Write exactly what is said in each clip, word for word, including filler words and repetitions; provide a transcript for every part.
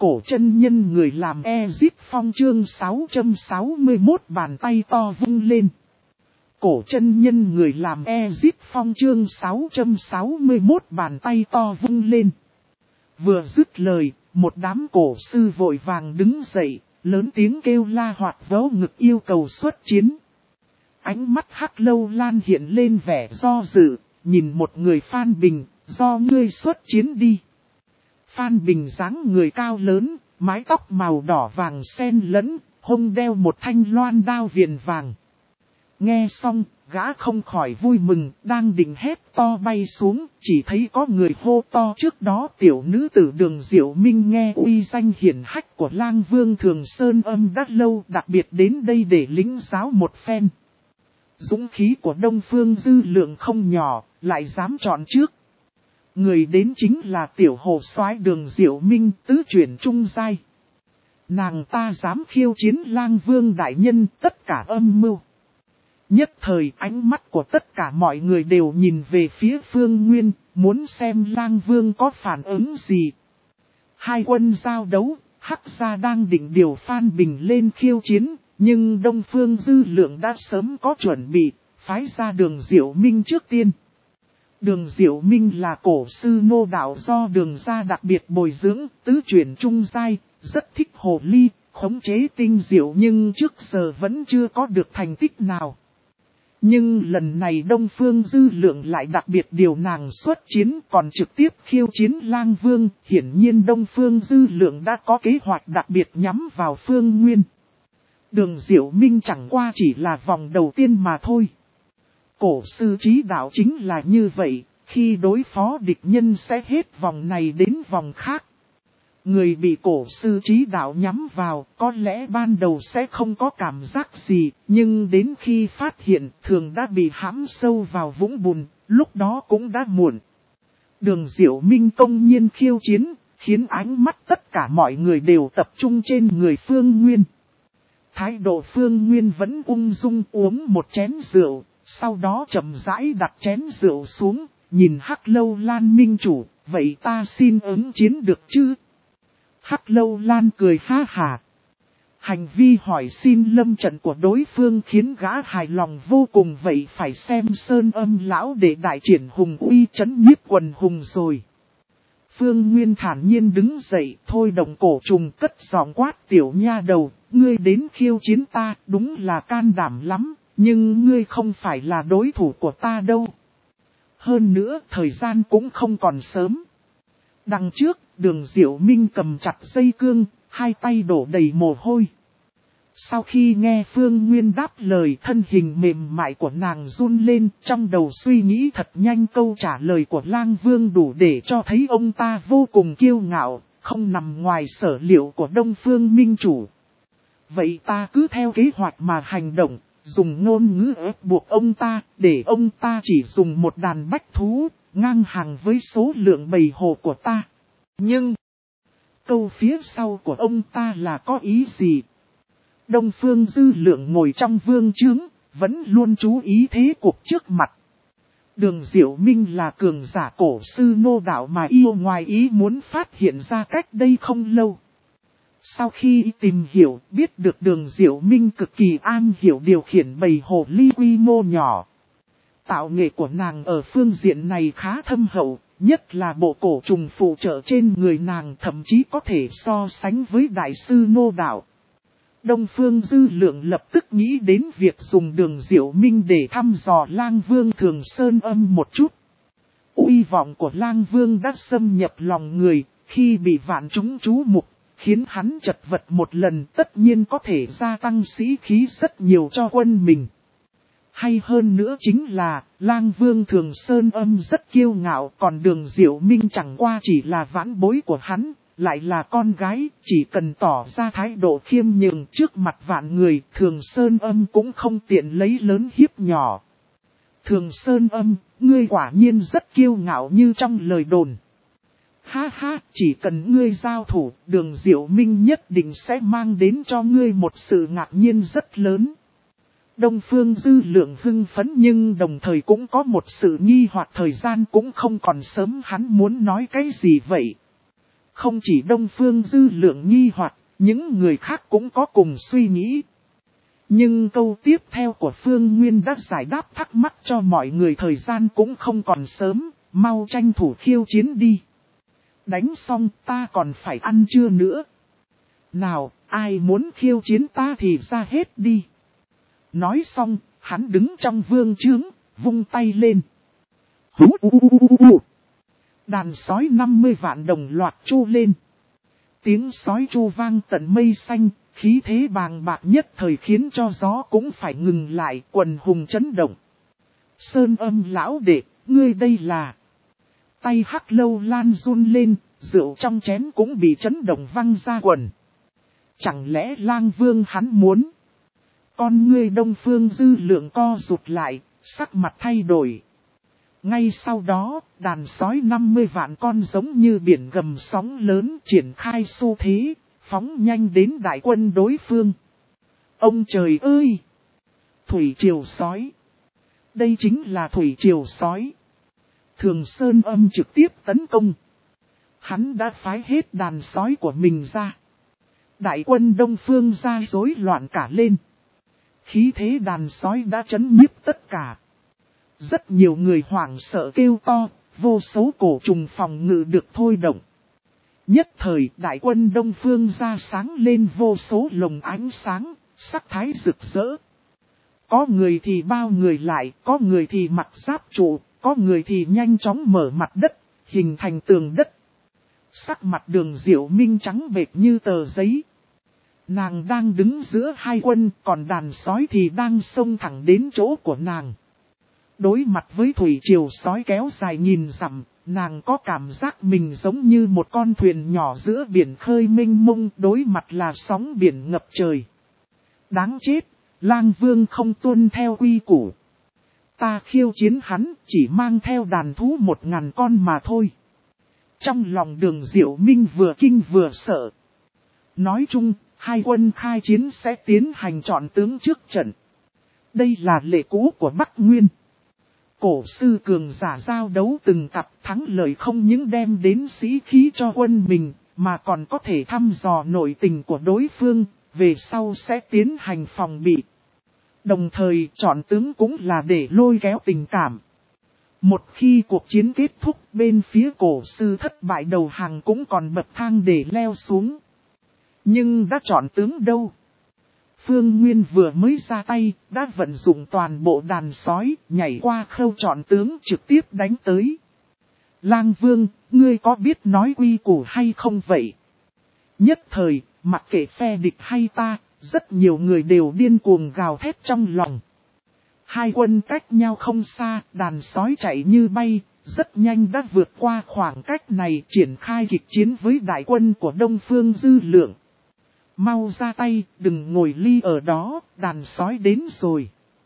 Cổ chân nhân người làm Ezip Phong chương sáu trăm sáu mươi mốt bàn tay to vung lên. Cổ chân nhân người làm Ezip Phong chương sáu trăm sáu mươi mốt bàn tay to vung lên. Vừa dứt lời, một đám cổ sư vội vàng đứng dậy, lớn tiếng kêu la hoạt vớ ngực yêu cầu xuất chiến. Ánh mắt Hắc Lâu Lan hiện lên vẻ do dự, nhìn một người Phan Bình, do ngươi xuất chiến đi. Phan Bình dáng người cao lớn, mái tóc màu đỏ vàng xen lẫn, hông đeo một thanh loan đao viền vàng. Nghe xong, gã không khỏi vui mừng, đang định hét to bay xuống, chỉ thấy có người hô to trước đó tiểu nữ tử Đường Diệu Minh nghe uy danh hiển hách của Lang Vương Thường Sơn Âm đã lâu đặc biệt đến đây để lĩnh giáo một phen. Dũng khí của Đông Phương Dư Lượng không nhỏ, lại dám chọn trước. Người đến chính là tiểu hồ soái Đường Diệu Minh tứ chuyển trung giai. Nàng ta dám khiêu chiến Lang Vương đại nhân tất cả âm mưu. Nhất thời ánh mắt của tất cả mọi người đều nhìn về phía Phương Nguyên, muốn xem Lang Vương có phản ứng gì. Hai quân giao đấu, Hắc gia đang định điều Phan Bình lên khiêu chiến, nhưng Đông Phương Dư Lượng đã sớm có chuẩn bị, phái ra Đường Diệu Minh trước tiên. Đường Diệu Minh là cổ sư nô đạo do Đường gia đặc biệt bồi dưỡng, tứ chuyển trung giai, rất thích hồ ly, khống chế tinh diệu nhưng trước giờ vẫn chưa có được thành tích nào. Nhưng lần này Đông Phương Dư Lượng lại đặc biệt điều nàng xuất chiến còn trực tiếp khiêu chiến Lang Vương, hiển nhiên Đông Phương Dư Lượng đã có kế hoạch đặc biệt nhắm vào Phương Nguyên. Đường Diệu Minh chẳng qua chỉ là vòng đầu tiên mà thôi. Cổ sư trí đạo chính là như vậy, khi đối phó địch nhân sẽ hết vòng này đến vòng khác. Người bị cổ sư trí đạo nhắm vào có lẽ ban đầu sẽ không có cảm giác gì, nhưng đến khi phát hiện thường đã bị hãm sâu vào vũng bùn, lúc đó cũng đã muộn. Đường Diệu Minh công nhiên khiêu chiến, khiến ánh mắt tất cả mọi người đều tập trung trên người Phương Nguyên. Thái độ Phương Nguyên vẫn ung dung uống một chén rượu, sau đó chậm rãi đặt chén rượu xuống, nhìn Hắc Lâu Lan minh chủ, vậy ta xin ứng chiến được chứ? Hắc Lâu Lan cười ha hà. Hành vi hỏi xin lâm trận của đối phương khiến gã hài lòng vô cùng, vậy phải xem Sơn Âm lão để đại triển hùng uy trấn nhiếp quần hùng rồi. Phương Nguyên thản nhiên đứng dậy, thôi động cổ trùng cất giọng quát tiểu nha đầu, ngươi đến khiêu chiến ta đúng là can đảm lắm, nhưng ngươi không phải là đối thủ của ta đâu. Hơn nữa thời gian cũng không còn sớm. Đằng trước, Đường Diệu Minh cầm chặt dây cương, hai tay đổ đầy mồ hôi. Sau khi nghe Phương Nguyên đáp lời, thân hình mềm mại của nàng run lên, trong đầu suy nghĩ thật nhanh câu trả lời của Lang Vương đủ để cho thấy ông ta vô cùng kiêu ngạo, không nằm ngoài sở liệu của Đông Phương Minh chủ. Vậy ta cứ theo kế hoạch mà hành động, dùng ngôn ngữ ép buộc ông ta, để ông ta chỉ dùng một đàn bách thú, ngang hàng với số lượng bầy hồ của ta. Nhưng, câu phía sau của ông ta là có ý gì? Đông Phương Dư Lượng ngồi trong vương trướng, vẫn luôn chú ý thế cuộc trước mặt. Đường Diệu Minh là cường giả cổ sư nô đạo mà yêu ngoài ý muốn phát hiện ra cách đây không lâu. Sau khi tìm hiểu, biết được Đường Diệu Minh cực kỳ an hiểu điều khiển bầy hồ ly quy mô nhỏ. Tạo nghệ của nàng ở phương diện này khá thâm hậu, nhất là bộ cổ trùng phụ trợ trên người nàng thậm chí có thể so sánh với đại sư nô đạo. Đông Phương Dư Lượng lập tức nghĩ đến việc dùng Đường Diệu Minh để thăm dò Lang Vương Thường Sơn Âm một chút. Uy vọng của Lang Vương đã xâm nhập lòng người, khi bị vạn chúng chú mục, khiến hắn chật vật một lần tất nhiên có thể gia tăng sĩ khí rất nhiều cho quân mình. Hay hơn nữa chính là, Lang Vương Thường Sơn Âm rất kiêu ngạo, còn Đường Diệu Minh chẳng qua chỉ là vãn bối của hắn, lại là con gái, chỉ cần tỏ ra thái độ khiêm nhường trước mặt vạn người, Thường Sơn Âm cũng không tiện lấy lớn hiếp nhỏ. Thường Sơn Âm, ngươi quả nhiên rất kiêu ngạo như trong lời đồn. Ha ha, chỉ cần ngươi giao thủ, Đường Diệu Minh nhất định sẽ mang đến cho ngươi một sự ngạc nhiên rất lớn. Đông Phương Dư Lượng hưng phấn nhưng đồng thời cũng có một sự nghi hoặc thời gian cũng không còn sớm, hắn muốn nói cái gì vậy? Không chỉ Đông Phương Dư Lượng nghi hoặc, những người khác cũng có cùng suy nghĩ. Nhưng câu tiếp theo của Phương Nguyên đã giải đáp thắc mắc cho mọi người, thời gian cũng không còn sớm, mau tranh thủ khiêu chiến đi. Đánh xong ta còn phải ăn trưa nữa. Nào, ai muốn khiêu chiến ta thì ra hết đi. Nói xong, hắn đứng trong vương trướng, vung tay lên. Hú u u u u u. Đàn sói năm mươi vạn đồng loạt chu lên. Tiếng sói chu vang tận mây xanh, khí thế bàng bạc nhất thời khiến cho gió cũng phải ngừng lại, quần hùng chấn động. Sơn Âm lão đệ, ngươi đây là... Tay Hắc Lâu Lan run lên, rượu trong chén cũng bị chấn động văng ra quần. Chẳng lẽ Lang Vương hắn muốn? Con ngươi Đông Phương Dư Lượng co rụt lại, sắc mặt thay đổi. Ngay sau đó, đàn sói năm mươi vạn con giống như biển gầm sóng lớn triển khai xu thế, phóng nhanh đến đại quân đối phương. Ông trời ơi! Thủy triều sói! Đây chính là thủy triều sói. Thường Sơn Âm trực tiếp tấn công. Hắn đã phái hết đàn sói của mình ra. Đại quân Đông Phương ra rối loạn cả lên. Khí thế đàn sói đã chấn nhiếp tất cả. Rất nhiều người hoảng sợ kêu to, vô số cổ trùng phòng ngự được thôi động. Nhất thời đại quân Đông Phương ra sáng lên vô số lồng ánh sáng, sắc thái rực rỡ. Có người thì bao người lại, có người thì mặc giáp trụ, có người thì nhanh chóng mở mặt đất, hình thành tường đất. Sắc mặt Đường Diệu Minh trắng bệch như tờ giấy. Nàng đang đứng giữa hai quân, còn đàn sói thì đang xông thẳng đến chỗ của nàng. Đối mặt với thủy triều sói kéo dài nghìn dặm, nàng có cảm giác mình giống như một con thuyền nhỏ giữa biển khơi mênh mông, đối mặt là sóng biển ngập trời. Đáng chết, Lang Vương không tuân theo quy củ. Ta khiêu chiến hắn, chỉ mang theo đàn thú một ngàn con mà thôi. Trong lòng Đường Diệu Minh vừa kinh vừa sợ. Nói chung, hai quân khai chiến sẽ tiến hành chọn tướng trước trận. Đây là lệ cũ của Bắc Nguyên. Cổ sư cường giả giao đấu từng cặp, thắng lợi không những đem đến sĩ khí cho quân mình, mà còn có thể thăm dò nội tình của đối phương, về sau sẽ tiến hành phòng bị. Đồng thời chọn tướng cũng là để lôi kéo tình cảm. Một khi cuộc chiến kết thúc, bên phía cổ sư thất bại đầu hàng cũng còn bậc thang để leo xuống. Nhưng đã chọn tướng đâu? Phương Nguyên vừa mới ra tay, đã vận dụng toàn bộ đàn sói, nhảy qua khâu chọn tướng trực tiếp đánh tới. Lang Vương, ngươi có biết nói quy củ hay không vậy? Nhất thời, mặc kệ phe địch hay ta, rất nhiều người đều điên cuồng gào thét trong lòng. Hai quân cách nhau không xa, đàn sói chạy như bay, rất nhanh đã vượt qua khoảng cách này, triển khai kịch chiến với đại quân của Đông Phương Dư Lượng. Mau ra tay, đừng ngồi ly ở đó, đàn sói đến rồi.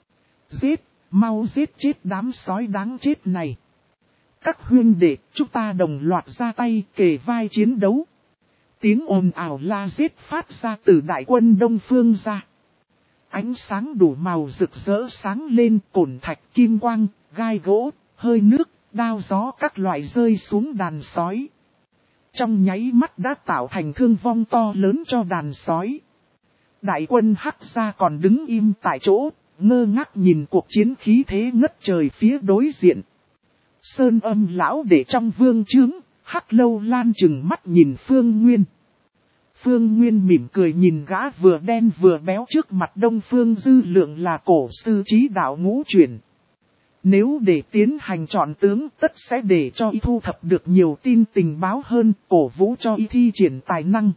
Giết, mau giết chết đám sói đáng chết này. Các huynh đệ, chúng ta đồng loạt ra tay, kề vai chiến đấu. Tiếng ồn ào la giết phát ra từ đại quân Đông Phương ra. Ánh sáng đủ màu rực rỡ sáng lên, cổn thạch, kim quang, gai gỗ, hơi nước, đao gió các loại rơi xuống đàn sói. Trong nháy mắt đã tạo thành thương vong to lớn cho đàn sói. Đại quân Hắc gia còn đứng im tại chỗ, ngơ ngác nhìn cuộc chiến khí thế ngất trời phía đối diện. Sơn Âm lão để trong vương trướng, Hắc Lâu Lan chừng mắt nhìn Phương Nguyên. Phương Nguyên mỉm cười nhìn gã vừa đen vừa béo trước mặt Đông Phương Dư Lượng là cổ sư trí đạo ngũ chuyển. Nếu để tiến hành chọn tướng, tất sẽ để cho y thu thập được nhiều tin tình báo hơn, cổ vũ cho y thi triển tài năng.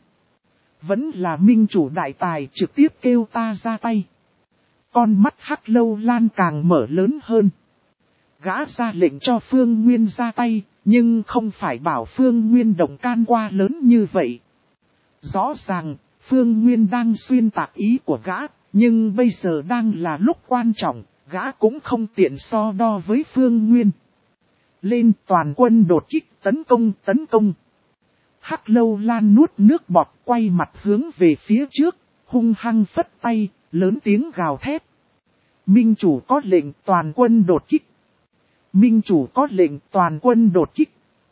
Vẫn là minh chủ đại tài trực tiếp kêu ta ra tay. Con mắt Hắc Lâu Lan càng mở lớn hơn. Gã ra lệnh cho Phương Nguyên ra tay, nhưng không phải bảo Phương Nguyên động can qua lớn như vậy. Rõ ràng, Phương Nguyên đang xuyên tạc ý của gã, nhưng bây giờ đang là lúc quan trọng, gã cũng không tiện so đo với Phương Nguyên. Lên toàn quân đột kích, tấn công, tấn công. Hắc Lâu Lan nuốt nước bọt, quay mặt hướng về phía trước, hung hăng phất tay, lớn tiếng gào thét. Minh chủ có lệnh toàn quân đột kích. Minh chủ có lệnh toàn quân đột kích.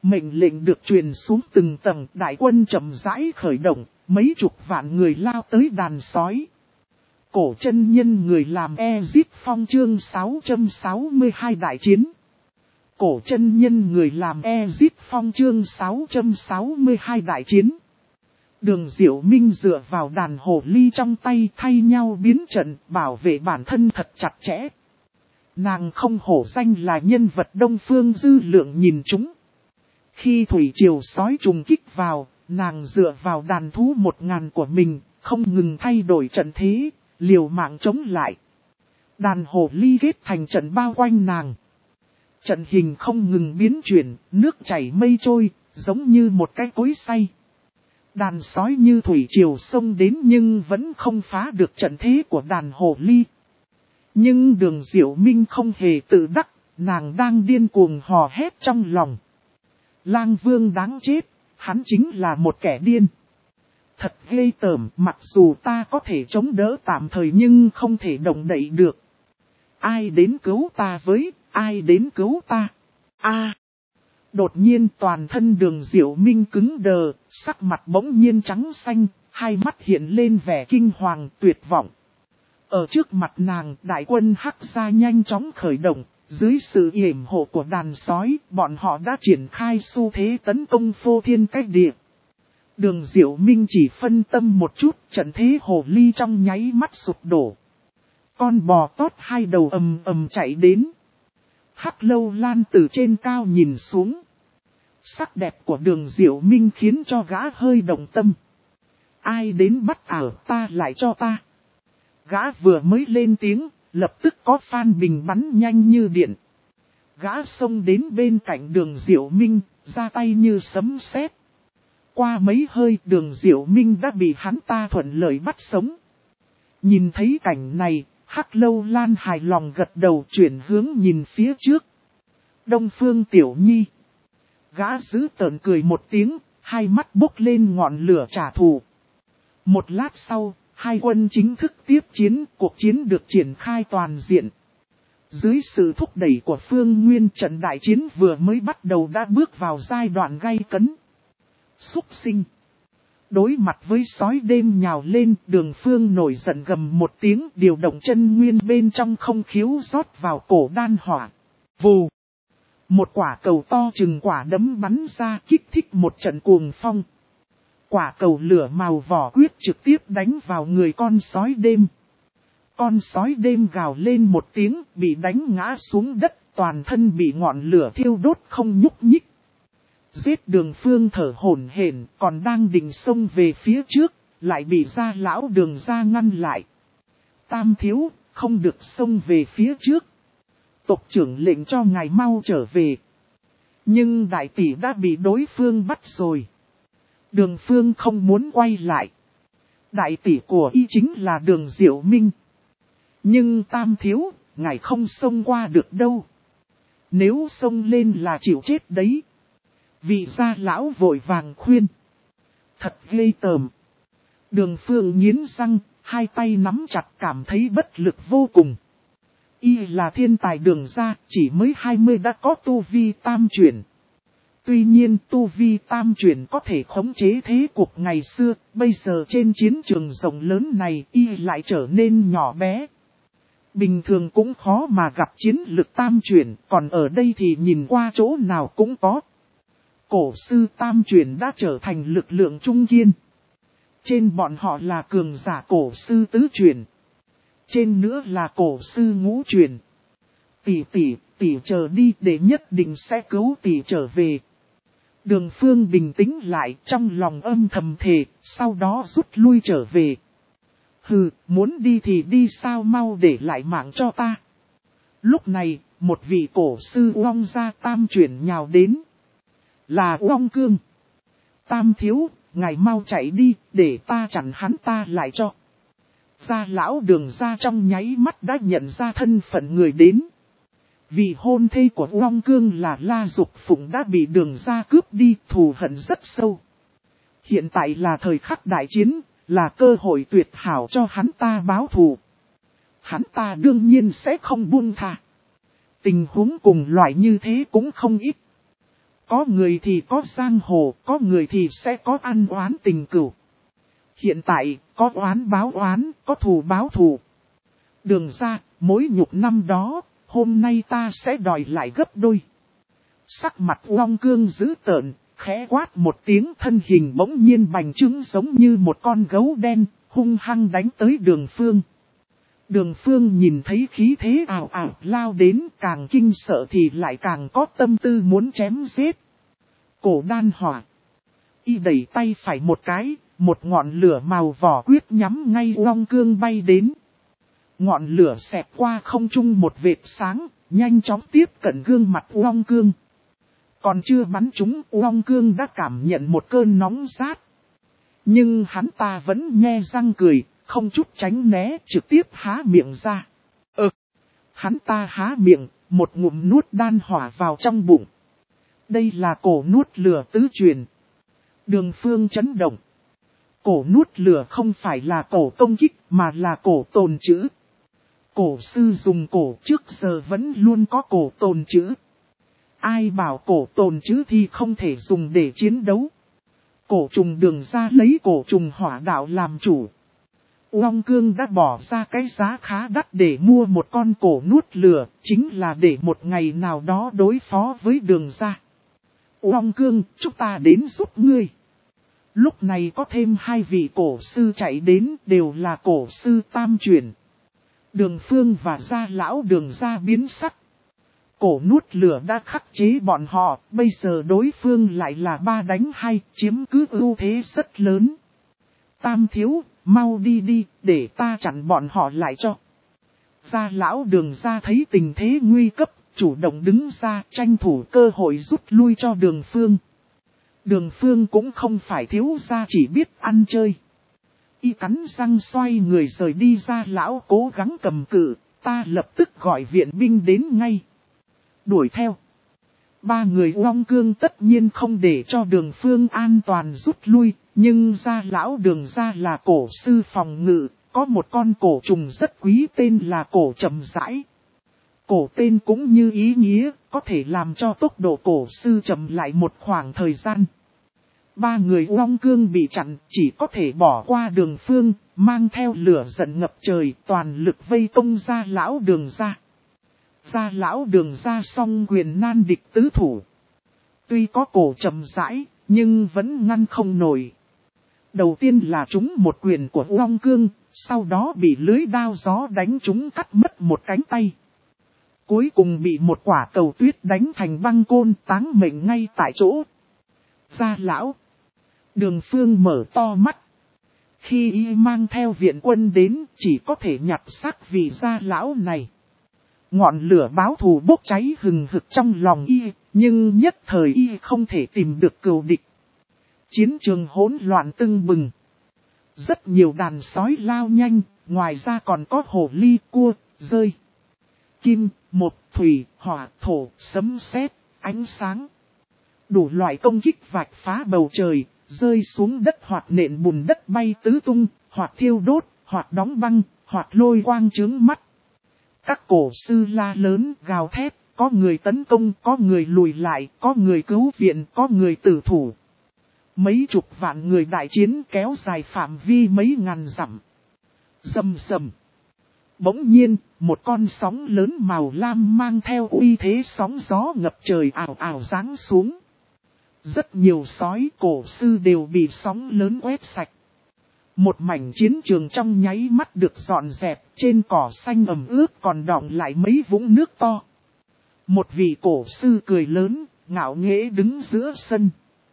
Mệnh lệnh được truyền xuống từng tầng, đại quân chậm rãi khởi động, mấy chục vạn người lao tới đàn sói. Cổ chân nhân người làm Ezip Phong chương sáu trăm sáu mươi hai đại chiến. Cổ chân nhân người làm Ezip Phong chương sáu trăm sáu mươi hai đại chiến. Đường Diệu Minh dựa vào đàn hồ ly trong tay thay nhau biến trận, bảo vệ bản thân thật chặt chẽ. Nàng không hổ danh là nhân vật Đông Phương dư lượng nhìn chúng. Khi thủy triều sói trùng kích vào, nàng dựa vào đàn thú một ngàn của mình, không ngừng thay đổi trận thế, liều mạng chống lại. Đàn hồ ly kết thành trận bao quanh nàng. Trận hình không ngừng biến chuyển, nước chảy mây trôi, giống như một cái cối xay. Đàn sói như thủy triều xông đến nhưng vẫn không phá được trận thế của đàn hồ ly. Nhưng Đường Diệu Minh không hề tự đắc, nàng đang điên cuồng hò hét trong lòng. Lang Vương đáng chết, hắn chính là một kẻ điên. Thật ghê tởm, mặc dù ta có thể chống đỡ tạm thời nhưng không thể động đậy được. Ai đến cứu ta với, ai đến cứu ta? A! Đột nhiên toàn thân Đường Diệu Minh cứng đờ, sắc mặt bỗng nhiên trắng xanh, hai mắt hiện lên vẻ kinh hoàng tuyệt vọng. Ở trước mặt nàng, đại quân Hắc Gia nhanh chóng khởi động, dưới sự yểm hộ của đàn sói, bọn họ đã triển khai xu thế tấn công phô thiên cách địa. Đường Diệu Minh chỉ phân tâm một chút, trận thế hồ ly trong nháy mắt sụp đổ. Con bò tót hai đầu ầm ầm chạy đến. Hắc Lâu Lan từ trên cao nhìn xuống. Sắc đẹp của Đường Diệu Minh khiến cho gã hơi động tâm. Ai đến bắt ảo ta lại cho ta. Gã vừa mới lên tiếng, lập tức có Phan Bình bắn nhanh như điện. Gã xông đến bên cạnh Đường Diệu Minh, ra tay như sấm sét. Qua mấy hơi Đường Diệu Minh đã bị hắn ta thuận lợi bắt sống. Nhìn thấy cảnh này, Hắc Lâu Lan hài lòng gật đầu chuyển hướng nhìn phía trước. Đông Phương Tiểu Nhi. Gã giữ tợn cười một tiếng, hai mắt bốc lên ngọn lửa trả thù. Một lát sau, hai quân chính thức tiếp chiến, cuộc chiến được triển khai toàn diện. Dưới sự thúc đẩy của Phương Nguyên, trận đại chiến vừa mới bắt đầu đã bước vào giai đoạn gay cấn. Súc sinh. Đối mặt với sói đêm nhào lên, Đường Phương nổi giận gầm một tiếng, điều động chân nguyên bên trong không khiếu rót vào cổ đan hỏa. Vù. Một quả cầu to chừng quả đấm bắn ra kích thích một trận cuồng phong. Quả cầu lửa màu vỏ quyết trực tiếp đánh vào người con sói đêm. Con sói đêm gào lên một tiếng, bị đánh ngã xuống đất, toàn thân bị ngọn lửa thiêu đốt không nhúc nhích. Giết Đường Phương thở hổn hển, còn đang định xông về phía trước, lại bị Gia lão Đường Gia ngăn lại. Tam thiếu, không được xông về phía trước. Tộc trưởng lệnh cho ngài mau trở về. Nhưng đại tỷ đã bị đối phương bắt rồi. Đường Phương không muốn quay lại. Đại tỷ của y chính là Đường Diệu Minh. Nhưng tam thiếu, ngài không xông qua được đâu. Nếu xông lên là chịu chết đấy. Vị Gia lão vội vàng khuyên. Thật ghê tởm. Đường Phương nghiến răng, hai tay nắm chặt cảm thấy bất lực vô cùng. Y là thiên tài Đường Gia, chỉ mới hai mươi đã có tu vi tam chuyển. Tuy nhiên tu vi tam chuyển có thể khống chế thế cuộc ngày xưa, bây giờ trên chiến trường rộng lớn này Y lại trở nên nhỏ bé. Bình thường cũng khó mà gặp chiến lực tam chuyển, còn ở đây thì nhìn qua chỗ nào cũng có. Cổ sư tam chuyển đã trở thành lực lượng trung kiên. Trên bọn họ là cường giả cổ sư tứ chuyển. Trên nữa là cổ sư ngũ chuyển. Tỷ tỷ, tỷ chờ đi, để nhất định sẽ cứu tỷ trở về. Đường Phương bình tĩnh lại, trong lòng âm thầm thề, sau đó rút lui trở về. Hừ, muốn đi thì đi sao, mau để lại mạng cho ta. Lúc này, một vị cổ sư Uông gia tam chuyển nhào đến. Là Uông Cương. Tam thiếu, ngài mau chạy đi, để ta chặn hắn ta lại cho. Gia lão Đường Gia trong nháy mắt đã nhận ra thân phận người đến. Vị hôn thê của Uông Cương là La Dục Phụng đã bị Đường Gia cướp đi, thù hận rất sâu. Hiện tại là thời khắc đại chiến, là cơ hội tuyệt hảo cho hắn ta báo thù. Hắn ta đương nhiên sẽ không buông tha. Tình huống cùng loại như thế cũng không ít. Có người thì có giang hồ, có người thì sẽ có ăn oán tình cửu. Hiện tại, có oán báo oán, có thù báo thù. Đường ra, mối nhục năm đó, hôm nay ta sẽ đòi lại gấp đôi. Sắc mặt Long Cương dữ tợn, khẽ quát một tiếng, thân hình bỗng nhiên bành trướng giống như một con gấu đen, hung hăng đánh tới Đường Phương. Đường Phương nhìn thấy khí thế ảo ảo lao đến, càng kinh sợ thì lại càng có tâm tư muốn chém giết. Cổ đan hỏa. Y đẩy tay phải một cái, một ngọn lửa màu vỏ quyết nhắm ngay Long Cương bay đến. Ngọn lửa xẹt qua không trung một vệt sáng, nhanh chóng tiếp cận gương mặt Long Cương. Còn chưa bắn trúng, Long Cương đã cảm nhận một cơn nóng rát. Nhưng hắn ta vẫn nhe răng cười, không chút tránh né, trực tiếp há miệng ra. Ừ, hắn ta há miệng, một ngụm nuốt đan hỏa vào trong bụng. Đây là cổ nuốt lửa tứ truyền. Đường Phương chấn động. Cổ nuốt lửa không phải là cổ công kích mà là cổ tồn chữ. Cổ sư dùng cổ trước giờ vẫn luôn có cổ tồn chữ. Ai bảo cổ tồn chữ thì không thể dùng để chiến đấu. Cổ trùng Đường ra lấy cổ trùng hỏa đạo làm chủ. Long Cương đã bỏ ra cái giá khá đắt để mua một con cổ nuốt lửa, chính là để một ngày nào đó đối phó với Đường ra. Long Cương, chúng ta đến giúp ngươi. Lúc này có thêm hai vị cổ sư chạy đến, đều là cổ sư tam truyền. Đường Phương và gia lão Đường ra biến sắc. Cổ nuốt lửa đã khắc chế bọn họ, bây giờ đối phương lại là ba đánh hai, chiếm cứ ưu thế rất lớn. Tam thiếu, mau đi đi, để ta chặn bọn họ lại cho. Gia lão Đường ra thấy tình thế nguy cấp, chủ động đứng ra tranh thủ cơ hội rút lui cho Đường Phương. Đường Phương cũng không phải thiếu gia chỉ biết ăn chơi. Y cắn răng xoay người rời đi. Gia lão cố gắng cầm cự, ta lập tức gọi viện binh đến ngay. Đuổi theo. Ba người Long Cương tất nhiên không để cho Đường Phương an toàn rút lui, nhưng gia lão Đường ra là cổ sư phòng ngự, có một con cổ trùng rất quý tên là cổ chậm rãi. Cổ tên cũng như ý nghĩa, có thể làm cho tốc độ cổ sư chậm lại một khoảng thời gian. Ba người Long Cương bị chặn, chỉ có thể bỏ qua Đường Phương, mang theo lửa giận ngập trời, toàn lực vây công gia lão Đường ra. Gia lão Đường ra song quyền nan địch tứ thủ. Tuy có cổ chậm rãi, nhưng vẫn ngăn không nổi. Đầu tiên là trúng một quyền của Long Cương, sau đó bị lưới đao gió đánh trúng cắt mất một cánh tay. Cuối cùng bị một quả cầu tuyết đánh thành băng côn táng mệnh ngay tại chỗ. Gia lão Đường Phương mở to mắt. Khi y mang theo viện quân đến, chỉ có thể nhặt xác vì gia lão này. Ngọn lửa báo thù bốc cháy hừng hực trong lòng y, nhưng nhất thời y không thể tìm được cừu địch. Chiến trường hỗn loạn tưng bừng. Rất nhiều đàn sói lao nhanh, ngoài ra còn có hổ ly, cua, rơi. Kim, một, thủy, hỏa, thổ, sấm sét, ánh sáng. Đủ loại công kích vạch phá bầu trời, rơi xuống đất hoặc nện bùn đất bay tứ tung, hoặc thiêu đốt, hoặc đóng băng, hoặc lôi quang chướng mắt. Các cổ sư la lớn gào thét, có người tấn công, có người lùi lại, có người cứu viện, có người tử thủ. Mấy chục vạn người đại chiến kéo dài phạm vi mấy ngàn dặm. Rầm rầm. Bỗng nhiên, một con sóng lớn màu lam mang theo uy thế sóng gió ngập trời ảo ảo giáng xuống. Rất nhiều sói cổ sư đều bị sóng lớn quét sạch. Một mảnh chiến trường trong nháy mắt được dọn dẹp, trên cỏ xanh ẩm ướt còn đọng lại mấy vũng nước to. Một vị cổ sư cười lớn, ngạo nghễ đứng giữa sân.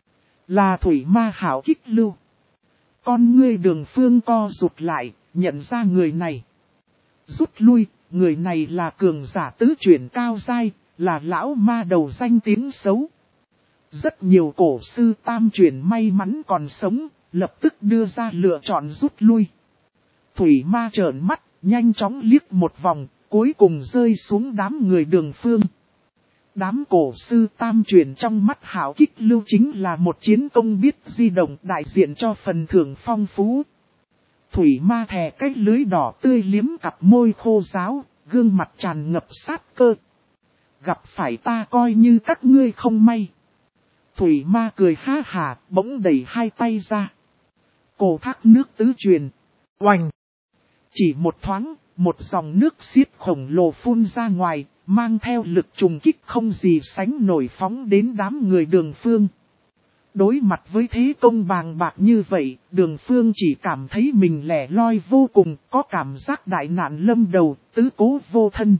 Là thủy ma hảo kích lưu. Con ngươi Đường Phương co rụt lại, nhận ra người này. Rút lui, người này là cường giả tứ chuyển cao giai, là lão ma đầu danh tiếng xấu. Rất nhiều cổ sư tam chuyển may mắn còn sống, lập tức đưa ra lựa chọn rút lui. Thủy ma trợn mắt, nhanh chóng liếc một vòng, cuối cùng rơi xuống đám người Đường Phương. Đám cổ sư tam chuyển trong mắt hảo kích lưu chính là một chiến công biết di động đại diện cho phần thưởng phong phú. Thủy ma thè cái lưới đỏ tươi liếm cặp môi khô ráo, gương mặt tràn ngập sát cơ. Gặp phải ta coi như các ngươi không may. Thủy ma cười ha hả, bỗng đẩy hai tay ra. Cổ thác nước tứ truyền. Oành! Chỉ một thoáng, một dòng nước xiết khổng lồ phun ra ngoài, mang theo lực trùng kích không gì sánh nổi phóng đến đám người Đường Phương. Đối mặt với thế công bàng bạc như vậy, Đường Phương chỉ cảm thấy mình lẻ loi vô cùng, có cảm giác đại nạn lâm đầu, tứ cố vô thân.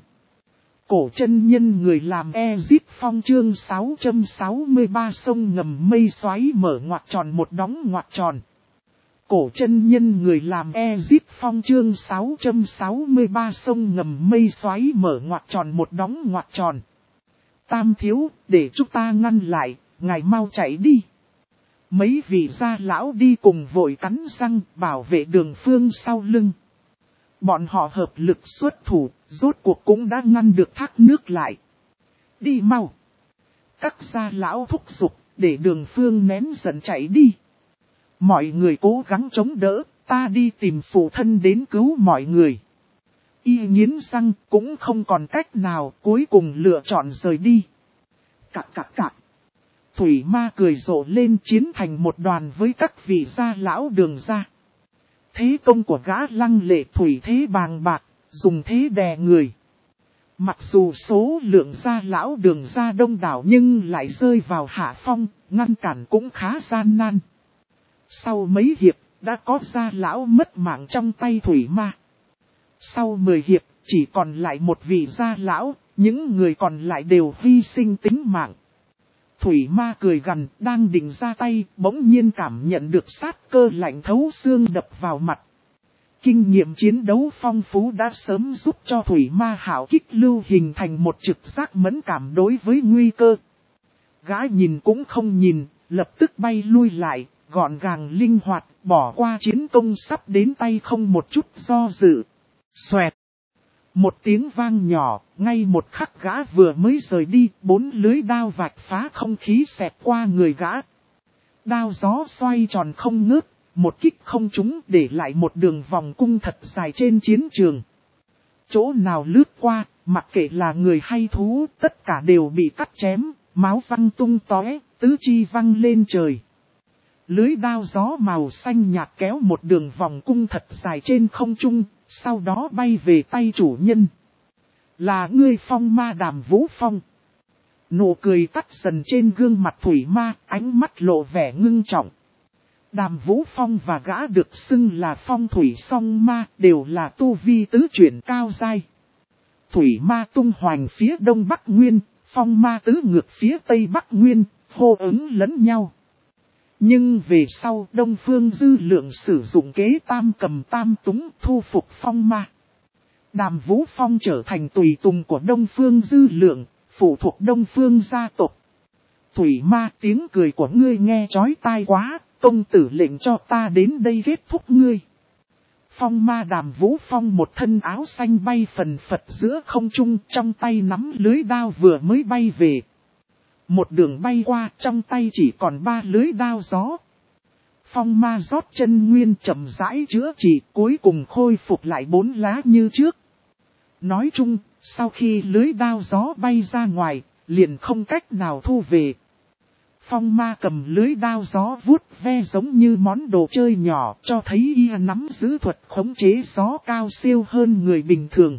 Cổ chân nhân người làm Ezip Phong chương sáu trăm sáu mươi ba sông ngầm mây xoáy mở ngoặc tròn một đóng ngoặc tròn. Cổ chân nhân người làm Ezip Phong chương sáu trăm sáu mươi ba sông ngầm mây xoáy mở ngoặc tròn một đóng ngoặc tròn. Tam thiếu, để chúng ta ngăn lại, ngài mau chạy đi. Mấy vị gia lão đi cùng vội cắn răng bảo vệ Đường Phương sau lưng. Bọn họ hợp lực xuất thủ, rốt cuộc cũng đã ngăn được thác nước lại. Đi mau. Các gia lão thúc giục, để Đường Phương nén giận chạy đi. Mọi người cố gắng chống đỡ, ta đi tìm phụ thân đến cứu mọi người. Y nghiến răng cũng không còn cách nào, cuối cùng lựa chọn rời đi. Cạc cạc cạc. Thủy ma cười rộ lên chiến thành một đoàn với các vị gia lão Đường gia. Thế công của gã lăng lệ thủy thế bàng bạc, dùng thế đè người. Mặc dù số lượng gia lão Đường gia đông đảo nhưng lại rơi vào hạ phong, ngăn cản cũng khá gian nan. Sau mấy hiệp, đã có gia lão mất mạng trong tay thủy ma. Sau mười hiệp, chỉ còn lại một vị gia lão, những người còn lại đều hy sinh tính mạng. Thủy ma cười gằn, đang định ra tay, bỗng nhiên cảm nhận được sát cơ lạnh thấu xương đập vào mặt. Kinh nghiệm chiến đấu phong phú đã sớm giúp cho thủy ma hảo kích lưu hình thành một trực giác mẫn cảm đối với nguy cơ. Gã nhìn cũng không nhìn, lập tức bay lui lại, gọn gàng linh hoạt, bỏ qua chiến công sắp đến tay không một chút do dự. Xoẹt! Một tiếng vang nhỏ, ngay một khắc gã vừa mới rời đi, bốn lưới đao vạch phá không khí xẹt qua người gã. Đao gió xoay tròn không ngớt, một kích không trúng để lại một đường vòng cung thật dài trên chiến trường. Chỗ nào lướt qua, mặc kệ là người hay thú, tất cả đều bị cắt chém, máu văng tung tóe, tứ chi văng lên trời. Lưới đao gió màu xanh nhạt kéo một đường vòng cung thật dài trên không trung, sau đó bay về tay chủ nhân. Là ngươi Phong ma Đàm Vũ Phong. Nụ cười tắt dần trên gương mặt thủy ma, ánh mắt lộ vẻ ngưng trọng. Đàm Vũ Phong và gã được xưng là Phong Thủy Song Ma, đều là tu vi tứ chuyển cao giai. Thủy ma tung hoành phía đông bắc nguyên, Phong ma tứ ngược phía tây bắc nguyên, hô ứng lẫn nhau. Nhưng về sau Đông Phương Dư Lượng sử dụng kế tam cầm tam túng thu phục Phong ma. Đàm Vũ Phong trở thành tùy tùng của Đông Phương Dư Lượng, phụ thuộc Đông Phương gia tộc. Thủy ma, tiếng cười của ngươi nghe chói tai quá, công tử lệnh cho ta đến đây kết thúc ngươi. Phong ma Đàm Vũ Phong một thân áo xanh bay phần phật giữa không trung, trong tay nắm lưới đao vừa mới bay về. Một đường bay qua, trong tay chỉ còn ba lưới đao gió. Phong ma rót chân nguyên chậm rãi chữa trị, cuối cùng khôi phục lại bốn lá như trước. Nói chung, sau khi lưới đao gió bay ra ngoài, liền không cách nào thu về. Phong ma cầm lưới đao gió vuốt ve giống như món đồ chơi nhỏ, cho thấy y nắm giữ thuật khống chế gió cao siêu hơn người bình thường.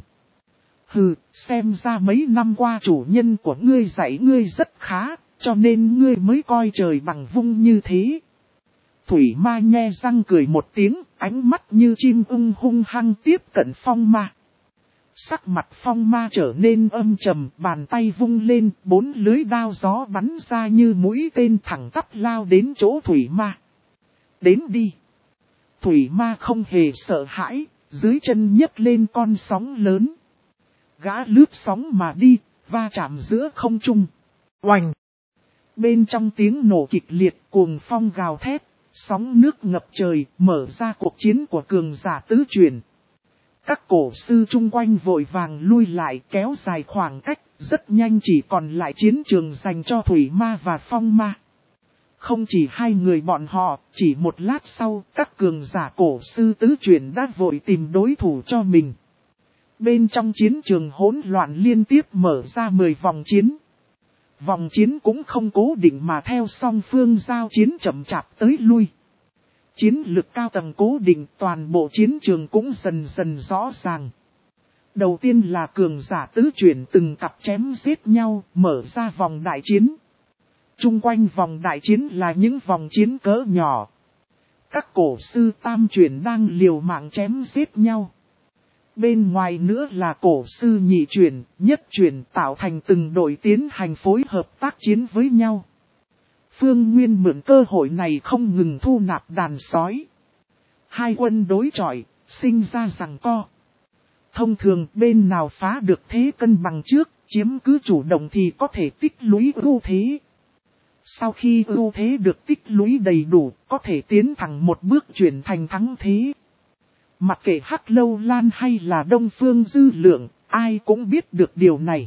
Hừ, xem ra mấy năm qua chủ nhân của ngươi dạy ngươi rất khá, cho nên ngươi mới coi trời bằng vung như thế. Thủy ma nhe răng cười một tiếng, ánh mắt như chim ưng hung hăng tiếp cận phong ma. Sắc mặt phong ma trở nên âm trầm, bàn tay vung lên, bốn lưới đao gió bắn ra như mũi tên thẳng tắp lao đến chỗ thủy ma. Đến đi. Thủy ma không hề sợ hãi, dưới chân nhấc lên con sóng lớn. Gã lướt sóng mà đi, va chạm giữa không trung. Oành! Bên trong tiếng nổ kịch liệt, cuồng phong gào thét, sóng nước ngập trời, mở ra cuộc chiến của cường giả tứ truyền. Các cổ sư chung quanh vội vàng lui lại, kéo dài khoảng cách, rất nhanh chỉ còn lại chiến trường dành cho thủy ma và phong ma. Không chỉ hai người bọn họ, chỉ một lát sau, các cường giả cổ sư tứ truyền đã vội tìm đối thủ cho mình. Bên trong chiến trường hỗn loạn liên tiếp mở ra mười vòng chiến. Vòng chiến cũng không cố định mà theo song phương giao chiến chậm chạp tới lui. Chiến lực cao tầng cố định, toàn bộ chiến trường cũng dần dần rõ ràng. Đầu tiên là cường giả tứ chuyển từng cặp chém giết nhau, mở ra vòng đại chiến. Trung quanh vòng đại chiến là những vòng chiến cỡ nhỏ. Các cổ sư tam chuyển đang liều mạng chém giết nhau. Bên ngoài nữa là cổ sư nhị chuyển, nhất chuyển tạo thành từng đội tiến hành phối hợp tác chiến với nhau. Phương Nguyên mượn cơ hội này không ngừng thu nạp đàn sói. Hai quân đối chọi, sinh ra giằng co. Thông thường bên nào phá được thế cân bằng trước, chiếm cứ chủ động thì có thể tích lũy ưu thế. Sau khi ưu thế được tích lũy đầy đủ, có thể tiến thẳng một bước chuyển thành thắng thế. Mặc kệ Hắc Lâu Lan hay là Đông Phương Dư Lượng, ai cũng biết được điều này.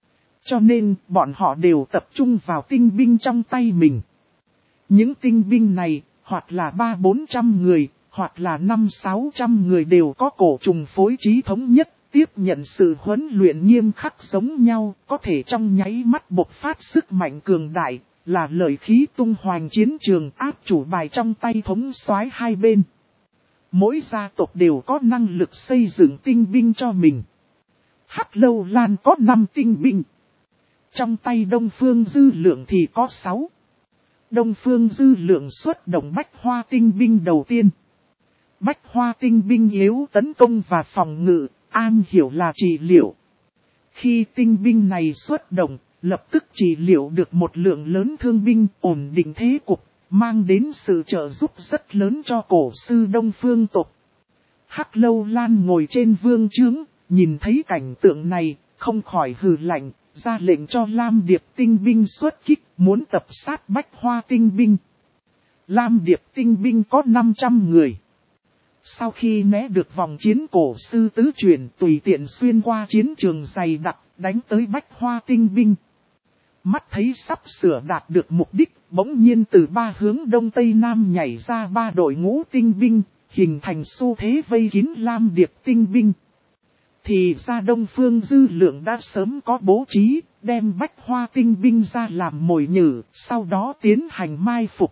Cho nên, bọn họ đều tập trung vào tinh binh trong tay mình. Những tinh binh này, hoặc là ba bốn trăm người, hoặc là năm sáu trăm người đều có cổ trùng phối trí thống nhất, tiếp nhận sự huấn luyện nghiêm khắc giống nhau, có thể trong nháy mắt bộc phát sức mạnh cường đại, là lợi khí tung hoành chiến trường áp chủ bài trong tay thống soái hai bên. Mỗi gia tộc đều có năng lực xây dựng tinh binh cho mình. Hắc Lâu Lan có năm tinh binh. Trong tay Đông Phương Dư Lượng thì có sáu. Đông Phương Dư Lượng xuất động Bách Hoa tinh binh đầu tiên. Bách Hoa tinh binh yếu tấn công và phòng ngự, am hiểu là trị liệu. Khi tinh binh này xuất động, lập tức trị liệu được một lượng lớn thương binh, ổn định thế cục, mang đến sự trợ giúp rất lớn cho cổ sư Đông Phương tộc. Hắc Lâu Lan ngồi trên vương trướng, nhìn thấy cảnh tượng này, không khỏi hừ lạnh, ra lệnh cho Lam Điệp tinh binh xuất kích, muốn tập sát Bách Hoa tinh binh. Lam Điệp tinh binh có năm trăm người. Sau khi né được vòng chiến cổ sư tứ chuyển, tùy tiện xuyên qua chiến trường dày đặc, đánh tới Bách Hoa tinh binh. Mắt thấy sắp sửa đạt được mục đích, bỗng nhiên từ ba hướng đông tây nam nhảy ra ba đội ngũ tinh binh, hình thành xu thế vây kín Lam Điệp tinh binh. Thì ra Đông Phương Dư Lượng đã sớm có bố trí, đem Bách Hoa tinh binh ra làm mồi nhử, sau đó tiến hành mai phục.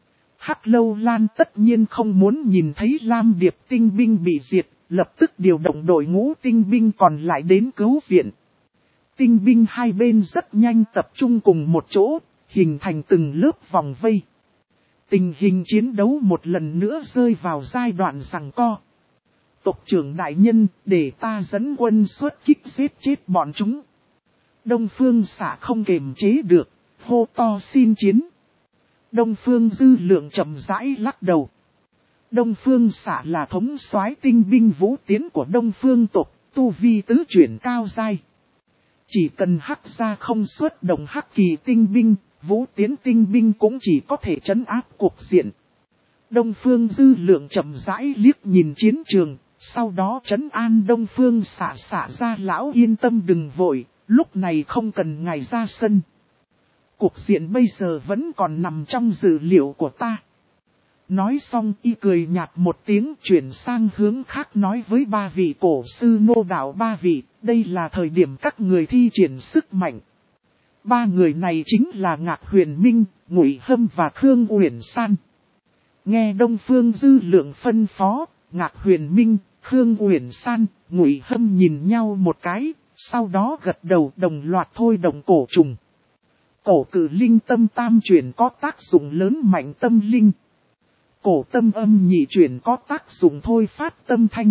Hắc Lâu Lan tất nhiên không muốn nhìn thấy Lam Điệp tinh binh bị diệt, lập tức điều động đội ngũ tinh binh còn lại đến cứu viện. Tinh binh hai bên rất nhanh tập trung cùng một chỗ, hình thành từng lớp vòng vây. Tình hình chiến đấu một lần nữa rơi vào giai đoạn giằng co. Tộc trưởng đại nhân, để ta dẫn quân xuất kích giết chết bọn chúng. Đông Phương Xạ không kềm chế được, hô to xin chiến. Đông Phương Dư Lượng chậm rãi lắc đầu. Đông Phương Xạ là thống soái tinh binh vũ tiến của Đông Phương tộc, tu vi tứ chuyển cao giai. Chỉ cần Hắc gia không xuất động Hắc kỳ tinh binh, vũ tiến tinh binh cũng chỉ có thể trấn áp cuộc diện. Đông Phương Dư Lượng chậm rãi liếc nhìn chiến trường, sau đó trấn an Đông Phương Xạ xạ ra lão yên tâm đừng vội, lúc này không cần ngài ra sân. Cuộc diện bây giờ vẫn còn nằm trong dữ liệu của ta. Nói xong y cười nhạt một tiếng chuyển sang hướng khác nói với ba vị cổ sư nô đạo ba vị, đây là thời điểm các người thi triển sức mạnh. Ba người này chính là Ngạc Huyền Minh, Ngụy Hâm và Khương Uyển San. Nghe Đông Phương Dư Lượng phân phó, Ngạc Huyền Minh, Khương Uyển San, Ngụy Hâm nhìn nhau một cái, sau đó gật đầu đồng loạt thôi động cổ trùng. Cổ cử linh tâm tam chuyển có tác dụng lớn mạnh tâm linh. Cổ tâm âm nhị chuyển có tác dụng thôi phát tâm thanh.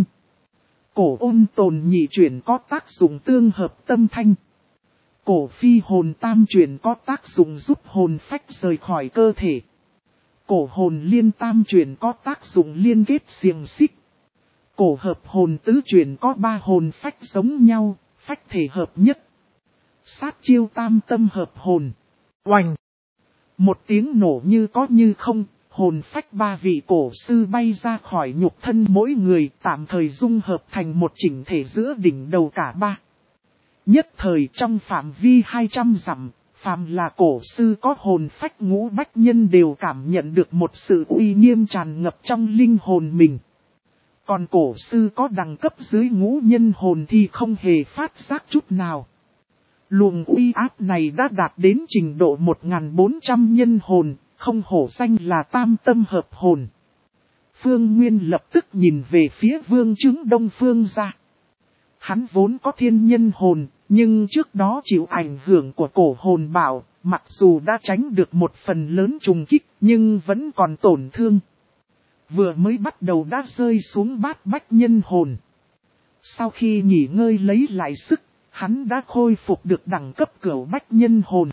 Cổ ôn tồn nhị chuyển có tác dụng tương hợp tâm thanh. Cổ phi hồn tam chuyển có tác dụng giúp hồn phách rời khỏi cơ thể. Cổ hồn liên tam chuyển có tác dụng liên kết xiềng xích. Cổ hợp hồn tứ chuyển có ba hồn phách giống nhau, phách thể hợp nhất. Sát chiêu tam tâm hợp hồn. Oành! Một tiếng nổ như có như không, hồn phách ba vị cổ sư bay ra khỏi nhục thân mỗi người tạm thời dung hợp thành một chỉnh thể giữa đỉnh đầu cả ba. Nhất thời trong phạm vi hai trăm dặm, phàm là cổ sư có hồn phách ngũ bách nhân đều cảm nhận được một sự uy nghiêm tràn ngập trong linh hồn mình. Còn cổ sư có đẳng cấp dưới ngũ nhân hồn thì không hề phát giác chút nào. Luồng uy áp này đã đạt đến trình độ một nghìn bốn trăm nhân hồn, không hổ danh là tam tâm hợp hồn. Phương Nguyên lập tức nhìn về phía vương chứng Đông Phương gia. Hắn vốn có thiên nhân hồn, nhưng trước đó chịu ảnh hưởng của cổ hồn bảo, mặc dù đã tránh được một phần lớn trùng kích, nhưng vẫn còn tổn thương. Vừa mới bắt đầu đã rơi xuống bát bách nhân hồn. Sau khi nghỉ ngơi lấy lại sức, hắn đã khôi phục được đẳng cấp cửu bách nhân hồn.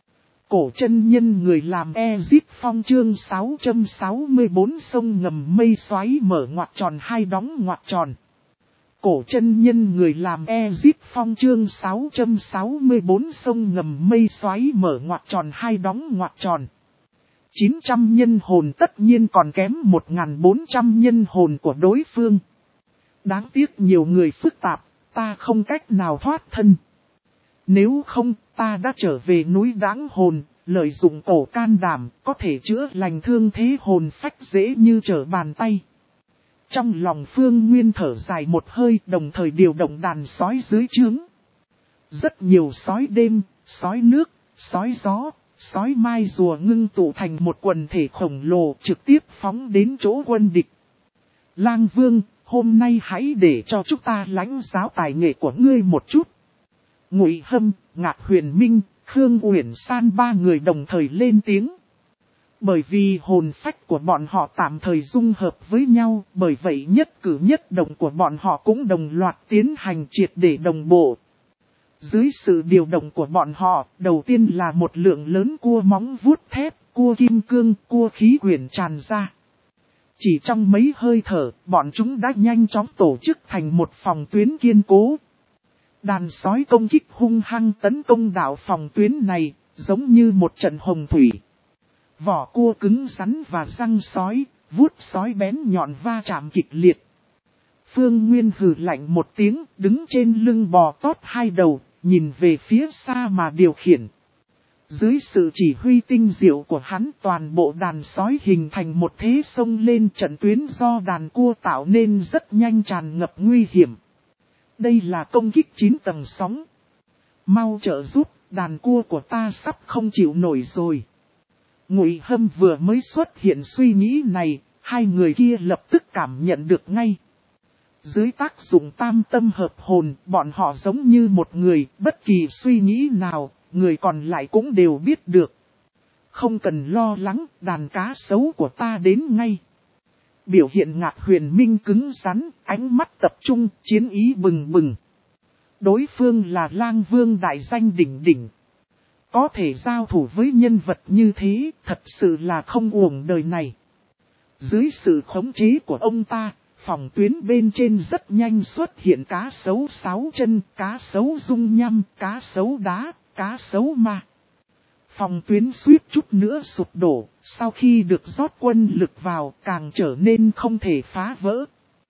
Cổ chân nhân người làm Ezip Phong chương sáu trăm sáu mươi bốn sông ngầm mây xoáy mở ngoặc tròn hai đóng ngoặc tròn. Cổ chân nhân người làm Ezip Phong chương sáu trăm sáu mươi bốn sông ngầm mây xoáy mở ngoặc tròn hai đóng ngoặc tròn. chín trăm nhân hồn tất nhiên còn kém một nghìn bốn trăm nhân hồn của đối phương. Đáng tiếc nhiều người phức tạp, ta không cách nào thoát thân. Nếu không, ta đã trở về núi Đáng Hồn, lợi dụng cổ can đảm, có thể chữa lành thương thế hồn phách dễ như trở bàn tay. Trong lòng Phương Nguyên thở dài một hơi, đồng thời điều động đàn sói dưới trướng. Rất nhiều sói đêm, sói nước, sói gió, sói mai rùa ngưng tụ thành một quần thể khổng lồ trực tiếp phóng đến chỗ quân địch. Lang Vương, hôm nay hãy để cho chúng ta lãnh giáo tài nghệ của ngươi một chút. Ngụy Hâm, Ngạc Huyền Minh, Khương Uyển San ba người đồng thời lên tiếng. Bởi vì hồn phách của bọn họ tạm thời dung hợp với nhau, bởi vậy nhất cử nhất động của bọn họ cũng đồng loạt tiến hành triệt để đồng bộ. Dưới sự điều động của bọn họ, đầu tiên là một lượng lớn cua móng vuốt thép, cua kim cương, cua khí quyển tràn ra. Chỉ trong mấy hơi thở, bọn chúng đã nhanh chóng tổ chức thành một phòng tuyến kiên cố. Đàn sói công kích hung hăng tấn công đạo phòng tuyến này, giống như một trận hồng thủy. Vỏ cua cứng rắn và răng sói, vuốt sói bén nhọn va chạm kịch liệt. Phương Nguyên hừ lạnh một tiếng, đứng trên lưng bò tót hai đầu, nhìn về phía xa mà điều khiển. Dưới sự chỉ huy tinh diệu của hắn, toàn bộ đàn sói hình thành một thế sông lên, trận tuyến do đàn cua tạo nên rất nhanh tràn ngập nguy hiểm. Đây là công kích chín tầng sóng. Mau trợ giúp, đàn cua của ta sắp không chịu nổi rồi. Ngụy Hâm vừa mới xuất hiện suy nghĩ này, hai người kia lập tức cảm nhận được ngay. Dưới tác dụng tam tâm hợp hồn, bọn họ giống như một người, bất kỳ suy nghĩ nào, người còn lại cũng đều biết được. Không cần lo lắng, đàn cá sấu của ta đến ngay. Biểu hiện Ngạc Huyền Minh cứng rắn, ánh mắt tập trung, chiến ý bừng bừng. Đối phương là Lang Vương đại danh đỉnh đỉnh. Có thể giao thủ với nhân vật như thế, thật sự là không uổng đời này. Dưới sự khống chế của ông ta, phòng tuyến bên trên rất nhanh xuất hiện cá sấu sáu chân, cá sấu dung nhăm, cá sấu đá, cá sấu ma. Phòng tuyến suýt chút nữa sụp đổ, sau khi được rót quân lực vào càng trở nên không thể phá vỡ.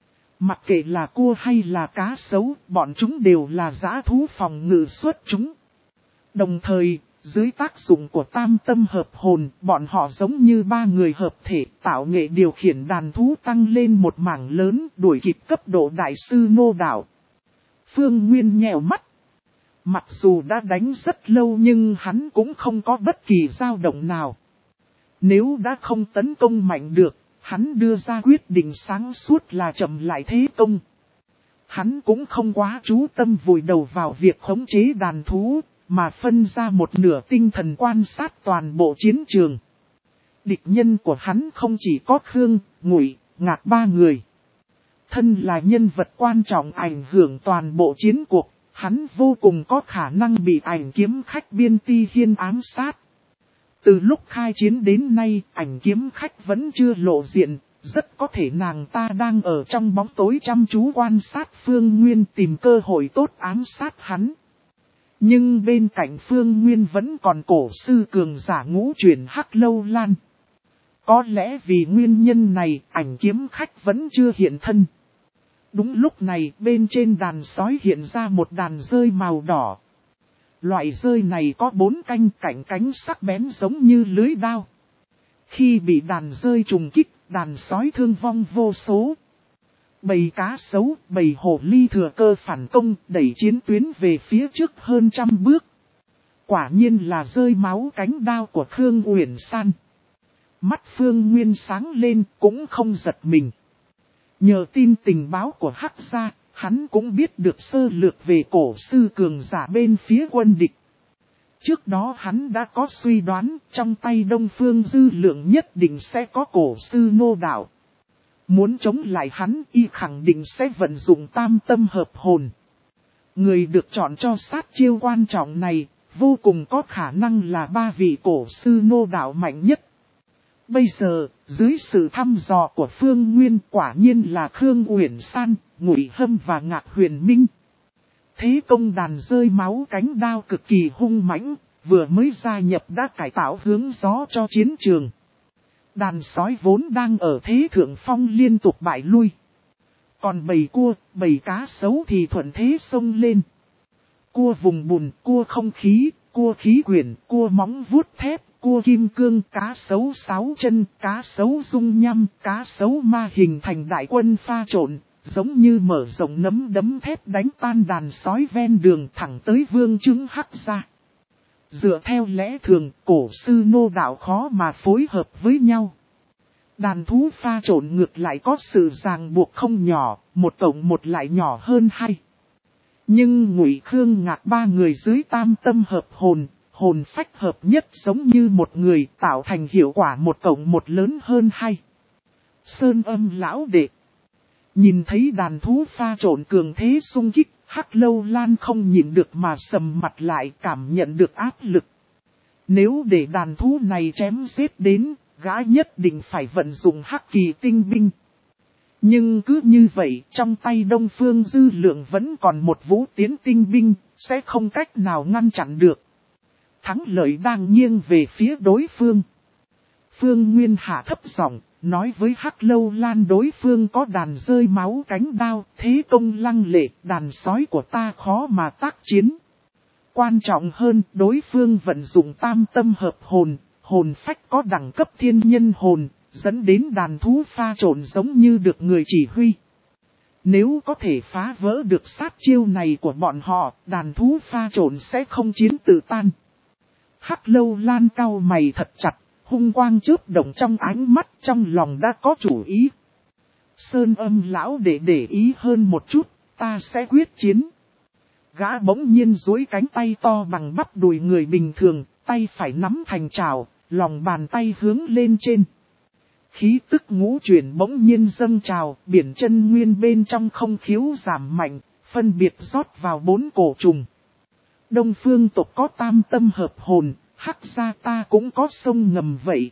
Mặc kệ là cua hay là cá sấu, bọn chúng đều là dã thú phòng ngự xuất chúng. Đồng thời, dưới tác dụng của tam tâm hợp hồn, bọn họ giống như ba người hợp thể, tạo nghệ điều khiển đàn thú tăng lên một mảng lớn, đuổi kịp cấp độ đại sư Ngô Đạo. Phương Nguyên nhèo mắt. Mặc dù đã đánh rất lâu nhưng hắn cũng không có bất kỳ dao động nào. Nếu đã không tấn công mạnh được, hắn đưa ra quyết định sáng suốt là chậm lại thế công. Hắn cũng không quá chú tâm vùi đầu vào việc khống chế đàn thú, mà phân ra một nửa tinh thần quan sát toàn bộ chiến trường. Địch nhân của hắn không chỉ có Khương, Ngụy, Ngạc ba người. Thân là nhân vật quan trọng ảnh hưởng toàn bộ chiến cuộc, hắn vô cùng có khả năng bị ảnh kiếm khách Biên Ti Hiên ám sát. Từ lúc khai chiến đến nay, ảnh kiếm khách vẫn chưa lộ diện, rất có thể nàng ta đang ở trong bóng tối chăm chú quan sát Phương Nguyên tìm cơ hội tốt ám sát hắn. Nhưng bên cạnh Phương Nguyên vẫn còn cổ sư cường giả ngũ chuyển Hắc Lâu Lan. Có lẽ vì nguyên nhân này, ảnh kiếm khách vẫn chưa hiện thân. Đúng lúc này, bên trên đàn sói hiện ra một đàn rơi màu đỏ. Loại rơi này có bốn canh cạnh cánh sắc bén giống như lưới đao. Khi bị đàn rơi trùng kích, đàn sói thương vong vô số. Bầy cá sấu, bầy hổ ly thừa cơ phản công, đẩy chiến tuyến về phía trước hơn trăm bước. Quả nhiên là rơi máu cánh đao của Khương Uyển San. Mắt Phương Nguyên sáng lên cũng không giật mình. Nhờ tin tình báo của Hắc gia, hắn cũng biết được sơ lược về cổ sư cường giả bên phía quân địch. Trước đó hắn đã có suy đoán trong tay Đông Phương Dư Lượng nhất định sẽ có cổ sư Ngô Đạo. Muốn chống lại hắn y khẳng định sẽ vận dụng tam tâm hợp hồn. Người được chọn cho sát chiêu quan trọng này, vô cùng có khả năng là ba vị cổ sư Ngô Đạo mạnh nhất. Bây giờ, dưới sự thăm dò của Phương Nguyên quả nhiên là Khương Uyển San, Ngụy Hâm và Ngạc Huyền Minh. Thế công đàn rơi máu cánh đao cực kỳ hung mãnh, vừa mới gia nhập đã cải tạo hướng gió cho chiến trường. Đàn sói vốn đang ở thế thượng phong liên tục bại lui. Còn bầy cua, bầy cá sấu thì thuận thế xông lên. Cua vùng bùn, cua không khí, cua khí quyển, cua móng vuốt thép, cua kim cương, cá sấu sáu chân, cá sấu dung nhăm, cá sấu ma hình thành đại quân pha trộn, giống như mở rộng nấm đấm thép đánh tan đàn sói ven đường thẳng tới vương chứng Hắc gia. Dựa theo lẽ thường, cổ sư Ngô Đạo khó mà phối hợp với nhau. Đàn thú pha trộn ngược lại có sự ràng buộc không nhỏ, một cộng một lại nhỏ hơn hai. Nhưng Ngụy Khương Ngạc ba người dưới tam tâm hợp hồn, hồn phách hợp nhất giống như một người tạo thành hiệu quả một cộng một lớn hơn hai. Sơn Âm lão đệ. Nhìn thấy đàn thú pha trộn cường thế xung kích, Hắc Lâu Lan không nhịn được mà sầm mặt lại cảm nhận được áp lực. Nếu để đàn thú này chém giết đến, gã nhất định phải vận dụng Hắc Kỳ tinh binh. Nhưng cứ như vậy, trong tay Đông Phương Dư Lượng vẫn còn một vũ tiến tinh binh, sẽ không cách nào ngăn chặn được. Thắng lợi đang nghiêng về phía đối phương. Phương Nguyên hạ thấp giọng, nói với Hắc Lâu Lan đối phương có đàn rơi máu cánh đao, thế công lăng lệ, đàn sói của ta khó mà tác chiến. Quan trọng hơn, đối phương vận dụng tam tâm hợp hồn, hồn phách có đẳng cấp thiên nhân hồn, dẫn đến đàn thú pha trộn giống như được người chỉ huy. Nếu có thể phá vỡ được sát chiêu này của bọn họ, đàn thú pha trộn sẽ không chiến tự tan. Hắc Lâu Lan cau mày thật chặt, hung quang chớp động trong ánh mắt, trong lòng đã có chủ ý. Sơn Âm lão để để ý hơn một chút, ta sẽ quyết chiến. Gã bỗng nhiên duỗi cánh tay to bằng bắp đùi người bình thường, tay phải nắm thành trào, lòng bàn tay hướng lên trên. Khí tức ngũ chuyển bỗng nhiên dâng trào, biển chân nguyên bên trong không khiếu giảm mạnh, phân biệt rót vào bốn cổ trùng. Đông phương tộc có tam tâm hợp hồn, Hắc gia ta cũng có sông ngầm vậy.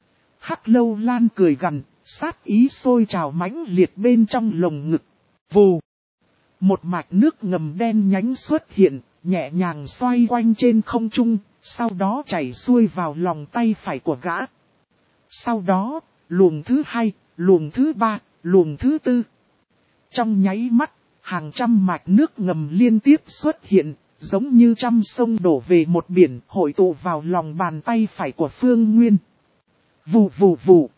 Hắc Lâu Lan cười gằn, sát ý sôi trào mãnh liệt bên trong lồng ngực. Vù! Một mạch nước ngầm đen nhánh xuất hiện, nhẹ nhàng xoay quanh trên không trung, sau đó chảy xuôi vào lòng tay phải của gã. Sau đó, luồng thứ hai, luồng thứ ba, luồng thứ tư. Trong nháy mắt, hàng trăm mạch nước ngầm liên tiếp xuất hiện, giống như trăm sông đổ về một biển, hội tụ vào lòng bàn tay phải của Phương Nguyên. Vù vù vù.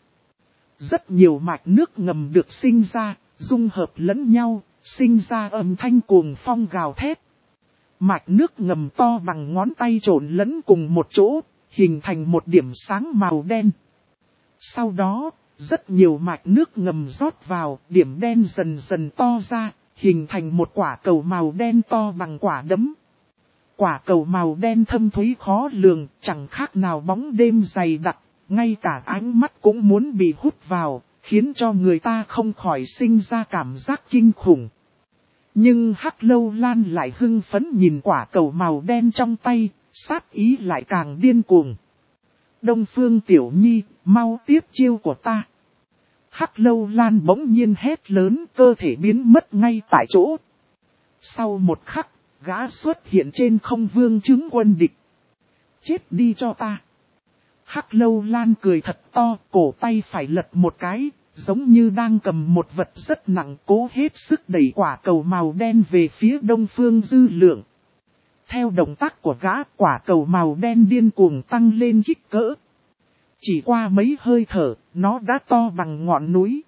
Rất nhiều mạch nước ngầm được sinh ra, dung hợp lẫn nhau, sinh ra âm thanh cuồng phong gào thét. Mạch nước ngầm to bằng ngón tay trộn lẫn cùng một chỗ, hình thành một điểm sáng màu đen. Sau đó, rất nhiều mạch nước ngầm rót vào, điểm đen dần dần to ra, hình thành một quả cầu màu đen to bằng quả đấm. Quả cầu màu đen thâm thúy khó lường, chẳng khác nào bóng đêm dày đặc, ngay cả ánh mắt cũng muốn bị hút vào, khiến cho người ta không khỏi sinh ra cảm giác kinh khủng. Nhưng Hắc Lâu Lan lại hưng phấn nhìn quả cầu màu đen trong tay, sát ý lại càng điên cuồng. Đông Phương Tiểu Nhi, mau tiếp chiêu của ta. Hắc Lâu Lan bỗng nhiên hét lớn, cơ thể biến mất ngay tại chỗ. Sau một khắc, gã xuất hiện trên không vương chứng quân địch. Chết đi cho ta. Hắc Lâu Lan cười thật to, cổ tay phải lật một cái, giống như đang cầm một vật rất nặng, cố hết sức đẩy quả cầu màu đen về phía Đông Phương Dư Lượng. Theo động tác của gã, quả cầu màu đen điên cuồng tăng lên kích cỡ. Chỉ qua mấy hơi thở, nó đã to bằng ngọn núi.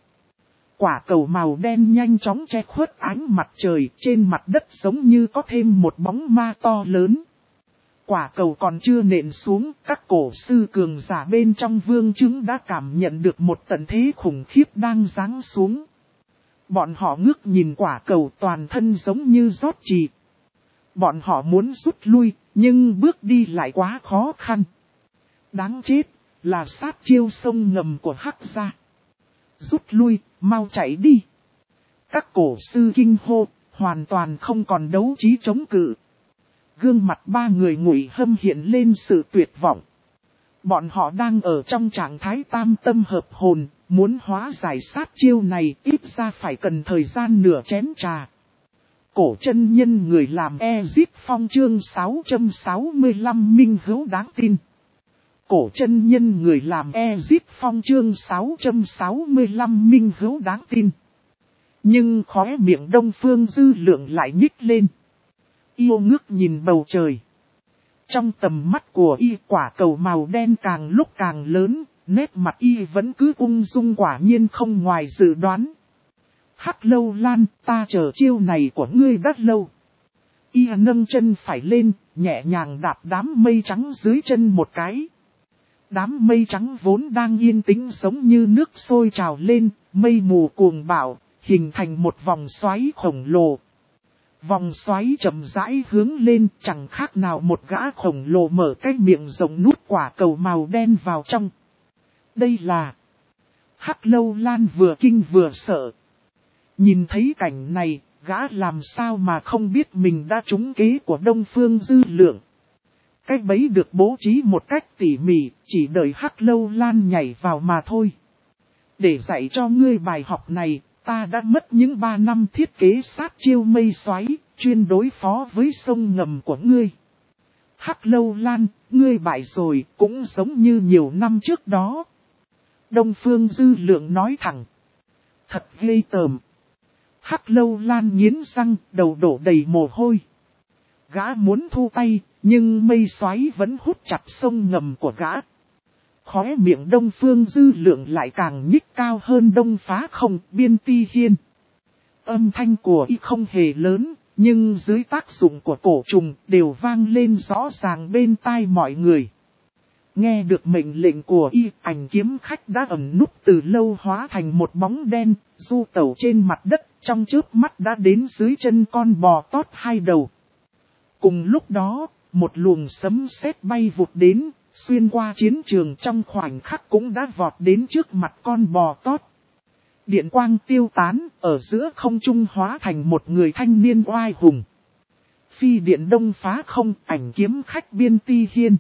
Quả cầu màu đen nhanh chóng che khuất ánh mặt trời, trên mặt đất giống như có thêm một bóng ma to lớn. quả cầu còn chưa nện xuống, các cổ sư cường giả bên trong vương chứng đã cảm nhận được một tận thế khủng khiếp đang giáng xuống. Bọn họ ngước nhìn quả cầu toàn thân giống như rót trì. Bọn họ muốn rút lui, nhưng bước đi lại quá khó khăn. Đáng chết, là sát chiêu sông ngầm của Hắc gia. Rút lui, mau chạy đi. Các cổ sư kinh hô, hoàn toàn không còn đấu trí chống cự. Gương mặt ba người Ngụy Hâm hiện lên sự tuyệt vọng. Bọn họ đang ở trong trạng thái tam tâm hợp hồn, muốn hóa giải sát chiêu này ít ra phải cần thời gian nửa chén trà. Cổ chân nhân người làm Ezip Phong chương sáu trăm sáu mươi lăm minh hữu đáng tin. Cổ chân nhân người làm Ezip Phong chương sáu trăm sáu mươi lăm minh hữu đáng tin. Nhưng khóe miệng Đông Phương Dư Lượng lại nhích lên. Yêu ngước nhìn bầu trời. Trong tầm mắt của y quả cầu màu đen càng lúc càng lớn, nét mặt y vẫn cứ ung dung quả nhiên không ngoài dự đoán. Hắc Lâu Lan, ta chờ chiêu này của ngươi đã lâu. Y nâng chân phải lên, nhẹ nhàng đạp đám mây trắng dưới chân một cái. Đám mây trắng vốn đang yên tĩnh giống như nước sôi trào lên, mây mù cuồng bạo, hình thành một vòng xoáy khổng lồ. Vòng xoáy chậm rãi hướng lên, chẳng khác nào một gã khổng lồ mở cái miệng rộng nuốt quả cầu màu đen vào trong. Đây là... Hắc Lâu Lan vừa kinh vừa sợ. Nhìn thấy cảnh này, gã làm sao mà không biết mình đã trúng kế của Đông Phương Dư Lượng. Cái bẫy được bố trí một cách tỉ mỉ, chỉ đợi Hắc Lâu Lan nhảy vào mà thôi. Để dạy cho ngươi bài học này, ta đã mất những ba năm thiết kế sát chiêu mây xoáy, chuyên đối phó với sông ngầm của ngươi. Hắc Lâu Lan, ngươi bại rồi, cũng giống như nhiều năm trước đó. Đông Phương Dư Lượng nói thẳng. Thật ghê tởm. Hắc Lâu Lan nghiến răng, đầu đổ đầy mồ hôi. Gã muốn thu tay, nhưng mây xoáy vẫn hút chặt sông ngầm của gã. Khóe miệng Đông Phương Dư Lượng lại càng nhích cao hơn Đông Phá Không, Biên Ti Hiên. Âm thanh của y không hề lớn, nhưng dưới tác dụng của cổ trùng đều vang lên rõ ràng bên tai mọi người. Nghe được mệnh lệnh của y, ảnh kiếm khách đã ẩn núp từ lâu hóa thành một bóng đen, du tẩu trên mặt đất, trong chớp mắt đã đến dưới chân con bò tót hai đầu. Cùng lúc đó, một luồng sấm sét bay vụt đến, xuyên qua chiến trường trong khoảnh khắc cũng đã vọt đến trước mặt con bò tót. Điện quang tiêu tán, ở giữa không trung hóa thành một người thanh niên oai hùng. Phi điện Đông Phá Không, ảnh kiếm khách Biên Ti Hiên.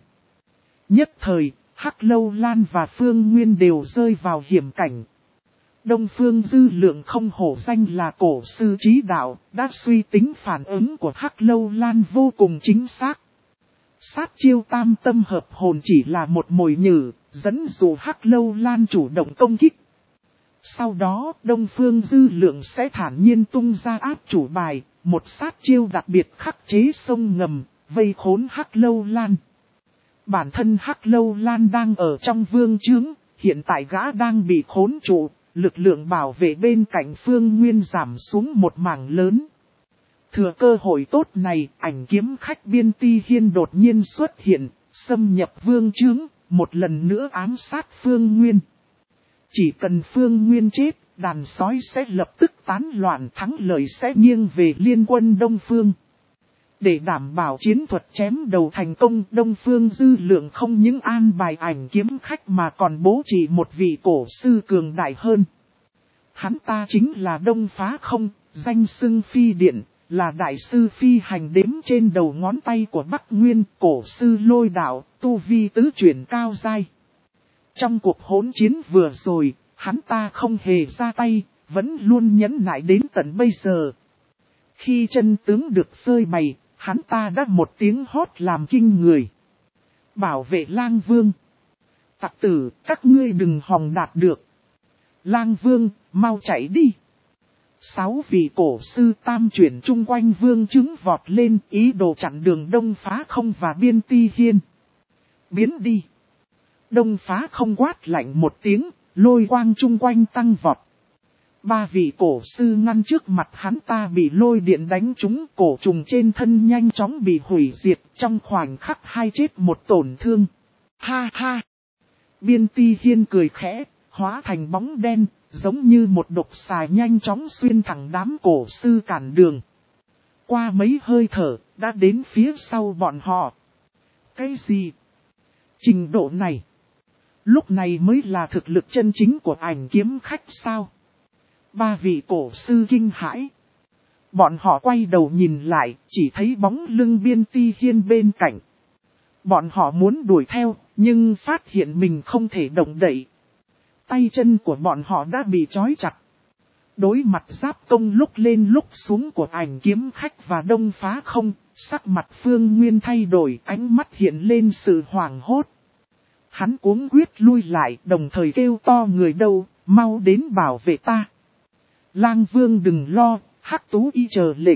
Nhất thời, Hắc Lâu Lan và Phương Nguyên đều rơi vào hiểm cảnh. Đông Phương Dư Lượng không hổ danh là cổ sư trí đạo, đã suy tính phản ứng của Hắc Lâu Lan vô cùng chính xác. Sát chiêu tam tâm hợp hồn chỉ là một mồi nhử, dẫn dụ Hắc Lâu Lan chủ động công kích. Sau đó, Đông Phương Dư Lượng sẽ thản nhiên tung ra áp chủ bài, một sát chiêu đặc biệt khắc chế sông ngầm, vây khốn Hắc Lâu Lan. Bản thân Hắc Lâu Lan đang ở trong vương trướng, hiện tại gã đang bị khốn trụ, lực lượng bảo vệ bên cạnh Phương Nguyên giảm xuống một mảng lớn. Thừa cơ hội tốt này, ảnh kiếm khách Biên Ti Hiên đột nhiên xuất hiện, xâm nhập vương trướng, một lần nữa ám sát Phương Nguyên. Chỉ cần Phương Nguyên chết, đàn sói sẽ lập tức tán loạn, thắng lợi sẽ nghiêng về liên quân Đông Phương. Để đảm bảo chiến thuật chém đầu thành công, Đông Phương Dư Lượng không những an bài ảnh kiếm khách mà còn bố trí một vị cổ sư cường đại hơn. Hắn ta chính là Đông Phá Không, danh xưng phi điện, là đại sư phi hành đếm trên đầu ngón tay của Bắc Nguyên, cổ sư lôi đạo, tu vi tứ chuyển cao giai. Trong cuộc hỗn chiến vừa rồi, hắn ta không hề ra tay, vẫn luôn nhẫn nại đến tận bây giờ. Khi chân tướng được phơi bày, hắn ta đã một tiếng hót làm kinh người. Bảo vệ Lang Vương. Tặc tử, các ngươi đừng hòng đạt được. Lang Vương, mau chạy đi. Sáu vị cổ sư tam chuyển chung quanh vương chứng vọt lên, ý đồ chặn đường Đông Phá Không và Biên Ti Hiên. Biến đi. Đông Phá Không quát lạnh một tiếng, lôi quang chung quanh tăng vọt. Ba vị cổ sư ngăn trước mặt hắn ta bị lôi điện đánh trúng, cổ trùng trên thân nhanh chóng bị hủy diệt, trong khoảnh khắc hai chết một tổn thương. Ha ha! Biên Ti Hiên cười khẽ, hóa thành bóng đen, giống như một độc xà nhanh chóng xuyên thẳng đám cổ sư cản đường. Qua mấy hơi thở, đã đến phía sau bọn họ. Cái gì? Trình độ này? Lúc này mới là thực lực chân chính của Ảnh Kiếm Khách sao? Ba vị cổ sư kinh hãi. Bọn họ quay đầu nhìn lại, chỉ thấy bóng lưng Biên Ti Hiên bên cạnh. Bọn họ muốn đuổi theo, nhưng phát hiện mình không thể động đậy. Tay chân của bọn họ đã bị trói chặt. Đối mặt giáp công lúc lên lúc xuống của Ảnh Kiếm Khách và Đông Phá Không, sắc mặt Phương Nguyên thay đổi, ánh mắt hiện lên sự hoảng hốt. Hắn cuống quyết lui lại, đồng thời kêu to người đâu, mau đến bảo vệ ta. Lang Vương đừng lo, Hắc Tú Y chờ lệnh.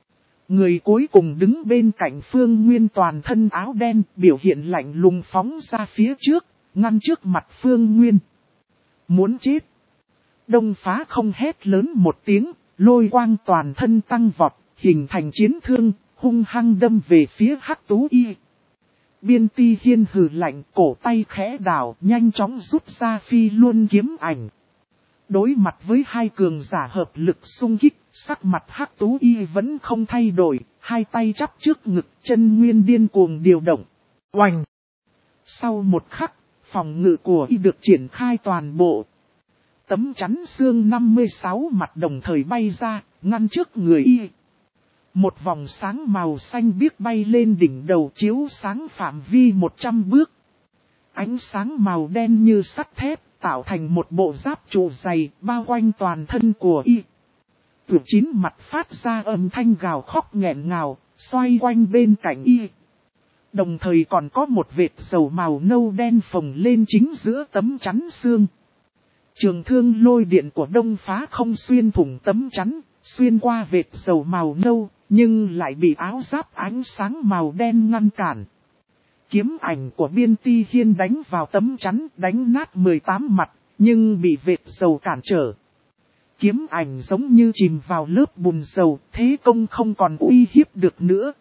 Người cuối cùng đứng bên cạnh Phương Nguyên toàn thân áo đen, biểu hiện lạnh lùng phóng ra phía trước, ngăn trước mặt Phương Nguyên. Muốn chết. Đông Phá Không hét lớn một tiếng, lôi quang toàn thân tăng vọt, hình thành chiến thương, hung hăng đâm về phía Hắc Tú Y. Biên Ti Hiên hừ lạnh, cổ tay khẽ đảo, nhanh chóng rút ra phi luân kiếm ảnh. Đối mặt với hai cường giả hợp lực xung kích, sắc mặt Hắc Tú Y vẫn không thay đổi, hai tay chắp trước ngực, chân nguyên điên cuồng điều động. Oành! Sau một khắc, phòng ngự của Y được triển khai toàn bộ. Tấm chắn xương năm mươi sáu mặt đồng thời bay ra, ngăn trước người Y. Một vòng sáng màu xanh biếc bay lên đỉnh đầu chiếu sáng phạm vi một trăm bước. Ánh sáng màu đen như sắt thép, tạo thành một bộ giáp trụ dày, bao quanh toàn thân của Y. Tuyệt chín mặt phát ra âm thanh gào khóc nghẹn ngào, xoay quanh bên cạnh Y. Đồng thời còn có một vệt dầu màu nâu đen phồng lên chính giữa tấm chắn xương. Trường thương lôi điện của Đông Phá Không xuyên thủng tấm chắn, xuyên qua vệt dầu màu nâu, nhưng lại bị áo giáp ánh sáng màu đen ngăn cản. Kiếm ảnh của Biên Ti Hiên đánh vào tấm chắn, đánh nát mười tám mặt, nhưng bị vệt dầu cản trở. Kiếm ảnh giống như chìm vào lớp bùn dầu, thế công không còn uy hiếp được nữa.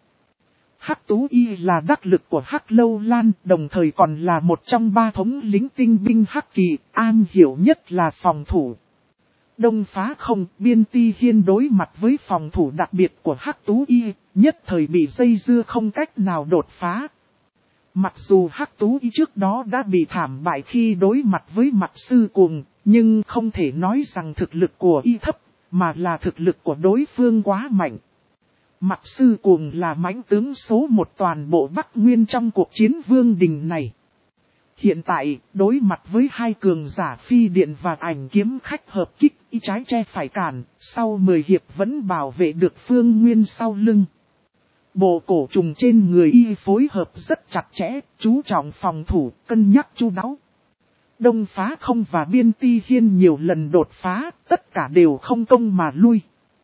Hắc Tú Y là đắc lực của Hắc Lâu Lan, đồng thời còn là một trong ba thống lĩnh tinh binh Hắc Kỳ, am hiểu nhất là phòng thủ. Đông Phá Không, Biên Ti Hiên đối mặt với phòng thủ đặc biệt của Hắc Tú Y, nhất thời bị dây dưa không cách nào đột phá. Mặc dù Hắc Tú Y trước đó đã bị thảm bại khi đối mặt với Mạc Sư Cuồng, nhưng không thể nói rằng thực lực của Y thấp, mà là thực lực của đối phương quá mạnh. Mạc Sư Cuồng là mãnh tướng số một toàn bộ Bắc Nguyên trong cuộc chiến vương đình này. Hiện tại, đối mặt với hai cường giả phi điện và Ảnh Kiếm Khách hợp kích, Y trái che phải cản, sau mười hiệp vẫn bảo vệ được Phương Nguyên sau lưng. Bộ cổ trùng trên người Y phối hợp rất chặt chẽ, chú trọng phòng thủ, cân nhắc chu đáo. Đông Phá Không và Biên Ti Hiên nhiều lần đột phá, tất cả đều không công mà lui.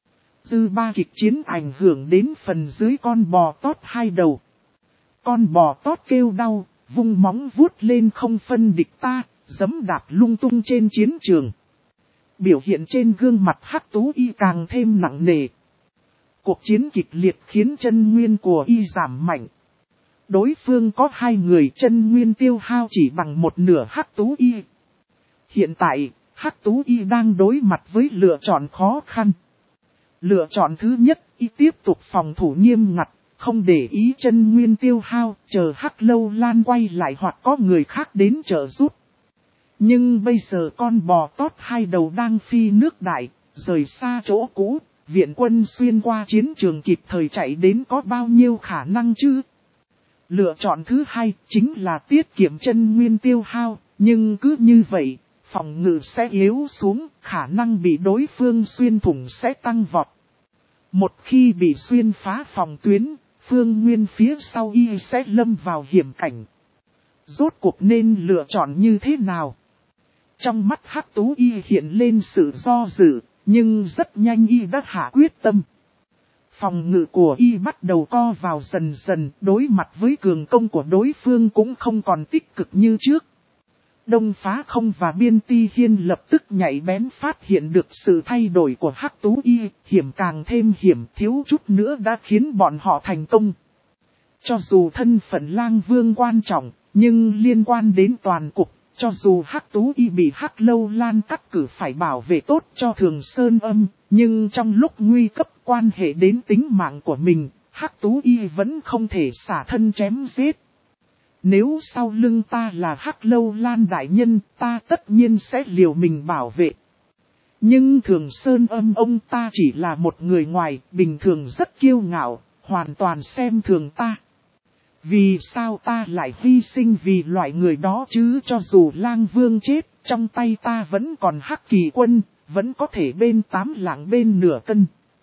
Dư ba kịch chiến ảnh hưởng đến phần dưới con bò tót hai đầu. Con bò tót kêu đau, vung móng vuốt lên không phân địch ta, giẫm đạp lung tung trên chiến trường. Biểu hiện trên gương mặt Hắc Tú Y càng thêm nặng nề. Cuộc chiến kịch liệt khiến chân nguyên của Y giảm mạnh. Đối phương có hai người chân nguyên tiêu hao chỉ bằng một nửa Hắc Tú Y. Hiện tại, Hắc Tú Y đang đối mặt với lựa chọn khó khăn. Lựa chọn thứ nhất, Y tiếp tục phòng thủ nghiêm ngặt, không để ý chân nguyên tiêu hao, chờ Hắc Lâu Lan quay lại hoặc có người khác đến trợ giúp. Nhưng bây giờ con bò tót hai đầu đang phi nước đại, rời xa chỗ cũ, viện quân xuyên qua chiến trường kịp thời chạy đến có bao nhiêu khả năng chứ? Lựa chọn thứ hai chính là tiết kiệm chân nguyên tiêu hao, nhưng cứ như vậy, phòng ngự sẽ yếu xuống, khả năng bị đối phương xuyên thủng sẽ tăng vọt. Một khi bị xuyên phá phòng tuyến, Phương Nguyên phía sau Y sẽ lâm vào hiểm cảnh. Rốt cuộc nên lựa chọn như thế nào? Trong mắt Hắc Tú Y hiện lên sự do dự, nhưng rất nhanh Y đã hạ quyết tâm. Phòng ngự của Y bắt đầu co vào dần dần, đối mặt với cường công của đối phương cũng không còn tích cực như trước. Đông Phá Không và Biên Ti Hiên lập tức nhạy bén phát hiện được sự thay đổi của Hắc Tú Y, hiểm càng thêm hiểm, thiếu chút nữa đã khiến bọn họ thành công. Cho dù thân phận Lang Vương quan trọng, nhưng liên quan đến toàn cục, cho dù Hắc Tú Y bị Hắc Lâu Lan cắt cử phải bảo vệ tốt cho Thường Sơn Âm, nhưng trong lúc nguy cấp quan hệ đến tính mạng của mình, Hắc Tú Y vẫn không thể xả thân chém giết. Nếu sau lưng ta là Hắc Lâu Lan đại nhân, ta tất nhiên sẽ liều mình bảo vệ. Nhưng Thường Sơn Âm ông ta chỉ là một người ngoài, bình thường rất kiêu ngạo, hoàn toàn xem thường ta. Vì sao ta lại hy sinh vì loại người đó chứ? Cho dù Lang Vương chết, trong tay ta vẫn còn Hắc Kỳ Quân, vẫn có thể bên tám lạng bên nửa cân.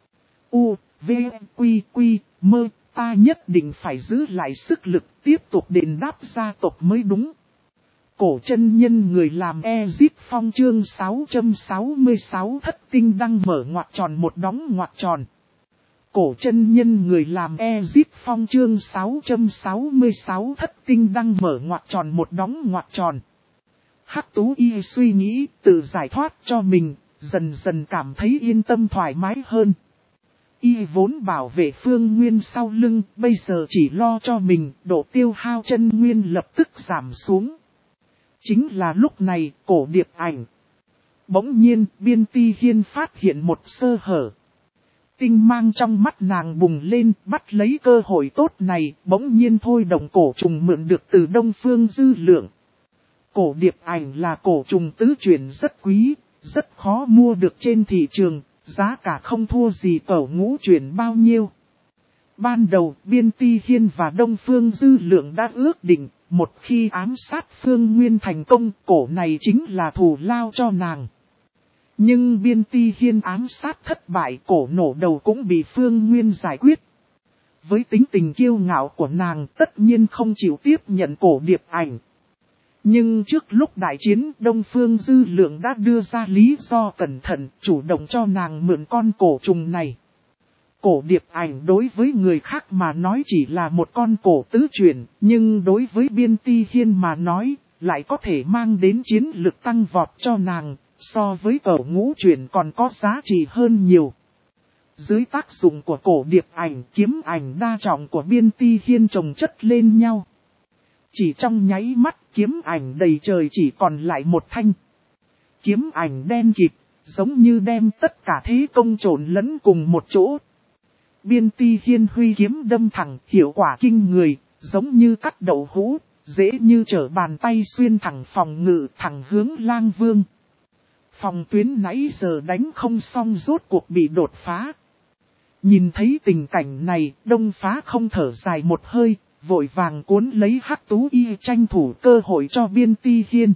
U, V, Quy, Quy, Mơ, ta nhất định phải giữ lại sức lực tiếp tục đền đáp gia tộc mới đúng. Cổ chân nhân người làm Ezip Phong chương sáu trăm sáu mươi sáu thất tinh đăng mở ngoặc tròn một đóng ngoặc tròn. Cổ chân nhân người làm Ezip Phong chương sáu trăm sáu mươi sáu thất tinh đăng mở ngoặc tròn một đóng ngoặc tròn. Hắc Tú Y suy nghĩ tự giải thoát cho mình, dần dần cảm thấy yên tâm thoải mái hơn. Y vốn bảo vệ Phương Nguyên sau lưng, bây giờ chỉ lo cho mình, độ tiêu hao chân nguyên lập tức giảm xuống. Chính là lúc này, cổ Điệp Ảnh. Bỗng nhiên, Biên Ti Hiên phát hiện một sơ hở. Tinh mang trong mắt nàng bùng lên, bắt lấy cơ hội tốt này, bỗng nhiên thôi động cổ trùng mượn được từ Đông Phương Dư Lượng. Cổ Điệp Ảnh là cổ trùng tứ chuyển rất quý, rất khó mua được trên thị trường, giá cả không thua gì cẩu ngũ chuyển bao nhiêu. Ban đầu, Biên Ti Hiên và Đông Phương Dư Lượng đã ước định, một khi ám sát Phương Nguyên thành công, cổ này chính là thù lao cho nàng. Nhưng Biên Ti Hiên ám sát thất bại, cổ nổ đầu cũng bị Phương Nguyên giải quyết. Với tính tình kiêu ngạo của nàng, tất nhiên không chịu tiếp nhận cổ Điệp Ảnh. Nhưng trước lúc đại chiến, Đông Phương Dư Lượng đã đưa ra lý do cẩn thận, chủ động cho nàng mượn con cổ trùng này. Cổ Điệp Ảnh đối với người khác mà nói chỉ là một con cổ tứ chuyển, nhưng đối với Biên Ti Hiên mà nói, lại có thể mang đến chiến lực tăng vọt cho nàng, so với cẩu ngũ chuyển còn có giá trị hơn nhiều. Dưới tác dụng của cổ Điệp Ảnh, kiếm ảnh đa trọng của Biên Ti Hiên chồng chất lên nhau. Chỉ trong nháy mắt, kiếm ảnh đầy trời chỉ còn lại một thanh. Kiếm ảnh đen kịt, giống như đem tất cả thế công trộn lẫn cùng một chỗ. Biên Ti Hiên huy kiếm đâm thẳng, hiệu quả kinh người, giống như cắt đậu hũ, dễ như trở bàn tay xuyên thẳng phòng ngự thẳng hướng Lang Vương. Phòng tuyến nãy giờ đánh không xong rốt cuộc bị đột phá. Nhìn thấy tình cảnh này, Đông Phá Không thở dài một hơi, vội vàng cuốn lấy Hắc Tú Y tranh thủ cơ hội cho Biên Ti Hiên.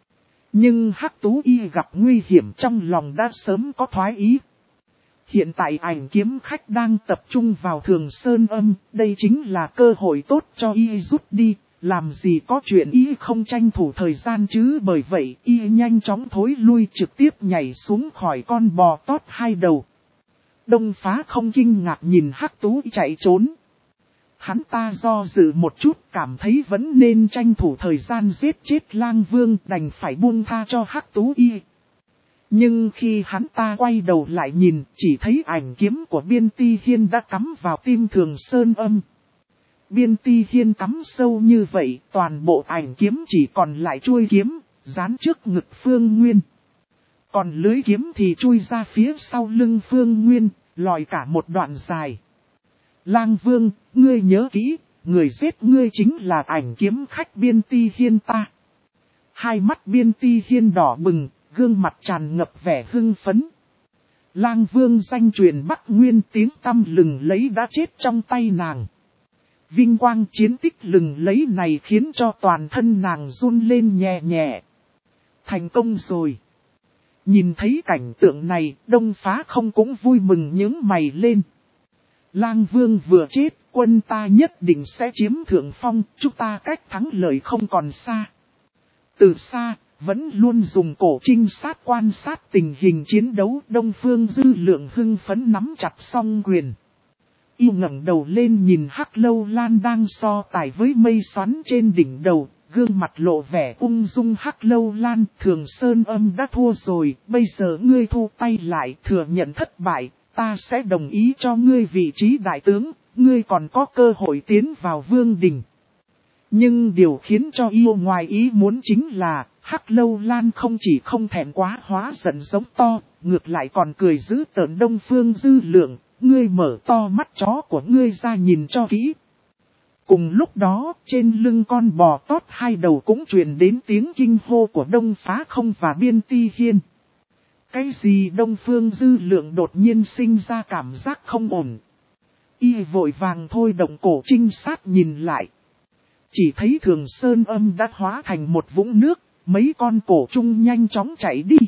Nhưng Hắc Tú Y gặp nguy hiểm trong lòng đã sớm có thoái ý. Hiện tại ảnh kiếm khách đang tập trung vào Thường Sơn Âm, đây chính là cơ hội tốt cho Y rút đi, làm gì có chuyện Y không tranh thủ thời gian chứ. Bởi vậy Y nhanh chóng thối lui trực tiếp nhảy xuống khỏi con bò tót hai đầu. Đông Phá Không kinh ngạc nhìn Hắc Tú Y chạy trốn. Hắn ta do dự một chút, cảm thấy vẫn nên tranh thủ thời gian giết chết Lang Vương, đành phải buông tha cho Hắc Tú Y. Nhưng khi hắn ta quay đầu lại nhìn, chỉ thấy ảnh kiếm của Biên Ti Hiên đã cắm vào tim Thường Sơn Âm. Biên Ti Hiên cắm sâu như vậy, toàn bộ ảnh kiếm chỉ còn lại chuôi kiếm, dán trước ngực Phương Nguyên. Còn lưới kiếm thì chui ra phía sau lưng Phương Nguyên, lòi cả một đoạn dài. Lang Vương, ngươi nhớ kỹ, người giết ngươi chính là ảnh kiếm khách Biên Ti Hiên ta. Hai mắt Biên Ti Hiên đỏ bừng, gương mặt tràn ngập vẻ hưng phấn. Lang Vương danh truyền Bắc Nguyên, tiếng tăm lừng lấy đã chết trong tay nàng. Vinh quang chiến tích lừng lấy này khiến cho toàn thân nàng run lên nhẹ nhẹ. Thành công rồi. Nhìn thấy cảnh tượng này, Đông Phá Không cũng vui mừng nhướng mày lên. Lang Vương vừa chết, quân ta nhất định sẽ chiếm thượng phong, chúng ta cách thắng lợi không còn xa. Từ xa, vẫn luôn dùng cổ trinh sát quan sát tình hình chiến đấu, Đông Phương Dư Lượng hưng phấn nắm chặt song quyền. Y ngẩng đầu lên nhìn Hắc Lâu Lan đang so tài với mây xoắn trên đỉnh đầu, gương mặt lộ vẻ ung dung Hắc Lâu Lan. Thường Sơn Âm đã thua rồi, bây giờ ngươi thu tay lại thừa nhận thất bại, ta sẽ đồng ý cho ngươi vị trí đại tướng, ngươi còn có cơ hội tiến vào vương đình. Nhưng điều khiến cho yêu ngoài ý muốn chính là, Hắc Lâu Lan không chỉ không thẹn quá hóa giận giống to, ngược lại còn cười giữ tợn Đông Phương Dư Lượng, ngươi mở to mắt chó của ngươi ra nhìn cho kỹ. Cùng lúc đó, trên lưng con bò tót hai đầu cũng truyền đến tiếng kinh hô của Đông Phá Không và Biên Ti Hiên. Cái gì Đông Phương Dư Lượng đột nhiên sinh ra cảm giác không ổn. Y vội vàng thôi động cổ trinh sát nhìn lại. Chỉ thấy Thường Sơn Âm đã hóa thành một vũng nước, mấy con cổ trung nhanh chóng chạy đi.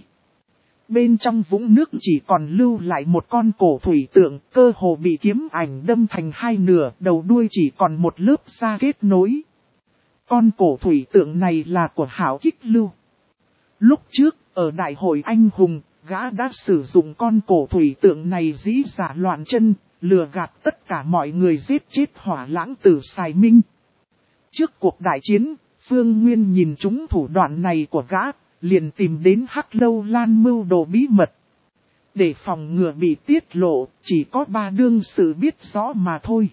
Bên trong vũng nước chỉ còn lưu lại một con cổ thủy tượng, cơ hồ bị kiếm ảnh đâm thành hai nửa, đầu đuôi chỉ còn một lớp da kết nối. Con cổ thủy tượng này là của Hảo Kích Lưu. Lúc trước, ở Đại hội Anh Hùng, gã đã sử dụng con cổ thủy tượng này dĩ giả loạn chân, lừa gạt tất cả mọi người giết chết Hỏa Lãng Tử Sài Minh. Trước cuộc đại chiến, Phương Nguyên nhìn trúng thủ đoạn này của gã, liền tìm đến Hắc Lâu Lan mưu đồ bí mật. Để phòng ngừa bị tiết lộ, chỉ có ba đương sự biết rõ mà thôi.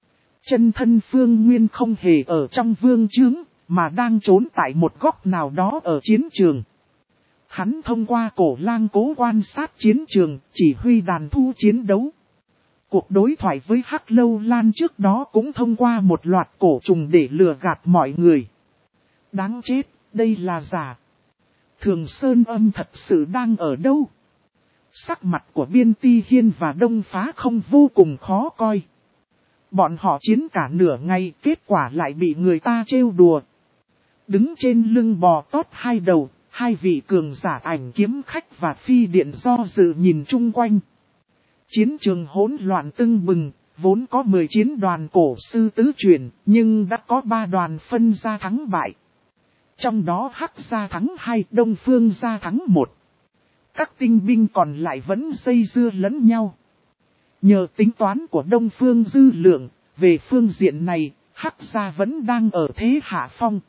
Chân thân Phương Nguyên không hề ở trong vương trướng, mà đang trốn tại một góc nào đó ở chiến trường. Hắn thông qua cổ lang cố quan sát chiến trường, chỉ huy đàn thu chiến đấu. Cuộc đối thoại với Hắc Lâu Lan trước đó cũng thông qua một loạt cổ trùng để lừa gạt mọi người. Đáng chết, đây là giả. Thường Sơn Âm thật sự đang ở đâu? Sắc mặt của Biên Ti Hiên và Đông Phá Không vô cùng khó coi. Bọn họ chiến cả nửa ngày, kết quả lại bị người ta trêu đùa. Đứng trên lưng bò tót hai đầu, hai vị cường giả ảnh kiếm khách và phi điện do dự nhìn chung quanh. Chiến trường hỗn loạn tưng bừng, vốn có mười chiến đoàn cổ sư tứ truyền, nhưng đã có ba đoàn phân ra thắng bại. Trong đó Hắc gia thắng hai, Đông Phương gia thắng một. Các tinh binh còn lại vẫn dây dưa lẫn nhau. Nhờ tính toán của Đông Phương Dư Lượng, về phương diện này, Hắc gia vẫn đang ở thế hạ phong.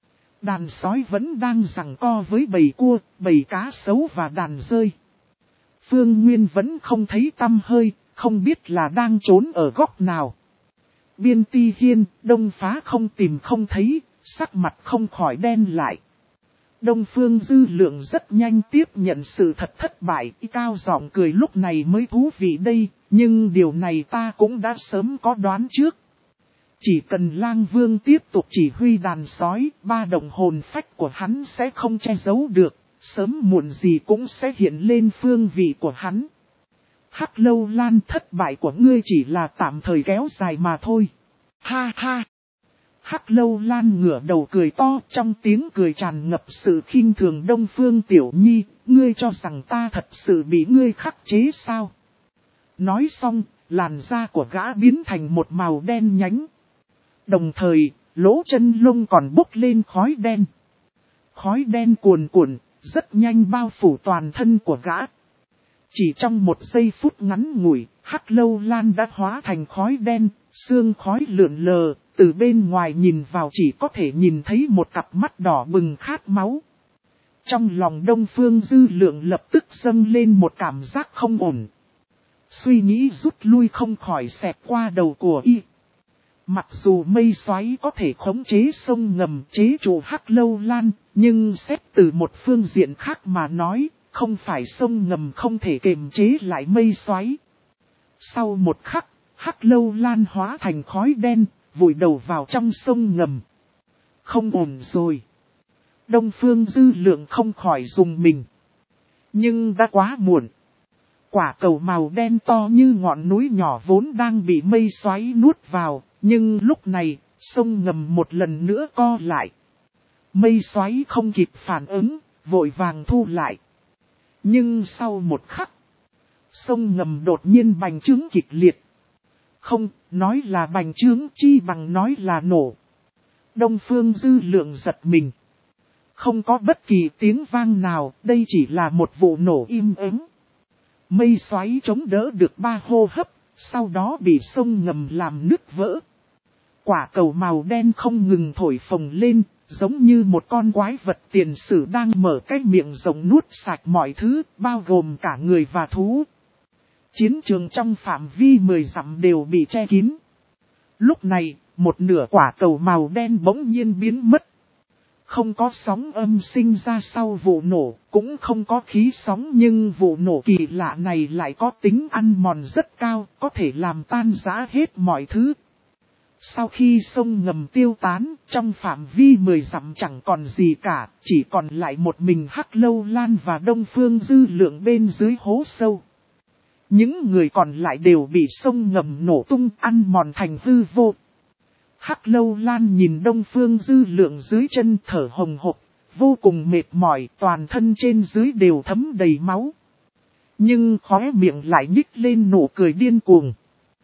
Đàn sói vẫn đang giằng co với bầy cua, bầy cá sấu và đàn rơi. Phương Nguyên vẫn không thấy tăm hơi, không biết là đang trốn ở góc nào. Biên Ti Hiên, Đông Phá Không tìm không thấy, sắc mặt không khỏi đen lại. Đông Phương Dư Lượng rất nhanh tiếp nhận sự thật thất bại, cao giọng cười lúc này mới thú vị đây, nhưng điều này ta cũng đã sớm có đoán trước. Chỉ cần Lang Vương tiếp tục chỉ huy đàn sói, ba động hồn phách của hắn sẽ không che giấu được, sớm muộn gì cũng sẽ hiện lên phương vị của hắn. Hắc Lâu Lan thất bại của ngươi chỉ là tạm thời kéo dài mà thôi. Ha ha! Hắc Lâu Lan ngửa đầu cười to, trong tiếng cười tràn ngập sự khinh thường. Đông Phương Tiểu Nhi, ngươi cho rằng ta thật sự bị ngươi khắc chế sao? Nói xong, làn da của gã biến thành một màu đen nhánh. Đồng thời, lỗ chân lông còn bốc lên khói đen. Khói đen cuồn cuộn, rất nhanh bao phủ toàn thân của gã. Chỉ trong một giây phút ngắn ngủi, Hắc Lâu Lan đã hóa thành khói đen, sương khói lượn lờ, từ bên ngoài nhìn vào chỉ có thể nhìn thấy một cặp mắt đỏ bừng khát máu. Trong lòng Đông Phương Dư Lượng lập tức dâng lên một cảm giác không ổn. Suy nghĩ rút lui không khỏi xẹt qua đầu của y. Mặc dù mây xoáy có thể khống chế sông ngầm chế trụ Hắc Lâu Lan, nhưng xét từ một phương diện khác mà nói, không phải sông ngầm không thể kiềm chế lại mây xoáy. Sau một khắc, Hắc Lâu Lan hóa thành khói đen, vùi đầu vào trong sông ngầm. Không ổn rồi. Đông Phương Dư Lượng không khỏi dùng mình. Nhưng đã quá muộn. Quả cầu màu đen to như ngọn núi nhỏ vốn đang bị mây xoáy nuốt vào, nhưng lúc này, sông ngầm một lần nữa co lại. Mây xoáy không kịp phản ứng, vội vàng thu lại. Nhưng sau một khắc, sông ngầm đột nhiên bành trướng kịch liệt. Không, nói là bành trướng chi bằng nói là nổ. Đông Phương Dư Lượng giật mình. Không có bất kỳ tiếng vang nào, đây chỉ là một vụ nổ im ắng. Mây xoáy chống đỡ được ba hô hấp, sau đó bị sông ngầm làm nứt vỡ. Quả cầu màu đen không ngừng thổi phồng lên, giống như một con quái vật tiền sử đang mở cái miệng rộng nuốt sạch mọi thứ, bao gồm cả người và thú. Chiến trường trong phạm vi mười dặm đều bị che kín. Lúc này, một nửa quả cầu màu đen bỗng nhiên biến mất. Không có sóng âm sinh ra sau vụ nổ, cũng không có khí sóng, nhưng vụ nổ kỳ lạ này lại có tính ăn mòn rất cao, có thể làm tan rã hết mọi thứ. Sau khi sông ngầm tiêu tán, trong phạm vi mười dặm chẳng còn gì cả, chỉ còn lại một mình Hắc Lâu Lan và Đông Phương Dư Lượng bên dưới hố sâu. Những người còn lại đều bị sông ngầm nổ tung ăn mòn thành hư vô. Hắc Lâu Lan nhìn Đông Phương Dư Lượng dưới chân thở hồng hộc, vô cùng mệt mỏi, toàn thân trên dưới đều thấm đầy máu. Nhưng khóe miệng lại nhích lên nụ cười điên cuồng.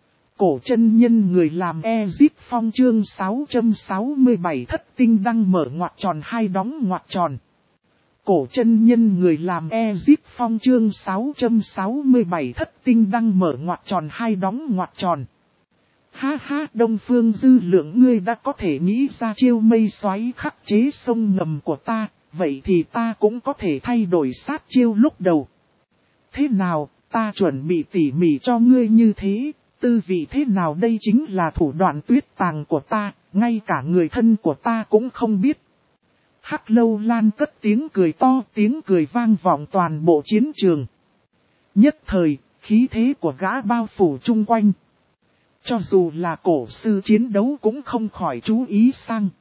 Cổ chân nhân người làm Ezip Phong chương sáu trăm sáu mươi bảy thất tinh đăng mở ngoặc tròn hai đóng ngoặc tròn. Cổ chân nhân người làm Ezip Phong chương sáu trăm sáu mươi bảy thất tinh đăng mở ngoặc tròn hai đóng ngoặc tròn. Ha ha, Đông Phương Dư Lượng, ngươi đã có thể nghĩ ra chiêu mây xoáy khắc chế sông ngầm của ta, vậy thì ta cũng có thể thay đổi sát chiêu lúc đầu. Thế nào, ta chuẩn bị tỉ mỉ cho ngươi như thế, tư vị thế nào? Đây chính là thủ đoạn tuyết tàng của ta, ngay cả người thân của ta cũng không biết. Hắc Lâu Lan cất tiếng cười to, tiếng cười vang vọng toàn bộ chiến trường. Nhất thời, khí thế của gã bao phủ chung quanh. Cho dù là cổ sư chiến đấu cũng không khỏi chú ý sang.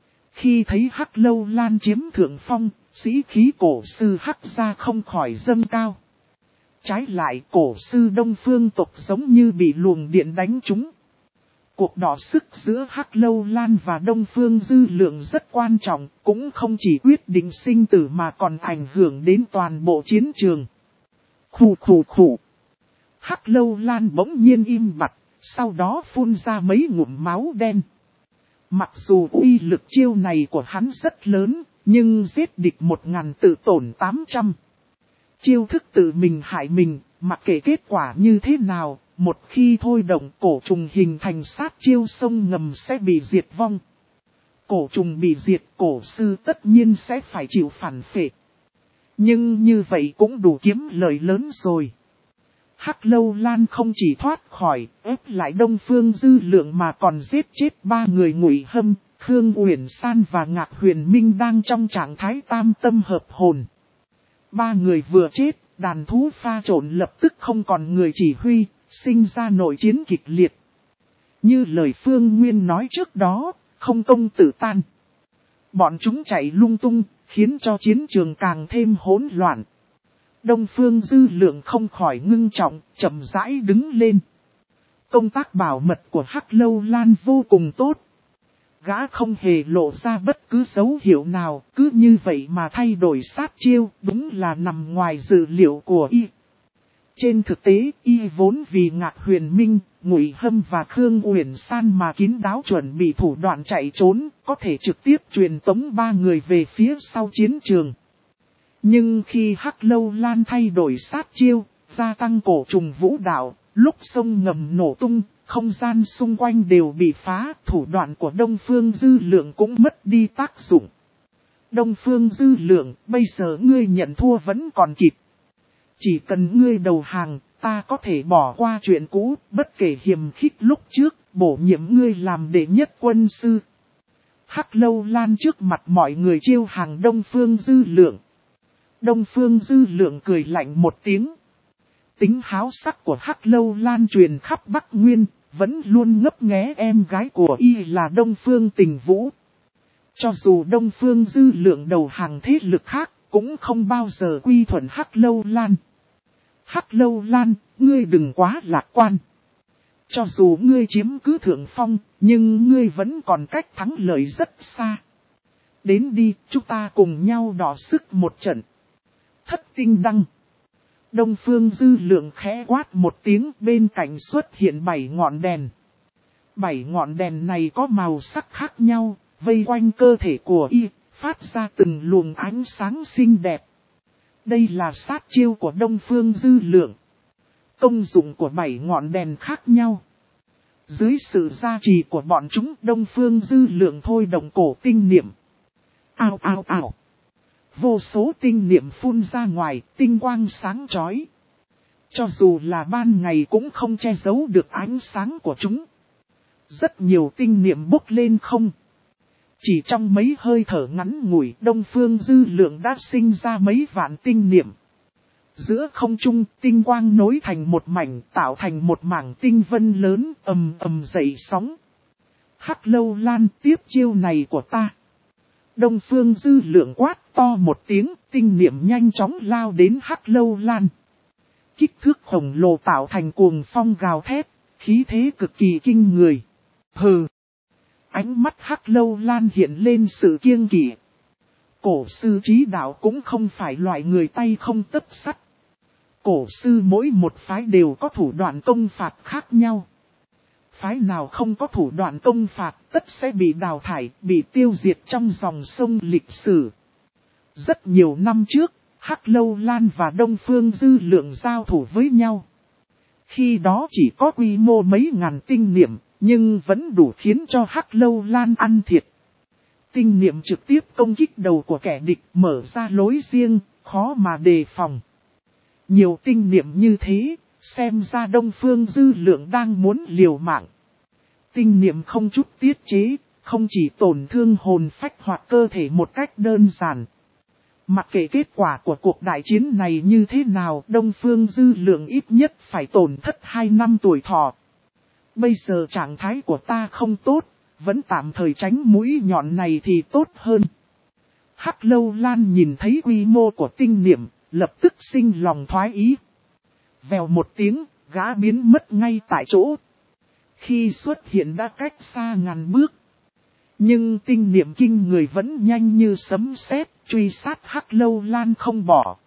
Khi thấy Hắc Lâu Lan chiếm thượng phong, sĩ khí cổ sư Hắc gia không khỏi dâng cao. Trái lại, cổ sư Đông Phương tộc giống như bị luồng điện đánh trúng. Cuộc đọ sức giữa Hắc Lâu Lan và Đông Phương Dư Lượng rất quan trọng, cũng không chỉ quyết định sinh tử mà còn ảnh hưởng đến toàn bộ chiến trường. Khủ khủ khủ. Hắc Lâu Lan bỗng nhiên im bặt, sau đó phun ra mấy ngụm máu đen. Mặc dù uy lực chiêu này của hắn rất lớn, nhưng giết địch một ngàn tự tổn tám trăm. Chiêu thức tự mình hại mình, mặc kệ kết quả như thế nào, một khi thôi động cổ trùng hình thành sát chiêu sông ngầm sẽ bị diệt vong. Cổ trùng bị diệt, cổ sư tất nhiên sẽ phải chịu phản phệ. Nhưng như vậy cũng đủ kiếm lời lớn rồi. Hắc Lâu Lan không chỉ thoát khỏi, ép lại Đông Phương Dư Lượng mà còn giết chết ba người Ngụy Hâm, Khương Uyển San và Ngạc Huyền Minh đang trong trạng thái tam tâm hợp hồn. Ba người vừa chết, đàn thú pha trộn lập tức không còn người chỉ huy, sinh ra nội chiến kịch liệt. Như lời Phương Nguyên nói trước đó, không công tử tan. Bọn chúng chạy lung tung, khiến cho chiến trường càng thêm hỗn loạn. Đông Phương Dư Lượng không khỏi ngưng trọng, chậm rãi đứng lên. Công tác bảo mật của Hắc Lâu Lan vô cùng tốt. Gã không hề lộ ra bất cứ dấu hiệu nào, cứ như vậy mà thay đổi sát chiêu, đúng là nằm ngoài dự liệu của y. Trên thực tế, y vốn vì Ngạc Huyền Minh, Ngụy Hâm và Khương Uyển San mà kín đáo chuẩn bị thủ đoạn chạy trốn, có thể trực tiếp truyền tống ba người về phía sau chiến trường. Nhưng khi Hắc Lâu Lan thay đổi sát chiêu, gia tăng cổ trùng vũ đạo, lúc sông ngầm nổ tung, không gian xung quanh đều bị phá, thủ đoạn của Đông Phương Dư Lượng cũng mất đi tác dụng. Đông Phương Dư Lượng, bây giờ ngươi nhận thua vẫn còn kịp. Chỉ cần ngươi đầu hàng, ta có thể bỏ qua chuyện cũ, bất kể hiềm khích lúc trước, bổ nhiệm ngươi làm đệ nhất quân sư. Hắc Lâu Lan trước mặt mọi người chiêu hàng Đông Phương Dư Lượng. Đông Phương Dư Lượng cười lạnh một tiếng. Tính háo sắc của Hắc Lâu Lan truyền khắp Bắc Nguyên, vẫn luôn ngấp nghé em gái của y là Đông Phương Tình Vũ. Cho dù Đông Phương Dư Lượng đầu hàng thế lực khác, cũng không bao giờ quy thuận Hắc Lâu Lan. Hắc Lâu Lan, ngươi đừng quá lạc quan. Cho dù ngươi chiếm cứ thượng phong, nhưng ngươi vẫn còn cách thắng lợi rất xa. Đến đi, chúng ta cùng nhau đọ sức một trận. Thất tinh đăng. Đông Phương Dư Lượng khẽ quát một tiếng, bên cạnh xuất hiện bảy ngọn đèn. Bảy ngọn đèn này có màu sắc khác nhau, vây quanh cơ thể của y, phát ra từng luồng ánh sáng xinh đẹp. Đây là sát chiêu của Đông Phương Dư Lượng. Công dụng của bảy ngọn đèn khác nhau. Dưới sự gia trì của bọn chúng, Đông Phương Dư Lượng thôi động cổ tinh niệm. Ao ao ao. Vô số tinh niệm phun ra ngoài, tinh quang sáng chói. Cho dù là ban ngày cũng không che giấu được ánh sáng của chúng. Rất nhiều tinh niệm bốc lên không. Chỉ trong mấy hơi thở ngắn ngủi, Đông Phương Dư Lượng đã sinh ra mấy vạn tinh niệm. Giữa không trung, tinh quang nối thành một mảnh, tạo thành một mảng tinh vân lớn, ầm ầm dậy sóng. Hắc Lâu Lan, tiếp chiêu này của ta. Đông Phương Dư Lượng quát to một tiếng, tinh niệm nhanh chóng lao đến Hắc Lâu Lan. Kích thước khổng lồ tạo thành cuồng phong gào thét, khí thế cực kỳ kinh người. Hừ! Ánh mắt Hắc Lâu Lan hiện lên sự kiêng kỵ. Cổ sư trí đạo cũng không phải loại người tay không tấc sắt. Cổ sư mỗi một phái đều có thủ đoạn công phạt khác nhau. Phái nào không có thủ đoạn công phạt tất sẽ bị đào thải, bị tiêu diệt trong dòng sông lịch sử. Rất nhiều năm trước, Hắc Lâu Lan và Đông Phương Dư Lượng giao thủ với nhau. Khi đó chỉ có quy mô mấy ngàn tinh niệm, nhưng vẫn đủ khiến cho Hắc Lâu Lan ăn thiệt. Tinh niệm trực tiếp công kích đầu của kẻ địch, mở ra lối riêng, khó mà đề phòng. Nhiều tinh niệm như thế, xem ra Đông Phương Dư Lượng đang muốn liều mạng. Tinh niệm không chút tiết chế, không chỉ tổn thương hồn phách hoặc cơ thể một cách đơn giản. Mặc kệ kết quả của cuộc đại chiến này như thế nào, Đông Phương Dư Lượng ít nhất phải tổn thất hai năm tuổi thọ. Bây giờ trạng thái của ta không tốt, vẫn tạm thời tránh mũi nhọn này thì tốt hơn. Hắc Lâu Lan nhìn thấy quy mô của tinh niệm, lập tức sinh lòng thoái ý. Vèo một tiếng, gã biến mất ngay tại chỗ. Khi xuất hiện đã cách xa ngàn bước. Nhưng tinh niệm kinh người vẫn nhanh như sấm sét, truy sát Hắc Lâu Lan không bỏ.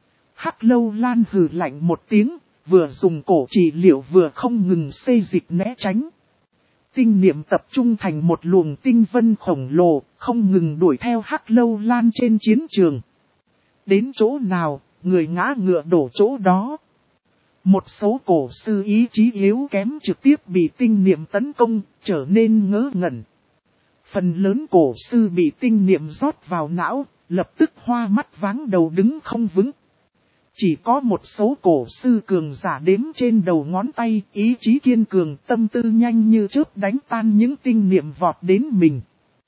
Hắc Lâu Lan hừ lạnh một tiếng, vừa dùng cổ trị liệu vừa không ngừng xê dịch né tránh. Tinh niệm tập trung thành một luồng tinh vân khổng lồ, không ngừng đuổi theo Hắc Lâu Lan trên chiến trường. Đến chỗ nào, người ngã ngựa đổ chỗ đó. Một số cổ sư ý chí yếu kém trực tiếp bị tinh niệm tấn công, trở nên ngớ ngẩn. Phần lớn cổ sư bị tinh niệm rót vào não, lập tức hoa mắt váng đầu đứng không vững. Chỉ có một số cổ sư cường giả đếm trên đầu ngón tay, ý chí kiên cường, tâm tư nhanh như chớp đánh tan những tinh niệm vọt đến mình.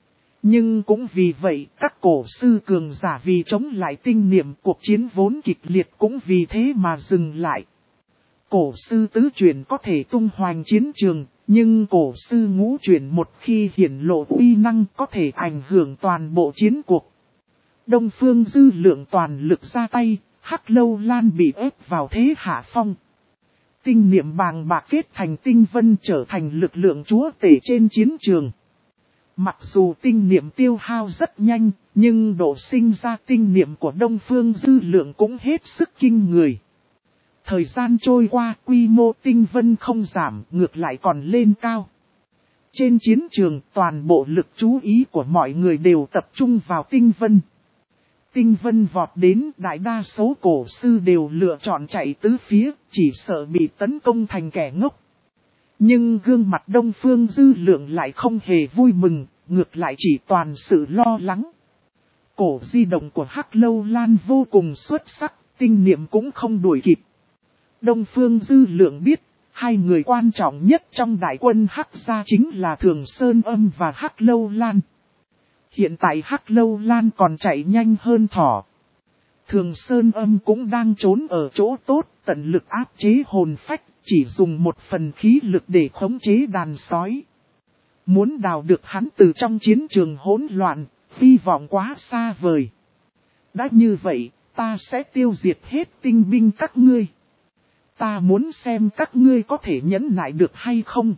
Nhưng cũng vì vậy, các cổ sư cường giả vì chống lại tinh niệm, cuộc chiến vốn kịch liệt cũng vì thế mà dừng lại. Cổ sư tứ chuyển có thể tung hoành chiến trường, nhưng cổ sư ngũ chuyển một khi hiển lộ uy năng có thể ảnh hưởng toàn bộ chiến cuộc. Đông Phương Dư Lượng toàn lực ra tay, Hắc Lâu Lan bị ép vào thế hạ phong. Tinh niệm bàng bạc kết thành tinh vân trở thành lực lượng chúa tể trên chiến trường. Mặc dù tinh niệm tiêu hao rất nhanh, nhưng độ sinh ra tinh niệm của Đông Phương Dư Lượng cũng hết sức kinh người. Thời gian trôi qua, quy mô tinh vân không giảm, ngược lại còn lên cao. Trên chiến trường, toàn bộ lực chú ý của mọi người đều tập trung vào tinh vân. Tinh vân vọt đến, đại đa số cổ sư đều lựa chọn chạy tứ phía, chỉ sợ bị tấn công thành kẻ ngốc. Nhưng gương mặt Đông Phương Dư Lượng lại không hề vui mừng, ngược lại chỉ toàn sự lo lắng. Cổ di động của Hắc Lâu Lan vô cùng xuất sắc, tinh niệm cũng không đuổi kịp. Đông Phương Dư Lượng biết, hai người quan trọng nhất trong đại quân Hắc gia chính là Thường Sơn Âm và Hắc Lâu Lan. Hiện tại Hắc Lâu Lan còn chạy nhanh hơn thỏ. Thường Sơn Âm cũng đang trốn ở chỗ tốt, tận lực áp chế hồn phách, chỉ dùng một phần khí lực để khống chế đàn sói. Muốn đào được hắn từ trong chiến trường hỗn loạn, hy vọng quá xa vời. Đã như vậy, ta sẽ tiêu diệt hết tinh binh các ngươi. Ta muốn xem các ngươi có thể nhẫn nại được hay không.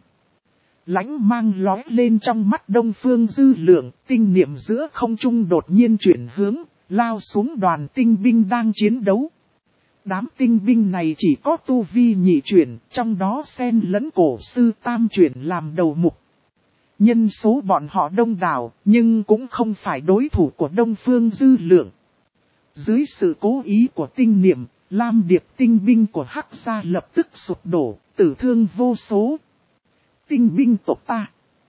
Lãnh mang lói lên trong mắt Đông Phương Dư Lượng, tinh niệm giữa không trung đột nhiên chuyển hướng, lao xuống đoàn tinh binh đang chiến đấu. Đám tinh binh này chỉ có tu vi nhị chuyển, trong đó xen lẫn cổ sư tam chuyển làm đầu mục. Nhân số bọn họ đông đảo, nhưng cũng không phải đối thủ của Đông Phương Dư Lượng. Dưới sự cố ý của tinh niệm, Lam Điệp tinh binh của Hắc gia lập tức sụp đổ, tử thương vô số. Tinh binh tộc ta,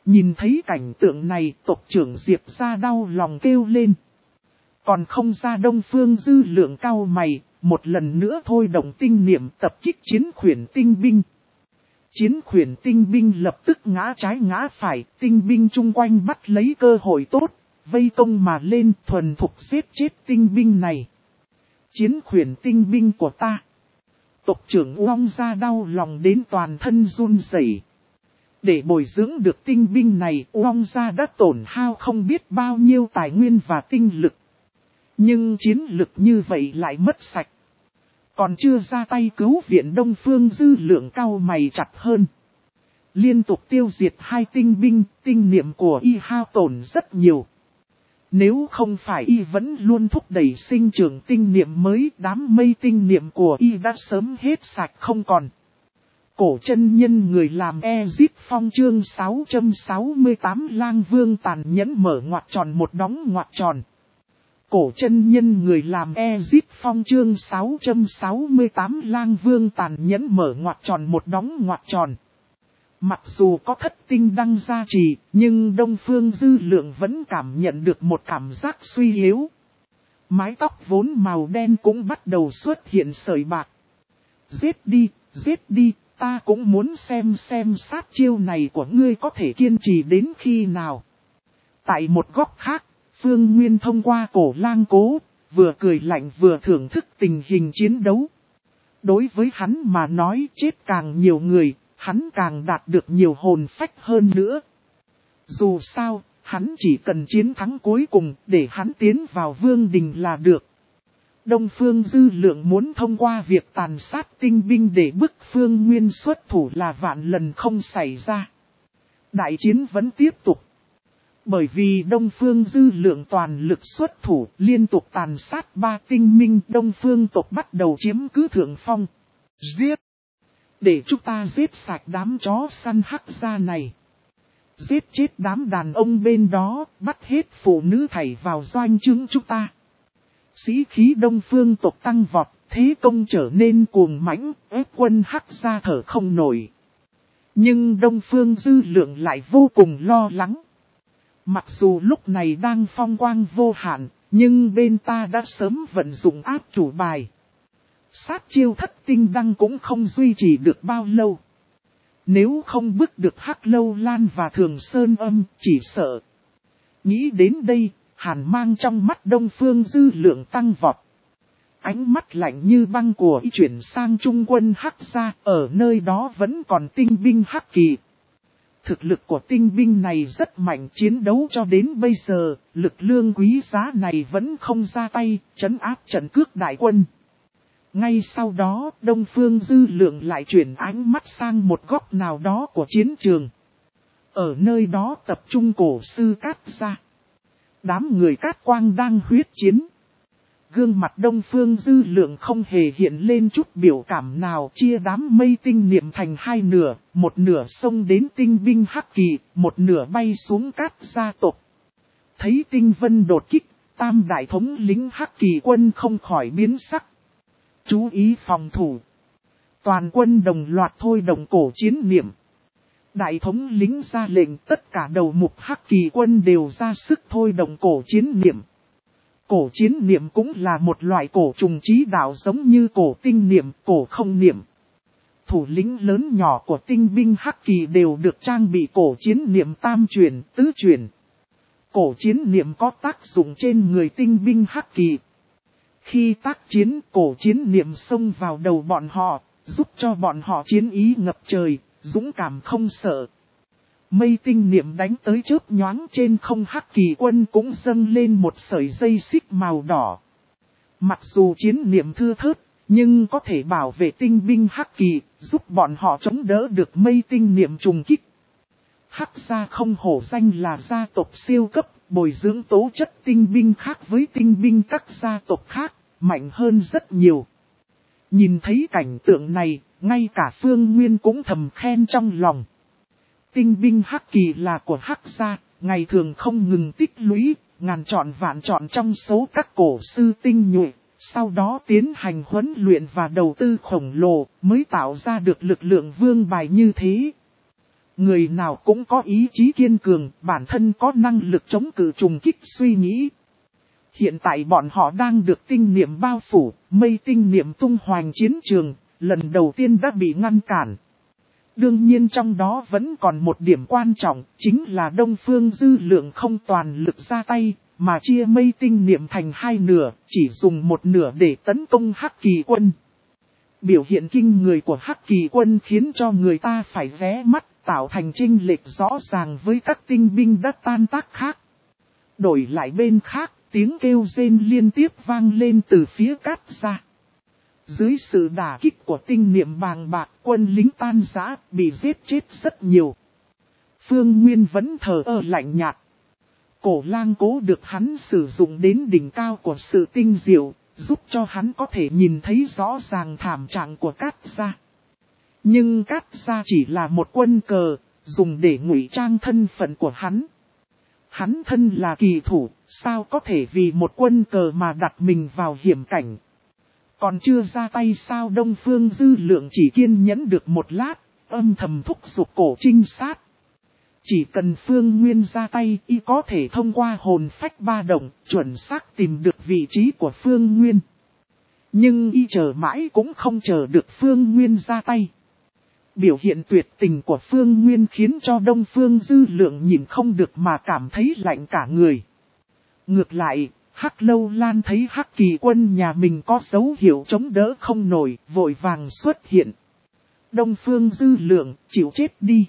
Nhìn thấy cảnh tượng này, tộc trưởng Diệp ra đau lòng kêu lên. Còn không ra Đông Phương Dư Lượng cao mày, một lần nữa thôi động tinh niệm tập kích chiến khuyển tinh binh. Chiến khuyển tinh binh lập tức ngã trái ngã phải, tinh binh chung quanh bắt lấy cơ hội tốt, vây công mà lên thuần thục giết chết tinh binh này. Chiến khuyển tinh binh của ta. Tộc trưởng Uông ra đau lòng đến toàn thân run rẩy. Để bồi dưỡng được tinh binh này, Uông gia đã tổn hao không biết bao nhiêu tài nguyên và tinh lực. Nhưng chiến lực như vậy lại mất sạch. Còn chưa ra tay cứu viện Đông Phương Dư Lượng cao mày chặt hơn. Liên tục tiêu diệt hai tinh binh, tinh niệm của y hao tổn rất nhiều. Nếu không phải y vẫn luôn thúc đẩy sinh trưởng tinh niệm mới, đám mây tinh niệm của y đã sớm hết sạch không còn. Cổ chân nhân người làm Ezip Phong chương sáu trăm sáu mươi tám Lang Vương tàn nhẫn mở ngoặc tròn một đóng ngoặc tròn. Cổ chân nhân người làm Ezip Phong chương sáu trăm sáu mươi tám Lang Vương tàn nhẫn mở ngoặc tròn một đóng ngoặc tròn. Mặc dù có thất tinh đăng gia trì, nhưng Đông Phương Dư Lượng vẫn cảm nhận được một cảm giác suy yếu. Mái tóc vốn màu đen cũng bắt đầu xuất hiện sợi bạc. Giết đi, giết đi, ta cũng muốn xem xem sát chiêu này của ngươi có thể kiên trì đến khi nào. Tại một góc khác, Phương Nguyên thông qua cổ lang cố, vừa cười lạnh vừa thưởng thức tình hình chiến đấu. Đối với hắn mà nói chết càng nhiều người, hắn càng đạt được nhiều hồn phách hơn nữa. Dù sao, hắn chỉ cần chiến thắng cuối cùng để hắn tiến vào vương đình là được. Đông Phương Dư Lượng muốn thông qua việc tàn sát tinh binh để bức Phương Nguyên xuất thủ là vạn lần không xảy ra. Đại chiến vẫn tiếp tục. Bởi vì Đông Phương Dư Lượng toàn lực xuất thủ liên tục tàn sát ba tinh minh, Đông Phương tộc bắt đầu chiếm cứ thượng phong. Giết! Để chúng ta giết sạch đám chó săn hắc gia này. Giết chết đám đàn ông bên đó, bắt hết phụ nữ thảy vào doanh trướng chúng ta. Sĩ khí Đông Phương tộc tăng vọt, thế công trở nên cuồng mãnh, ép quân hắc gia thở không nổi. Nhưng Đông Phương Dư Lượng lại vô cùng lo lắng. Mặc dù lúc này đang phong quang vô hạn, nhưng bên ta đã sớm vận dụng áp chủ bài. Sát chiêu thất tinh đăng cũng không duy trì được bao lâu. Nếu không bức được Hắc Lâu Lan và Thường Sơn Âm, chỉ sợ. Nghĩ đến đây, hàn mang trong mắt Đông Phương Dư Lượng tăng vọt. Ánh mắt lạnh như băng của y chuyển sang trung quân Hắc gia, ở nơi đó vẫn còn tinh binh Hắc Kỳ. Thực lực của tinh binh này rất mạnh, chiến đấu cho đến bây giờ, lực lượng quý giá này vẫn không ra tay, trấn áp trận cước đại quân. Ngay sau đó, Đông Phương Dư Lượng lại chuyển ánh mắt sang một góc nào đó của chiến trường. Ở nơi đó tập trung cổ sư Cát gia. Đám người Cát Quang đang huyết chiến. Gương mặt Đông Phương Dư Lượng không hề hiện lên chút biểu cảm nào, chia đám mây tinh niệm thành hai nửa, một nửa xông đến tinh binh Hắc Kỳ, một nửa bay xuống Cát gia tộc. Thấy tinh vân đột kích, tam đại thống lính Hắc Kỳ quân không khỏi biến sắc. Chú ý phòng thủ. Toàn quân đồng loạt thôi động cổ chiến niệm. Đại thống lính ra lệnh, tất cả đầu mục Hắc Kỳ quân đều ra sức thôi động cổ chiến niệm. Cổ chiến niệm cũng là một loại cổ trùng trí đạo giống như cổ tinh niệm, cổ không niệm. Thủ lĩnh lớn nhỏ của tinh binh Hắc Kỳ đều được trang bị cổ chiến niệm tam truyền, tứ truyền. Cổ chiến niệm có tác dụng trên người tinh binh Hắc Kỳ. Khi tác chiến, cổ chiến niệm xông vào đầu bọn họ, giúp cho bọn họ chiến ý ngập trời, dũng cảm không sợ. Mây tinh niệm đánh tới chớp nhoáng trên không, Hắc Kỳ quân cũng dâng lên một sợi dây xích màu đỏ. Mặc dù chiến niệm thưa thớt, nhưng có thể bảo vệ tinh binh Hắc Kỳ, giúp bọn họ chống đỡ được mây tinh niệm trùng kích. Hắc gia không hổ danh là gia tộc siêu cấp, bồi dưỡng tố chất tinh binh khác với tinh binh các gia tộc khác, mạnh hơn rất nhiều. Nhìn thấy cảnh tượng này, ngay cả Phương Nguyên cũng thầm khen trong lòng. Tinh binh Hắc Kỳ là của Hắc gia, ngày thường không ngừng tích lũy, ngàn chọn vạn chọn trong số các cổ sư tinh nhuệ, sau đó tiến hành huấn luyện và đầu tư khổng lồ, mới tạo ra được lực lượng vương bài như thế. Người nào cũng có ý chí kiên cường, bản thân có năng lực chống cự trùng kích suy nghĩ. Hiện tại bọn họ đang được tinh niệm bao phủ, mây tinh niệm tung hoành chiến trường, lần đầu tiên đã bị ngăn cản. Đương nhiên trong đó vẫn còn một điểm quan trọng, chính là Đông Phương Dư Lượng không toàn lực ra tay, mà chia mây tinh niệm thành hai nửa, chỉ dùng một nửa để tấn công Hắc Kỳ Quân. Biểu hiện kinh người của Hắc Kỳ Quân khiến cho người ta phải vé mắt, tạo thành chênh lệch rõ ràng với các tinh binh đã tan tác khác. Đổi lại bên khác, tiếng kêu rên liên tiếp vang lên từ phía Cát Gia. Dưới sự đả kích của tinh niệm bàng bạc, quân lính tan rã, bị giết chết rất nhiều. Phương Nguyên vẫn thờ ơ lạnh nhạt. Cổ Lang Cố được hắn sử dụng đến đỉnh cao của sự tinh diệu, giúp cho hắn có thể nhìn thấy rõ ràng thảm trạng của Cát Gia. Nhưng Cát Gia chỉ là một quân cờ, dùng để ngụy trang thân phận của hắn. Hắn thân là kỳ thủ, sao có thể vì một quân cờ mà đặt mình vào hiểm cảnh. Còn chưa ra tay sao? Đông Phương Dư Lượng chỉ kiên nhẫn được một lát, âm thầm thúc giục cổ trinh sát. Chỉ cần Phương Nguyên ra tay, y có thể thông qua hồn phách ba động, chuẩn xác tìm được vị trí của Phương Nguyên. Nhưng y chờ mãi cũng không chờ được Phương Nguyên ra tay. Biểu hiện tuyệt tình của Phương Nguyên khiến cho Đông Phương Dư Lượng nhìn không được mà cảm thấy lạnh cả người. Ngược lại, Hắc Lâu Lan thấy Hắc Kỳ Quân nhà mình có dấu hiệu chống đỡ không nổi, vội vàng xuất hiện. Đông Phương Dư Lượng, chịu chết đi.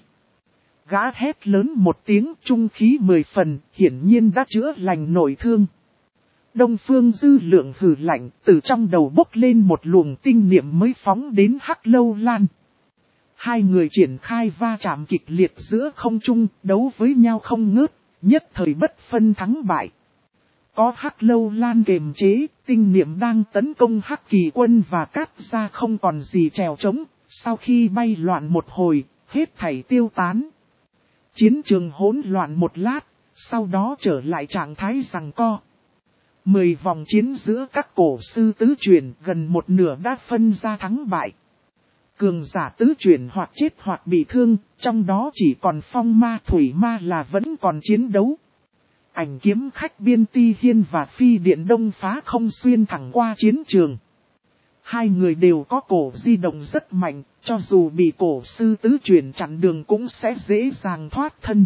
Gã hét lớn một tiếng, trung khí mười phần, hiển nhiên đã chữa lành nội thương. Đông Phương Dư Lượng hừ lạnh, từ trong đầu bốc lên một luồng tinh niệm mới phóng đến Hắc Lâu Lan. Hai người triển khai va chạm kịch liệt giữa không trung, đấu với nhau không ngớt, nhất thời bất phân thắng bại. Có Hắc Lâu Lan kiềm chế, tinh niệm đang tấn công Hắc Kỳ Quân và Cát Gia không còn gì trèo trống, sau khi bay loạn một hồi, hết thảy tiêu tán. Chiến trường hỗn loạn một lát, sau đó trở lại trạng thái giằng co. Mười vòng chiến giữa các cổ sư tứ truyền gần một nửa đã phân ra thắng bại. Cường giả tứ truyền hoặc chết hoặc bị thương, trong đó chỉ còn Phong Ma Thủy Ma là vẫn còn chiến đấu. Ảnh kiếm khách Biên Ti Hiên và Phi Điện Đông phá không xuyên thẳng qua chiến trường. Hai người đều có cổ di động rất mạnh, cho dù bị cổ sư tứ truyền chặn đường cũng sẽ dễ dàng thoát thân.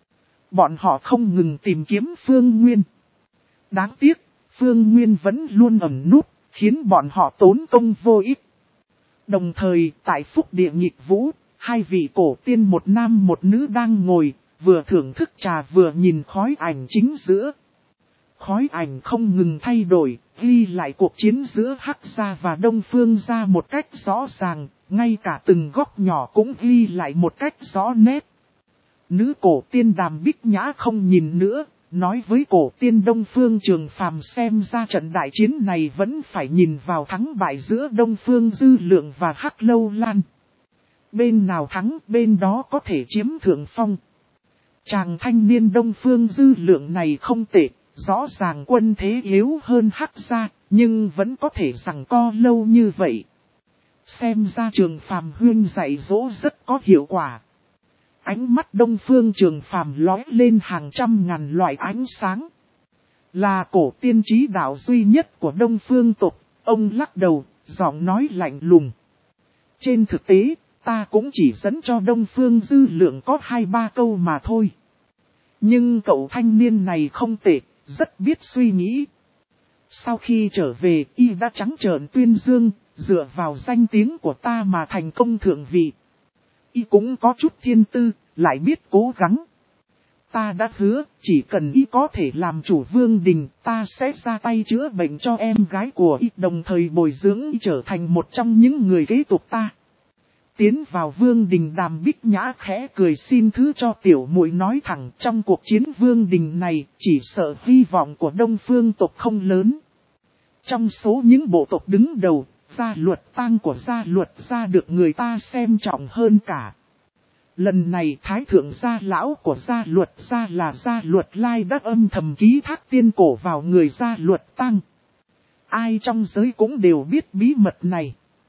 Bọn họ không ngừng tìm kiếm Phương Nguyên. Đáng tiếc, Phương Nguyên vẫn luôn ẩn núp, khiến bọn họ tốn công vô ích. Đồng thời, tại Phúc Địa Nghịch Vũ, hai vị cổ tiên một nam một nữ đang ngồi, vừa thưởng thức trà vừa nhìn khói ảnh chính giữa. Khói ảnh không ngừng thay đổi, ghi lại cuộc chiến giữa Hắc Gia và Đông Phương Gia một cách rõ ràng, ngay cả từng góc nhỏ cũng ghi lại một cách rõ nét. Nữ cổ tiên Đàm Bích Nhã không nhìn nữa, nói với cổ tiên Đông Phương Trường Phàm xem ra trận đại chiến này vẫn phải nhìn vào thắng bại giữa Đông Phương Dư Lượng và Hắc Lâu Lan. Bên nào thắng, bên đó có thể chiếm thượng phong. Chàng thanh niên Đông Phương Dư Lượng này không tệ, rõ ràng quân thế yếu hơn Hắc Gia, nhưng vẫn có thể giằng co lâu như vậy. Xem ra Trường Phàm huynh dạy dỗ rất có hiệu quả. Ánh mắt Đông Phương Trường Phàm lóe lên hàng trăm ngàn loại ánh sáng. Là cổ tiên trí đạo duy nhất của Đông Phương tộc, ông lắc đầu, giọng nói lạnh lùng. Trên thực tế, ta cũng chỉ dẫn cho Đông Phương Dư Lượng có hai ba câu mà thôi. Nhưng cậu thanh niên này không tệ, rất biết suy nghĩ. Sau khi trở về, y đã trắng trợn tuyên dương, dựa vào danh tiếng của ta mà thành công thượng vị. Y cũng có chút thiên tư, lại biết cố gắng. Ta đã hứa, chỉ cần y có thể làm chủ Vương Đình, ta sẽ ra tay chữa bệnh cho em gái của y, đồng thời bồi dưỡng y trở thành một trong những người kế tục ta. Tiến vào Vương Đình, Đàm Bích Nhã khẽ cười xin thứ cho tiểu muội nói thẳng, trong cuộc chiến Vương Đình này, chỉ sợ hy vọng của Đông Phương tộc không lớn. Trong số những bộ tộc đứng đầu, gia luật tang của gia luật gia được người ta xem trọng hơn cả. Lần này thái thượng gia lão của gia luật gia là gia luật lai đã âm thầm ký thác tiên cổ vào người gia luật tang. Ai trong giới cũng đều biết bí mật này.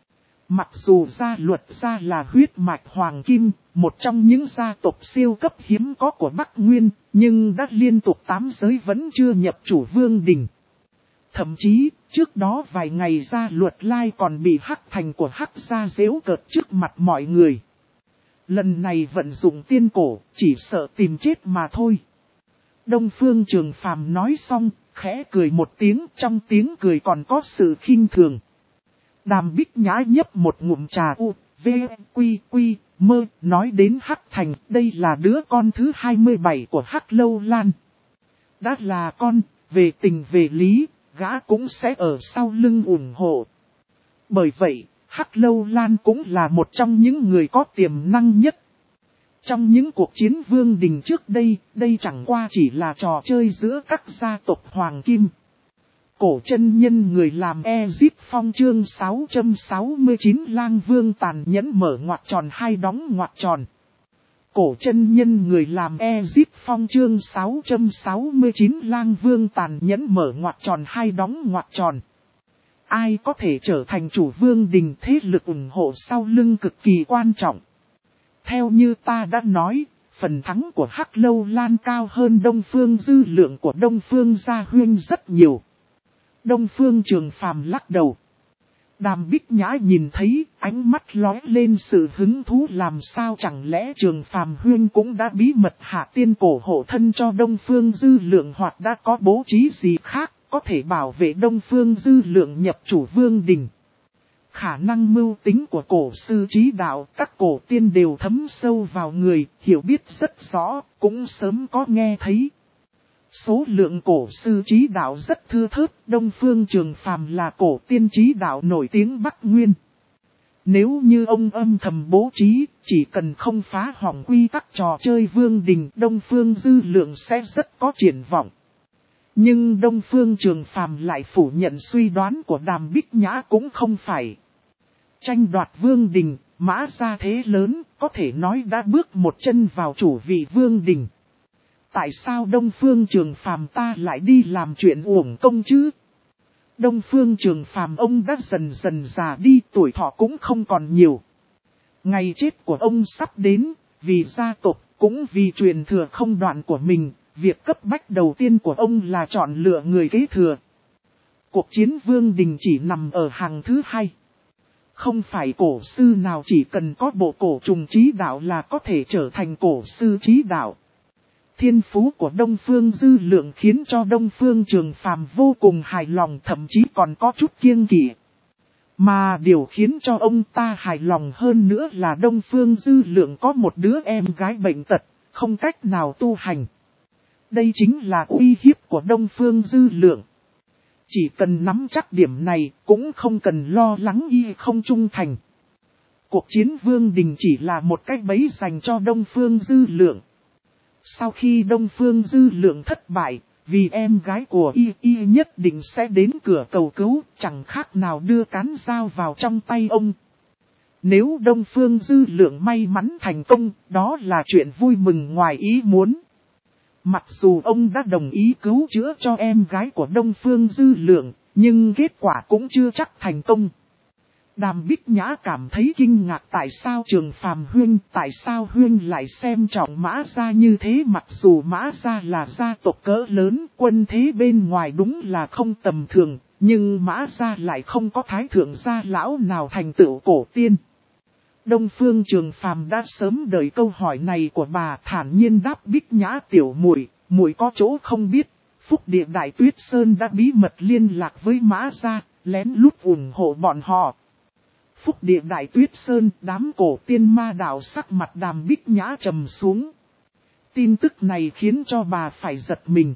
Mặc dù gia Luật gia là huyết mạch hoàng kim, một trong những gia tộc siêu cấp hiếm có của Bắc Nguyên, nhưng đã liên tục tám giới vẫn chưa nhập chủ vương đình. Thậm chí, trước đó vài ngày gia Luật lai còn bị Hắc Thành của Hắc gia giễu cợt trước mặt mọi người. Lần này vận dụng tiên cổ, chỉ sợ tìm chết mà thôi. Đông Phương Trường Phàm nói xong, khẽ cười một tiếng, trong tiếng cười còn có sự khinh thường. Đàm Bích Nhã nhấp một ngụm trà u, v, quy, quy, mơ, nói đến Hắc Thành, đây là đứa con thứ hai mươi bảy của Hắc Lâu Lan. Đã là con, về tình về lý, gã cũng sẽ ở sau lưng ủng hộ. Bởi vậy, Hắc Lâu Lan cũng là một trong những người có tiềm năng nhất. Trong những cuộc chiến vương đình trước đây, đây chẳng qua chỉ là trò chơi giữa các gia tộc Hoàng Kim. Cổ chân nhân người làm Egypt Phong chương sáu trăm sáu mươi chín Lang Vương tàn nhẫn mở ngoặc tròn hai đóng ngoặc tròn. Cổ chân nhân người làm Egypt Phong chương sáu trăm sáu mươi chín Lang Vương tàn nhẫn mở ngoặc tròn hai đóng ngoặc tròn. Ai có thể trở thành chủ vương đình thế lực ủng hộ sau lưng cực kỳ quan trọng. Theo như ta đã nói, phần thắng của Hắc Lâu Lan cao hơn Đông Phương dư lượng của Đông Phương Gia Huyên rất nhiều. Đông Phương Trường Phàm lắc đầu. Đàm Bích Nhã nhìn thấy, ánh mắt lóe lên sự hứng thú, làm sao chẳng lẽ Trường Phàm Huyên cũng đã bí mật hạ tiên cổ hộ thân cho Đông Phương dư lượng, hoặc đã có bố trí gì khác, có thể bảo vệ Đông Phương dư lượng nhập chủ vương đình. Khả năng mưu tính của cổ sư trí đạo, các cổ tiên đều thấm sâu vào người, hiểu biết rất rõ, cũng sớm có nghe thấy. Số lượng cổ sư trí đạo rất thưa thớt, Đông Phương Trường Phàm là cổ tiên trí đạo nổi tiếng Bắc Nguyên. Nếu như ông âm thầm bố trí, chỉ cần không phá hỏng quy tắc trò chơi vương đình, Đông Phương dư lượng sẽ rất có triển vọng. Nhưng Đông Phương Trường Phàm lại phủ nhận suy đoán của Đàm Bích Nhã cũng không phải. Tranh đoạt vương đình, Mã gia thế lớn, có thể nói đã bước một chân vào chủ vị vương đình. Tại sao Đông Phương Trường Phàm ta lại đi làm chuyện uổng công chứ? Đông Phương Trường Phàm ông đã dần dần già đi, tuổi thọ cũng không còn nhiều. Ngày chết của ông sắp đến, vì gia tộc, cũng vì truyền thừa không đoạn của mình, việc cấp bách đầu tiên của ông là chọn lựa người kế thừa. Cuộc chiến vương đình chỉ nằm ở hàng thứ hai. Không phải cổ sư nào chỉ cần có bộ cổ trùng trí đạo là có thể trở thành cổ sư trí đạo. Thiên phú của Đông Phương dư lượng khiến cho Đông Phương Trường Phàm vô cùng hài lòng, thậm chí còn có chút kiêng kỵ. Mà điều khiến cho ông ta hài lòng hơn nữa là Đông Phương dư lượng có một đứa em gái bệnh tật, không cách nào tu hành. Đây chính là uy hiếp của Đông Phương dư lượng. Chỉ cần nắm chắc điểm này, cũng không cần lo lắng y không trung thành. Cuộc chiến vương đình chỉ là một cái bẫy dành cho Đông Phương dư lượng. Sau khi Đông Phương dư lượng thất bại, vì em gái của y y nhất định sẽ đến cửa cầu cứu, chẳng khác nào đưa cán dao vào trong tay ông. Nếu Đông Phương dư lượng may mắn thành công, đó là chuyện vui mừng ngoài ý muốn. Mặc dù ông đã đồng ý cứu chữa cho em gái của Đông Phương dư lượng, nhưng kết quả cũng chưa chắc thành công. Đàm Bích Nhã cảm thấy kinh ngạc, tại sao Trường Phàm Huyên, tại sao Huyên lại xem trọng Mã gia như thế, mặc dù Mã gia là gia tộc cỡ lớn, quân thế bên ngoài đúng là không tầm thường, nhưng Mã gia lại không có thái thượng gia lão nào thành tựu cổ tiên. Đông Phương Trường Phàm đã sớm đợi câu hỏi này của bà, thản nhiên đáp: Bích Nhã tiểu muội, muội có chỗ không biết, Phúc Địa Đại Tuyết Sơn đã bí mật liên lạc với Mã gia, lén lút ủng hộ bọn họ. Phúc Địa Đại Tuyết Sơn, đám cổ tiên ma đạo, sắc mặt Đàm Bích Nhã trầm xuống. Tin tức này khiến cho bà phải giật mình.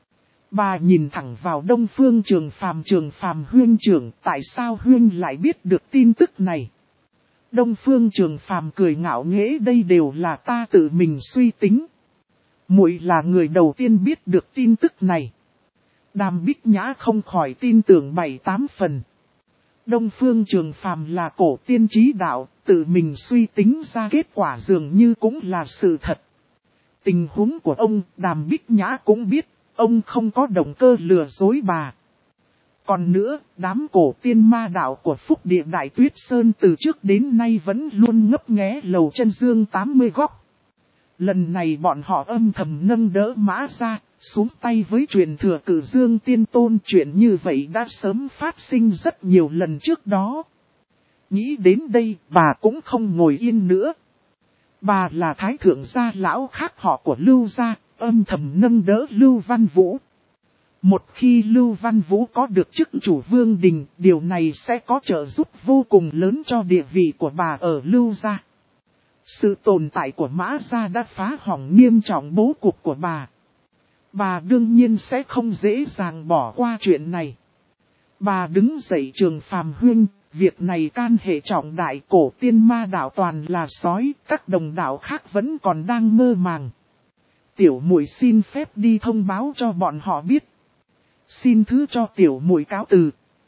Bà nhìn thẳng vào Đông Phương Trường Phàm, Trường Phàm Huyên trưởng, tại sao Huyên lại biết được tin tức này? Đông Phương Trường Phàm cười ngạo nghễ, đây đều là ta tự mình suy tính. Muội là người đầu tiên biết được tin tức này. Đàm Bích Nhã không khỏi tin tưởng bảy tám phần. Đông Phương Trường Phàm là cổ tiên trí đạo, tự mình suy tính ra kết quả dường như cũng là sự thật. Tình huống của ông, Đàm Bích Nhã cũng biết, ông không có động cơ lừa dối bà. Còn nữa, đám cổ tiên ma đạo của Phúc Địa Đại Tuyết Sơn từ trước đến nay vẫn luôn ngấp nghé lầu chân dương tám mươi góc. Lần này bọn họ âm thầm nâng đỡ Mã ra, xuống tay với truyền thừa Cử Dương Tiên Tôn. Chuyện như vậy đã sớm phát sinh rất nhiều lần trước đó. Nghĩ đến đây, bà cũng không ngồi yên nữa. Bà là thái thượng gia lão khác họ của Lưu gia, âm thầm nâng đỡ Lưu Văn Vũ. Một khi Lưu Văn Vũ có được chức chủ vương đình, điều này sẽ có trợ giúp vô cùng lớn cho địa vị của bà ở Lưu gia. Sự tồn tại của Mã gia đã phá hỏng nghiêm trọng bố cục của bà. Bà đương nhiên sẽ không dễ dàng bỏ qua chuyện này. Bà đứng dậy Trường Phàm huynh, việc này can hệ trọng đại, cổ tiên ma đạo toàn là sói, các đồng đạo khác vẫn còn đang mơ màng. Tiểu muội xin phép đi thông báo cho bọn họ biết. Xin thứ cho tiểu muội cáo từ.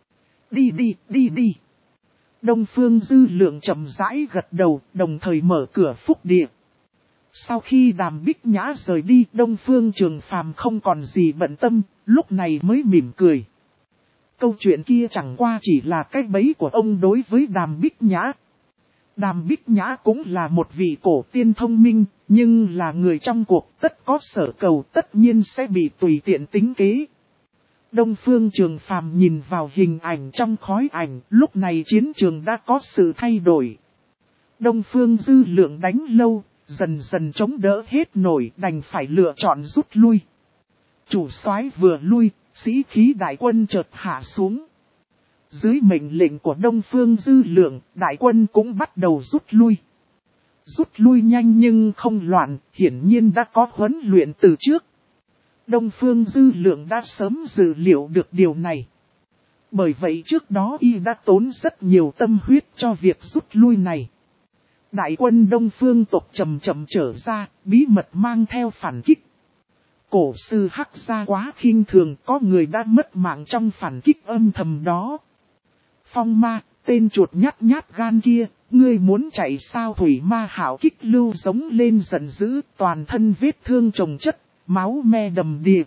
Đi đi, đi đi. Đông Phương Dư Lượng chậm rãi gật đầu, đồng thời mở cửa Phúc Địa. Sau khi Đàm Bích Nhã rời đi, Đông Phương Trường Phàm không còn gì bận tâm, lúc này mới mỉm cười. Câu chuyện kia chẳng qua chỉ là cái bẫy của ông đối với Đàm Bích Nhã. Đàm Bích Nhã cũng là một vị cổ tiên thông minh, nhưng là người trong cuộc, tất có sở cầu, tất nhiên sẽ bị tùy tiện tính kế. Đông Phương Trường Phàm nhìn vào hình ảnh trong khói ảnh, lúc này chiến trường đã có sự thay đổi. Đông Phương Dư Lượng đánh lâu, dần dần chống đỡ hết nổi, đành phải lựa chọn rút lui. Chủ soái vừa lui, sĩ khí đại quân chợt hạ xuống. Dưới mệnh lệnh của Đông Phương Dư Lượng, đại quân cũng bắt đầu rút lui. Rút lui nhanh nhưng không loạn, hiển nhiên đã có huấn luyện từ trước. Đông Phương Dư Lượng đã sớm dự liệu được điều này. Bởi vậy trước đó y đã tốn rất nhiều tâm huyết cho việc rút lui này. Đại quân Đông Phương tộc chậm chậm trở ra, bí mật mang theo phản kích. Cổ sư Hắc gia quá khinh thường, có người đã mất mạng trong phản kích âm thầm đó. Phong ma, tên chuột nhát nhát gan kia, ngươi muốn chạy sao? Thủy Ma Hảo kích lưu giống lên giận dữ, toàn thân vết thương chồng chất, máu me đầm đìa.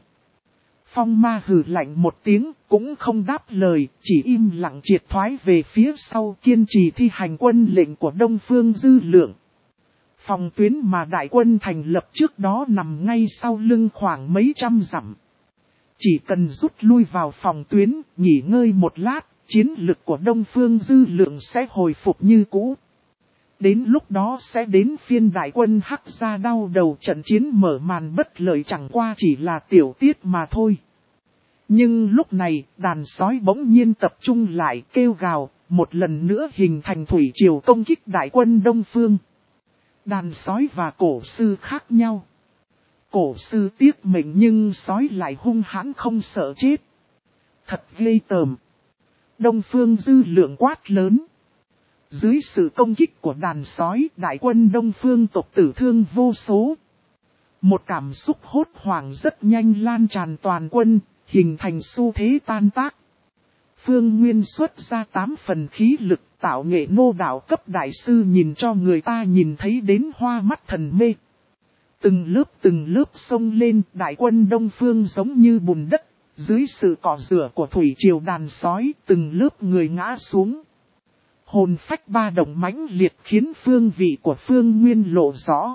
Phong ma hừ lạnh một tiếng, cũng không đáp lời, chỉ im lặng triệt thoái về phía sau, kiên trì thi hành quân lệnh của Đông Phương Dư Lượng. Phòng tuyến mà đại quân thành lập trước đó nằm ngay sau lưng khoảng mấy trăm dặm. Chỉ cần rút lui vào phòng tuyến, nghỉ ngơi một lát, chiến lực của Đông Phương Dư Lượng sẽ hồi phục như cũ. Đến lúc đó sẽ đến phiên đại quân Hắc gia đau đầu, trận chiến mở màn bất lợi chẳng qua chỉ là tiểu tiết mà thôi. Nhưng lúc này, đàn sói bỗng nhiên tập trung lại kêu gào, một lần nữa hình thành thủy triều công kích đại quân Đông Phương. Đàn sói và cổ sư khác nhau. Cổ sư tiếc mệnh nhưng sói lại hung hãn không sợ chết. Thật ghê tởm. Đông Phương Dư Lượng quát lớn. Dưới sự công kích của đàn sói, đại quân Đông Phương tộc tử thương vô số. Một cảm xúc hốt hoảng rất nhanh lan tràn toàn quân, hình thành xu thế tan tác. Phương Nguyên xuất ra tám phần khí lực, tạo nghệ ngô đạo cấp đại sư, nhìn cho người ta nhìn thấy đến hoa mắt thần mê. Từng lớp từng lớp sông lên, đại quân Đông Phương giống như bùn đất, dưới sự cỏ rửa của thủy triều đàn sói, từng lớp người ngã xuống. Hồn phách ba động mãnh liệt khiến phương vị của Phương Nguyên lộ rõ.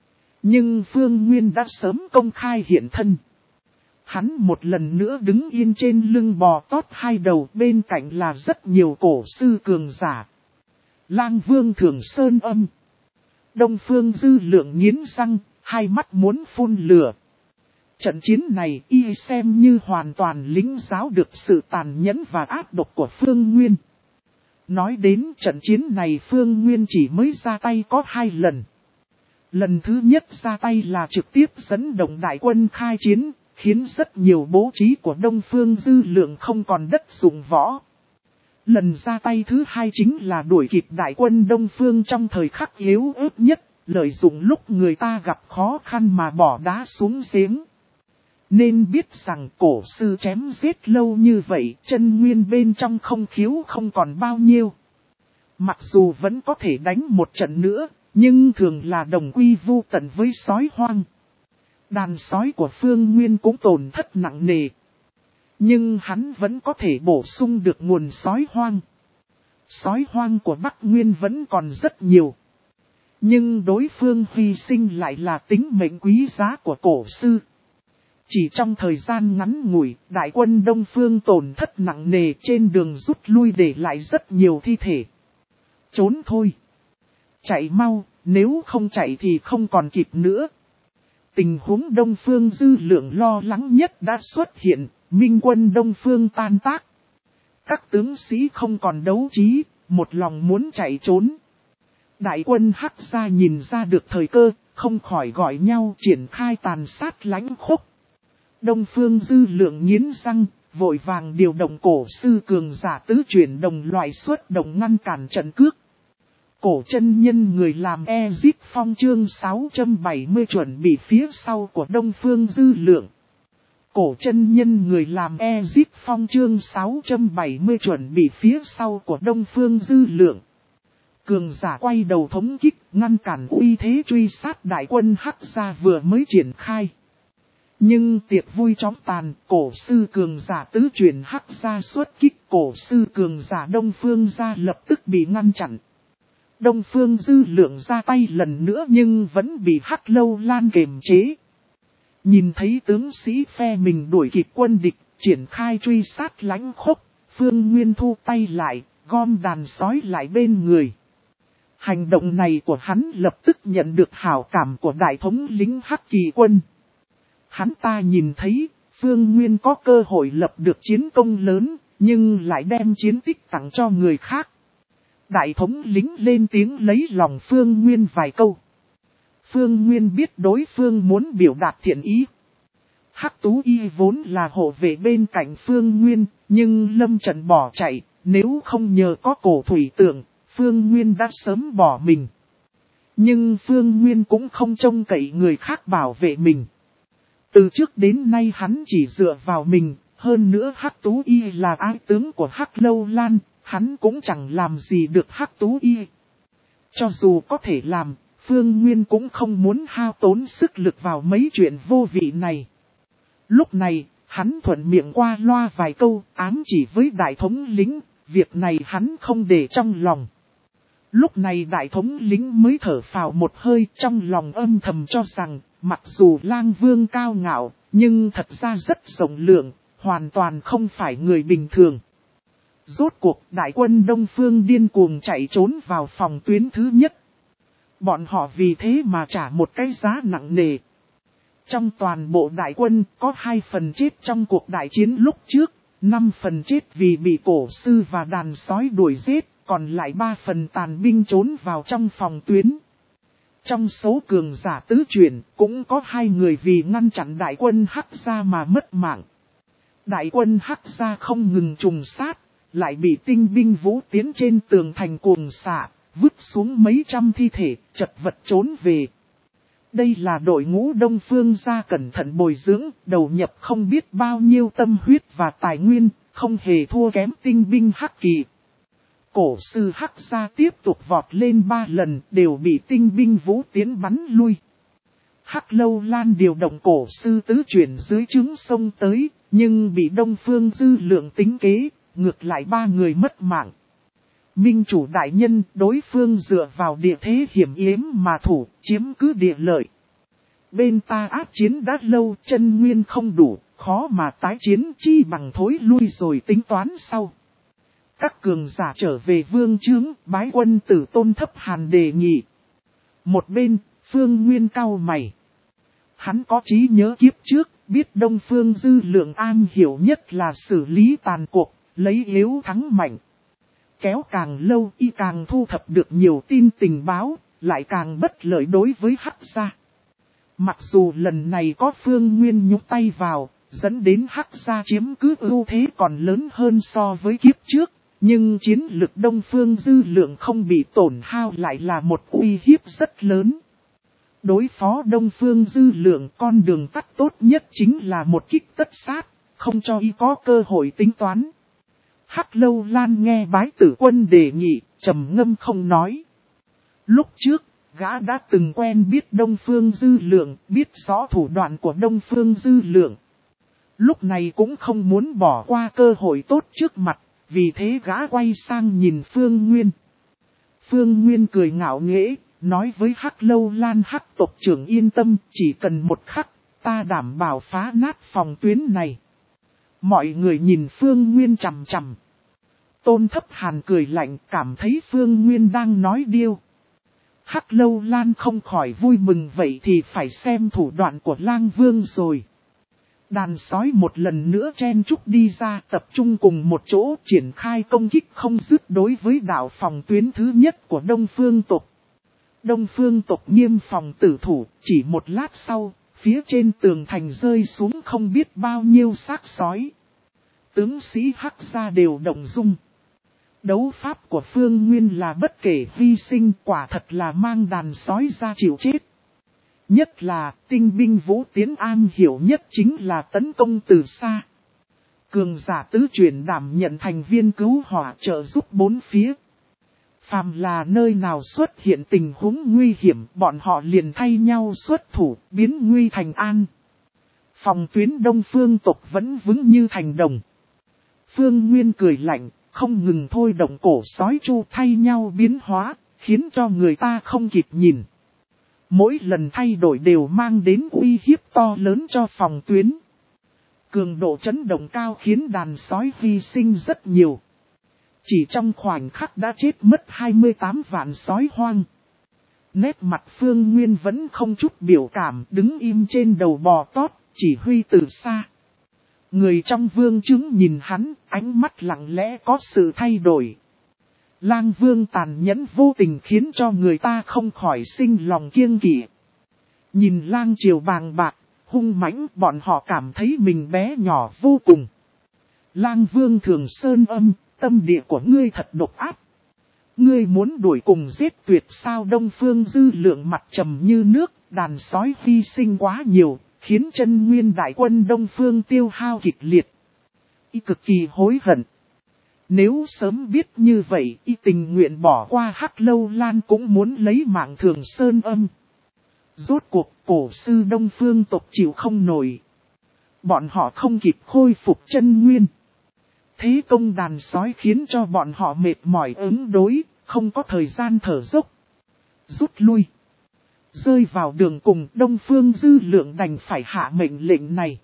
Nhưng Phương Nguyên đã sớm công khai hiện thân. Hắn một lần nữa đứng yên trên lưng bò tót hai đầu, bên cạnh là rất nhiều cổ sư cường giả. Lang Vương Thường Sơn Âm. Đông Phương Dư Lượng nghiến răng, hai mắt muốn phun lửa. Trận chiến này y xem như hoàn toàn lĩnh giáo được sự tàn nhẫn và ác độc của Phương Nguyên. Nói đến trận chiến này, Phương Nguyên chỉ mới ra tay có hai lần. Lần thứ nhất ra tay là trực tiếp dẫn động đại quân khai chiến, khiến rất nhiều bố trí của Đông Phương Dư Lượng không còn đất dụng võ. Lần ra tay thứ hai chính là đuổi kịp đại quân Đông Phương trong thời khắc yếu ớt nhất, lợi dụng lúc người ta gặp khó khăn mà bỏ đá xuống giếng. Nên biết rằng cổ sư chém giết lâu như vậy, chân nguyên bên trong không khiếu không còn bao nhiêu. Mặc dù vẫn có thể đánh một trận nữa, nhưng thường là đồng quy vu tận với sói hoang. Đàn sói của Phương Nguyên cũng tổn thất nặng nề. Nhưng hắn vẫn có thể bổ sung được nguồn sói hoang. Sói hoang của Bắc Nguyên vẫn còn rất nhiều. Nhưng đối phương hy sinh lại là tính mệnh quý giá của cổ sư. Chỉ trong thời gian ngắn ngủi, đại quân Đông Phương tổn thất nặng nề, trên đường rút lui để lại rất nhiều thi thể. Trốn thôi. Chạy mau, nếu không chạy thì không còn kịp nữa. Tình huống Đông Phương Dư Lượng lo lắng nhất đã xuất hiện, minh quân Đông Phương tan tác. Các tướng sĩ không còn đấu trí, một lòng muốn chạy trốn. Đại quân Hắc Gia nhìn ra được thời cơ, không khỏi gọi nhau triển khai tàn sát lãnh khốc. Đông Phương Dư Lượng nghiến răng, vội vàng điều động cổ sư cường giả tứ chuyển đồng loại xuất động ngăn cản trận cước. Cổ chân nhân người làm Ezic Phong chương sáu trăm bảy mươi chuẩn bị phía sau của Đông Phương Dư Lượng. Cổ chân nhân người làm Ezic Phong chương sáu trăm bảy mươi chuẩn bị phía sau của Đông Phương Dư Lượng. Cường giả quay đầu thống kích, ngăn cản uy thế truy sát đại quân Hắc Gia vừa mới triển khai. Nhưng tiệc vui chóng tàn, cổ sư cường giả tứ chuyển Hắc Gia xuất kích, cổ sư cường giả Đông Phương gia lập tức bị ngăn chặn. Đông Phương Dư Lượng ra tay lần nữa nhưng vẫn bị Hắc Lâu Lan kiềm chế. Nhìn thấy tướng sĩ phe mình đuổi kịp quân địch, triển khai truy sát lãnh khốc, Phương Nguyên thu tay lại, gom đàn sói lại bên người. Hành động này của hắn lập tức nhận được hảo cảm của đại thống lĩnh Hắc Kỳ quân. Hắn ta nhìn thấy, Phương Nguyên có cơ hội lập được chiến công lớn, nhưng lại đem chiến tích tặng cho người khác. Đại thống lĩnh lên tiếng lấy lòng Phương Nguyên vài câu. Phương Nguyên biết đối phương muốn biểu đạt thiện ý. Hắc Tú Y vốn là hộ vệ bên cạnh Phương Nguyên, nhưng lâm trận bỏ chạy, nếu không nhờ có cổ thủy tượng, Phương Nguyên đã sớm bỏ mình. Nhưng Phương Nguyên cũng không trông cậy người khác bảo vệ mình. Từ trước đến nay hắn chỉ dựa vào mình, hơn nữa Hắc Tú Y là ái tướng của Hắc Lâu Lan, hắn cũng chẳng làm gì được Hắc Tú Y. Cho dù có thể làm, Phương Nguyên cũng không muốn hao tốn sức lực vào mấy chuyện vô vị này. Lúc này, hắn thuận miệng qua loa vài câu, ám chỉ với đại thống lĩnh, việc này hắn không để trong lòng. Lúc này đại thống lĩnh mới thở phào một hơi, trong lòng âm thầm cho rằng, mặc dù Lang Vương cao ngạo, nhưng thật ra rất rộng lượng, hoàn toàn không phải người bình thường. Rốt cuộc đại quân Đông Phương điên cuồng chạy trốn vào phòng tuyến thứ nhất. Bọn họ vì thế mà trả một cái giá nặng nề. Trong toàn bộ đại quân có hai phần chết trong cuộc đại chiến lúc trước, năm phần chết vì bị cổ sư và đàn sói đuổi giết, còn lại ba phần tàn binh trốn vào trong phòng tuyến. Trong số cường giả tứ chuyển cũng có hai người vì ngăn chặn đại quân Hắc Gia mà mất mạng. Đại quân Hắc Gia không ngừng trùng sát, lại bị tinh binh Vũ Tiến trên tường thành cuồng xạ, vứt xuống mấy trăm thi thể, chật vật trốn về. Đây là đội ngũ Đông Phương gia cẩn thận bồi dưỡng, đầu nhập không biết bao nhiêu tâm huyết và tài nguyên, không hề thua kém tinh binh Hắc Kỳ. Cổ sư Hắc Gia tiếp tục vọt lên ba lần, đều bị tinh binh Vũ Tiến bắn lui. Hắc Lâu Lan điều động cổ sư tứ chuyển dưới trướng sông tới, nhưng bị Đông Phương Dư Lượng tính kế, ngược lại ba người mất mạng. Minh chủ đại nhân, đối phương dựa vào địa thế hiểm yếm mà thủ, chiếm cứ địa lợi. Bên ta áp chiến đã lâu, chân nguyên không đủ, khó mà tái chiến, chi bằng thối lui rồi tính toán sau. Các cường giả trở về vương trướng, bái quân tử Tôn Thấp Hàn đề nghị. Một bên, Phương Nguyên cau mày. Hắn có trí nhớ kiếp trước, biết Đông Phương Dư Lượng an hiểu nhất là xử lý tàn cuộc, lấy yếu thắng mạnh. Kéo càng lâu y càng thu thập được nhiều tin tình báo, lại càng bất lợi đối với Hắc Gia. Mặc dù lần này có Phương Nguyên nhúc tay vào, dẫn đến Hắc Gia chiếm cứ ưu thế còn lớn hơn so với kiếp trước, nhưng chiến lực Đông Phương Dư Lượng không bị tổn hao lại là một uy hiếp rất lớn. Đối phó Đông Phương Dư Lượng, con đường tắt tốt nhất chính là một kích tất sát, không cho y có cơ hội tính toán. Hắc Lâu Lan nghe bái tử quân đề nghị, trầm ngâm không nói. Lúc trước, gã đã từng quen biết Đông Phương Dư Lượng, biết rõ thủ đoạn của Đông Phương Dư Lượng. Lúc này cũng không muốn bỏ qua cơ hội tốt trước mặt, vì thế gã quay sang nhìn Phương Nguyên. Phương Nguyên cười ngạo nghễ, nói với Hắc Lâu Lan Hắc tộc trưởng yên tâm, chỉ cần một khắc, ta đảm bảo phá nát phòng tuyến này. Mọi người nhìn Phương Nguyên chằm chằm. Tôn Thấp Hàn cười lạnh, cảm thấy Phương Nguyên đang nói điêu. Hắc Lâu Lan không khỏi vui mừng, vậy thì phải xem thủ đoạn của Lang Vương rồi. Đàn sói một lần nữa chen chúc đi ra, tập trung cùng một chỗ, triển khai công kích không dứt đối với đạo phòng tuyến thứ nhất của Đông Phương tộc. Đông Phương tộc nghiêm phòng tử thủ, chỉ một lát sau, phía trên tường thành rơi xuống không biết bao nhiêu xác sói. Tướng sĩ Hắc gia đều động dung. Đấu pháp của Phương Nguyên là bất kể hy sinh, quả thật là mang đàn sói ra chịu chết. Nhất là tinh binh Vũ Tiến An hiểu nhất chính là tấn công từ xa. Cường giả tứ chuyển đảm nhận thành viên cứu hỏa trợ giúp bốn phía. Phàm là nơi nào xuất hiện tình huống nguy hiểm, bọn họ liền thay nhau xuất thủ, biến nguy thành an. Phòng tuyến Đông Phương tộc vẫn vững như thành đồng. Phương Nguyên cười lạnh, không ngừng thôi động cổ sói chu thay nhau biến hóa, khiến cho người ta không kịp nhìn. Mỗi lần thay đổi đều mang đến uy hiếp to lớn cho phòng tuyến. Cường độ chấn động cao khiến đàn sói hy sinh rất nhiều. Chỉ trong khoảnh khắc đã chết mất hai mươi tám vạn sói hoang. Nét mặt Phương Nguyên vẫn không chút biểu cảm, đứng im trên đầu bò tót, chỉ huy từ xa. Người trong vương chứng nhìn hắn, ánh mắt lặng lẽ có sự thay đổi. Lang Vương tàn nhẫn vô tình khiến cho người ta không khỏi sinh lòng kiêng kỵ. Nhìn Lang Triều bàng bạc, hung mãnh, bọn họ cảm thấy mình bé nhỏ vô cùng. Lang Vương Thường Sơn Âm, tâm địa của ngươi thật độc ác. Ngươi muốn đuổi cùng giết tuyệt sao? Đông Phương Dư Lượng mặt trầm như nước, đàn sói hy sinh quá nhiều, khiến chân nguyên đại quân Đông Phương tiêu hao kịch liệt. Y cực kỳ hối hận. Nếu sớm biết như vậy, y tình nguyện bỏ qua Hắc Lâu Lan cũng muốn lấy mạng Thường Sơn Âm. Rốt cuộc cổ sư Đông Phương tộc chịu không nổi. Bọn họ không kịp khôi phục chân nguyên. Thế công đàn sói khiến cho bọn họ mệt mỏi ứng đối, không có thời gian thở dốc. Rút lui. Rơi vào đường cùng, Đông Phương Dư Lượng đành phải hạ mệnh lệnh này.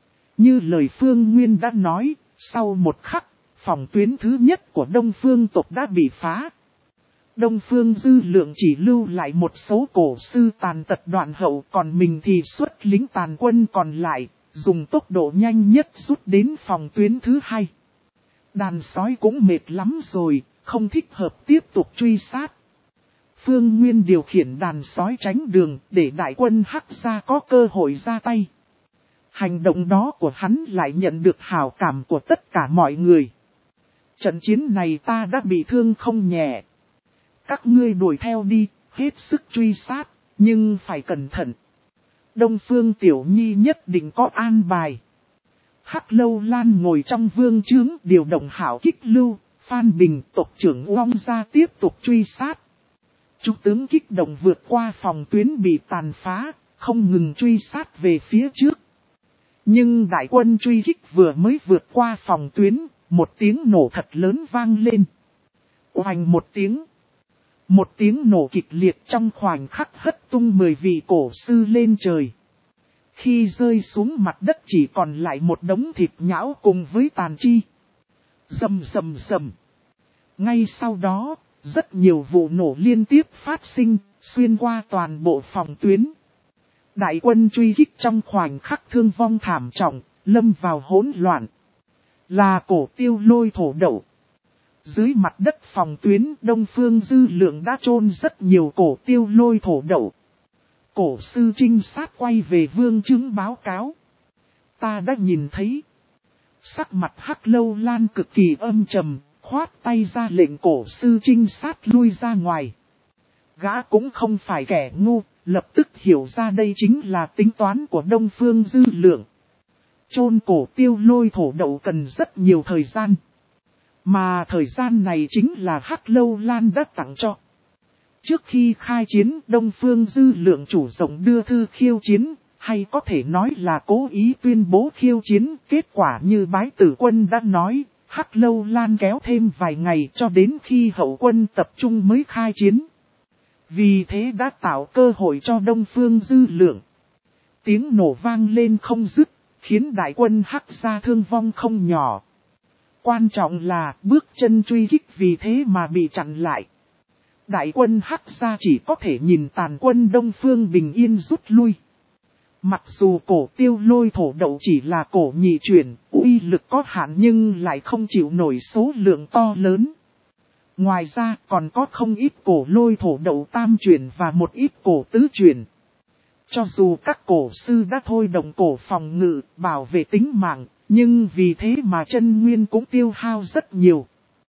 Như lời Phương Nguyên đã nói, sau một khắc, phòng tuyến thứ nhất của Đông Phương tộc đã bị phá. Đông Phương Dư Lượng chỉ lưu lại một số cổ sư tàn tật đoạn hậu, còn mình thì xuất lính tàn quân còn lại, dùng tốc độ nhanh nhất rút đến phòng tuyến thứ hai. Đàn sói cũng mệt lắm rồi, không thích hợp tiếp tục truy sát. Phương Nguyên điều khiển đàn sói tránh đường để đại quân Hắc gia có cơ hội ra tay. Hành động đó của hắn lại nhận được hảo cảm của tất cả mọi người. Trận chiến này ta đã bị thương không nhẹ. Các ngươi đuổi theo đi, hết sức truy sát, nhưng phải cẩn thận. Đông Phương Tiểu Nhi nhất định có an bài. Hắc Lâu Lan ngồi trong vương trướng điều động hảo kích lưu, Phan Bình tộc trưởng Uông gia tiếp tục truy sát. Trung tướng kích động vượt qua phòng tuyến bị tàn phá, không ngừng truy sát về phía trước. Nhưng đại quân truy kích vừa mới vượt qua phòng tuyến, một tiếng nổ thật lớn vang lên. Oanh một tiếng. Một tiếng nổ kịch liệt trong khoảnh khắc hất tung mười vị cổ sư lên trời. Khi rơi xuống mặt đất chỉ còn lại một đống thịt nhão cùng với tàn chi. Rầm rầm rầm. Ngay sau đó, rất nhiều vụ nổ liên tiếp phát sinh, xuyên qua toàn bộ phòng tuyến. Đại quân truy kích trong khoảnh khắc thương vong thảm trọng, lâm vào hỗn loạn. Là cổ Tiêu Lôi thổ đậu. Dưới mặt đất phòng tuyến, Đông Phương Dư Lượng đã chôn rất nhiều cổ Tiêu Lôi thổ đậu. Cổ sư trinh sát quay về vương chứng báo cáo. Ta đã nhìn thấy. Sắc mặt Hắc Lâu Lan cực kỳ âm trầm, khoát tay ra lệnh cổ sư trinh sát lui ra ngoài. Gã cũng không phải kẻ ngu, lập tức hiểu ra đây chính là tính toán của Đông Phương Dư Lượng. Chôn cổ Tiêu Lôi thổ đậu cần rất nhiều thời gian. Mà thời gian này chính là Hắc Lâu Lan đã tặng cho. Trước khi khai chiến, Đông Phương Dư Lượng chủ rộng đưa thư khiêu chiến, hay có thể nói là cố ý tuyên bố khiêu chiến. Kết quả như Bái Tử Quân đã nói, Hắc Lâu Lan kéo thêm vài ngày cho đến khi hậu quân tập trung mới khai chiến. Vì thế đã tạo cơ hội cho Đông Phương dư lượng. Tiếng nổ vang lên không dứt, khiến đại quân Hắc gia thương vong không nhỏ. Quan trọng là bước chân truy kích vì thế mà bị chặn lại. Đại quân Hắc gia chỉ có thể nhìn tàn quân Đông Phương bình yên rút lui. Mặc dù cổ Tiêu Lôi thổ đậu chỉ là cổ nhị chuyển, uy lực có hạn nhưng lại không chịu nổi số lượng to lớn. Ngoài ra còn có không ít cổ Lôi thổ đậu tam chuyển và một ít cổ tứ chuyển. Cho dù các cổ sư đã thôi động cổ phòng ngự, bảo vệ tính mạng, nhưng vì thế mà chân nguyên cũng tiêu hao rất nhiều.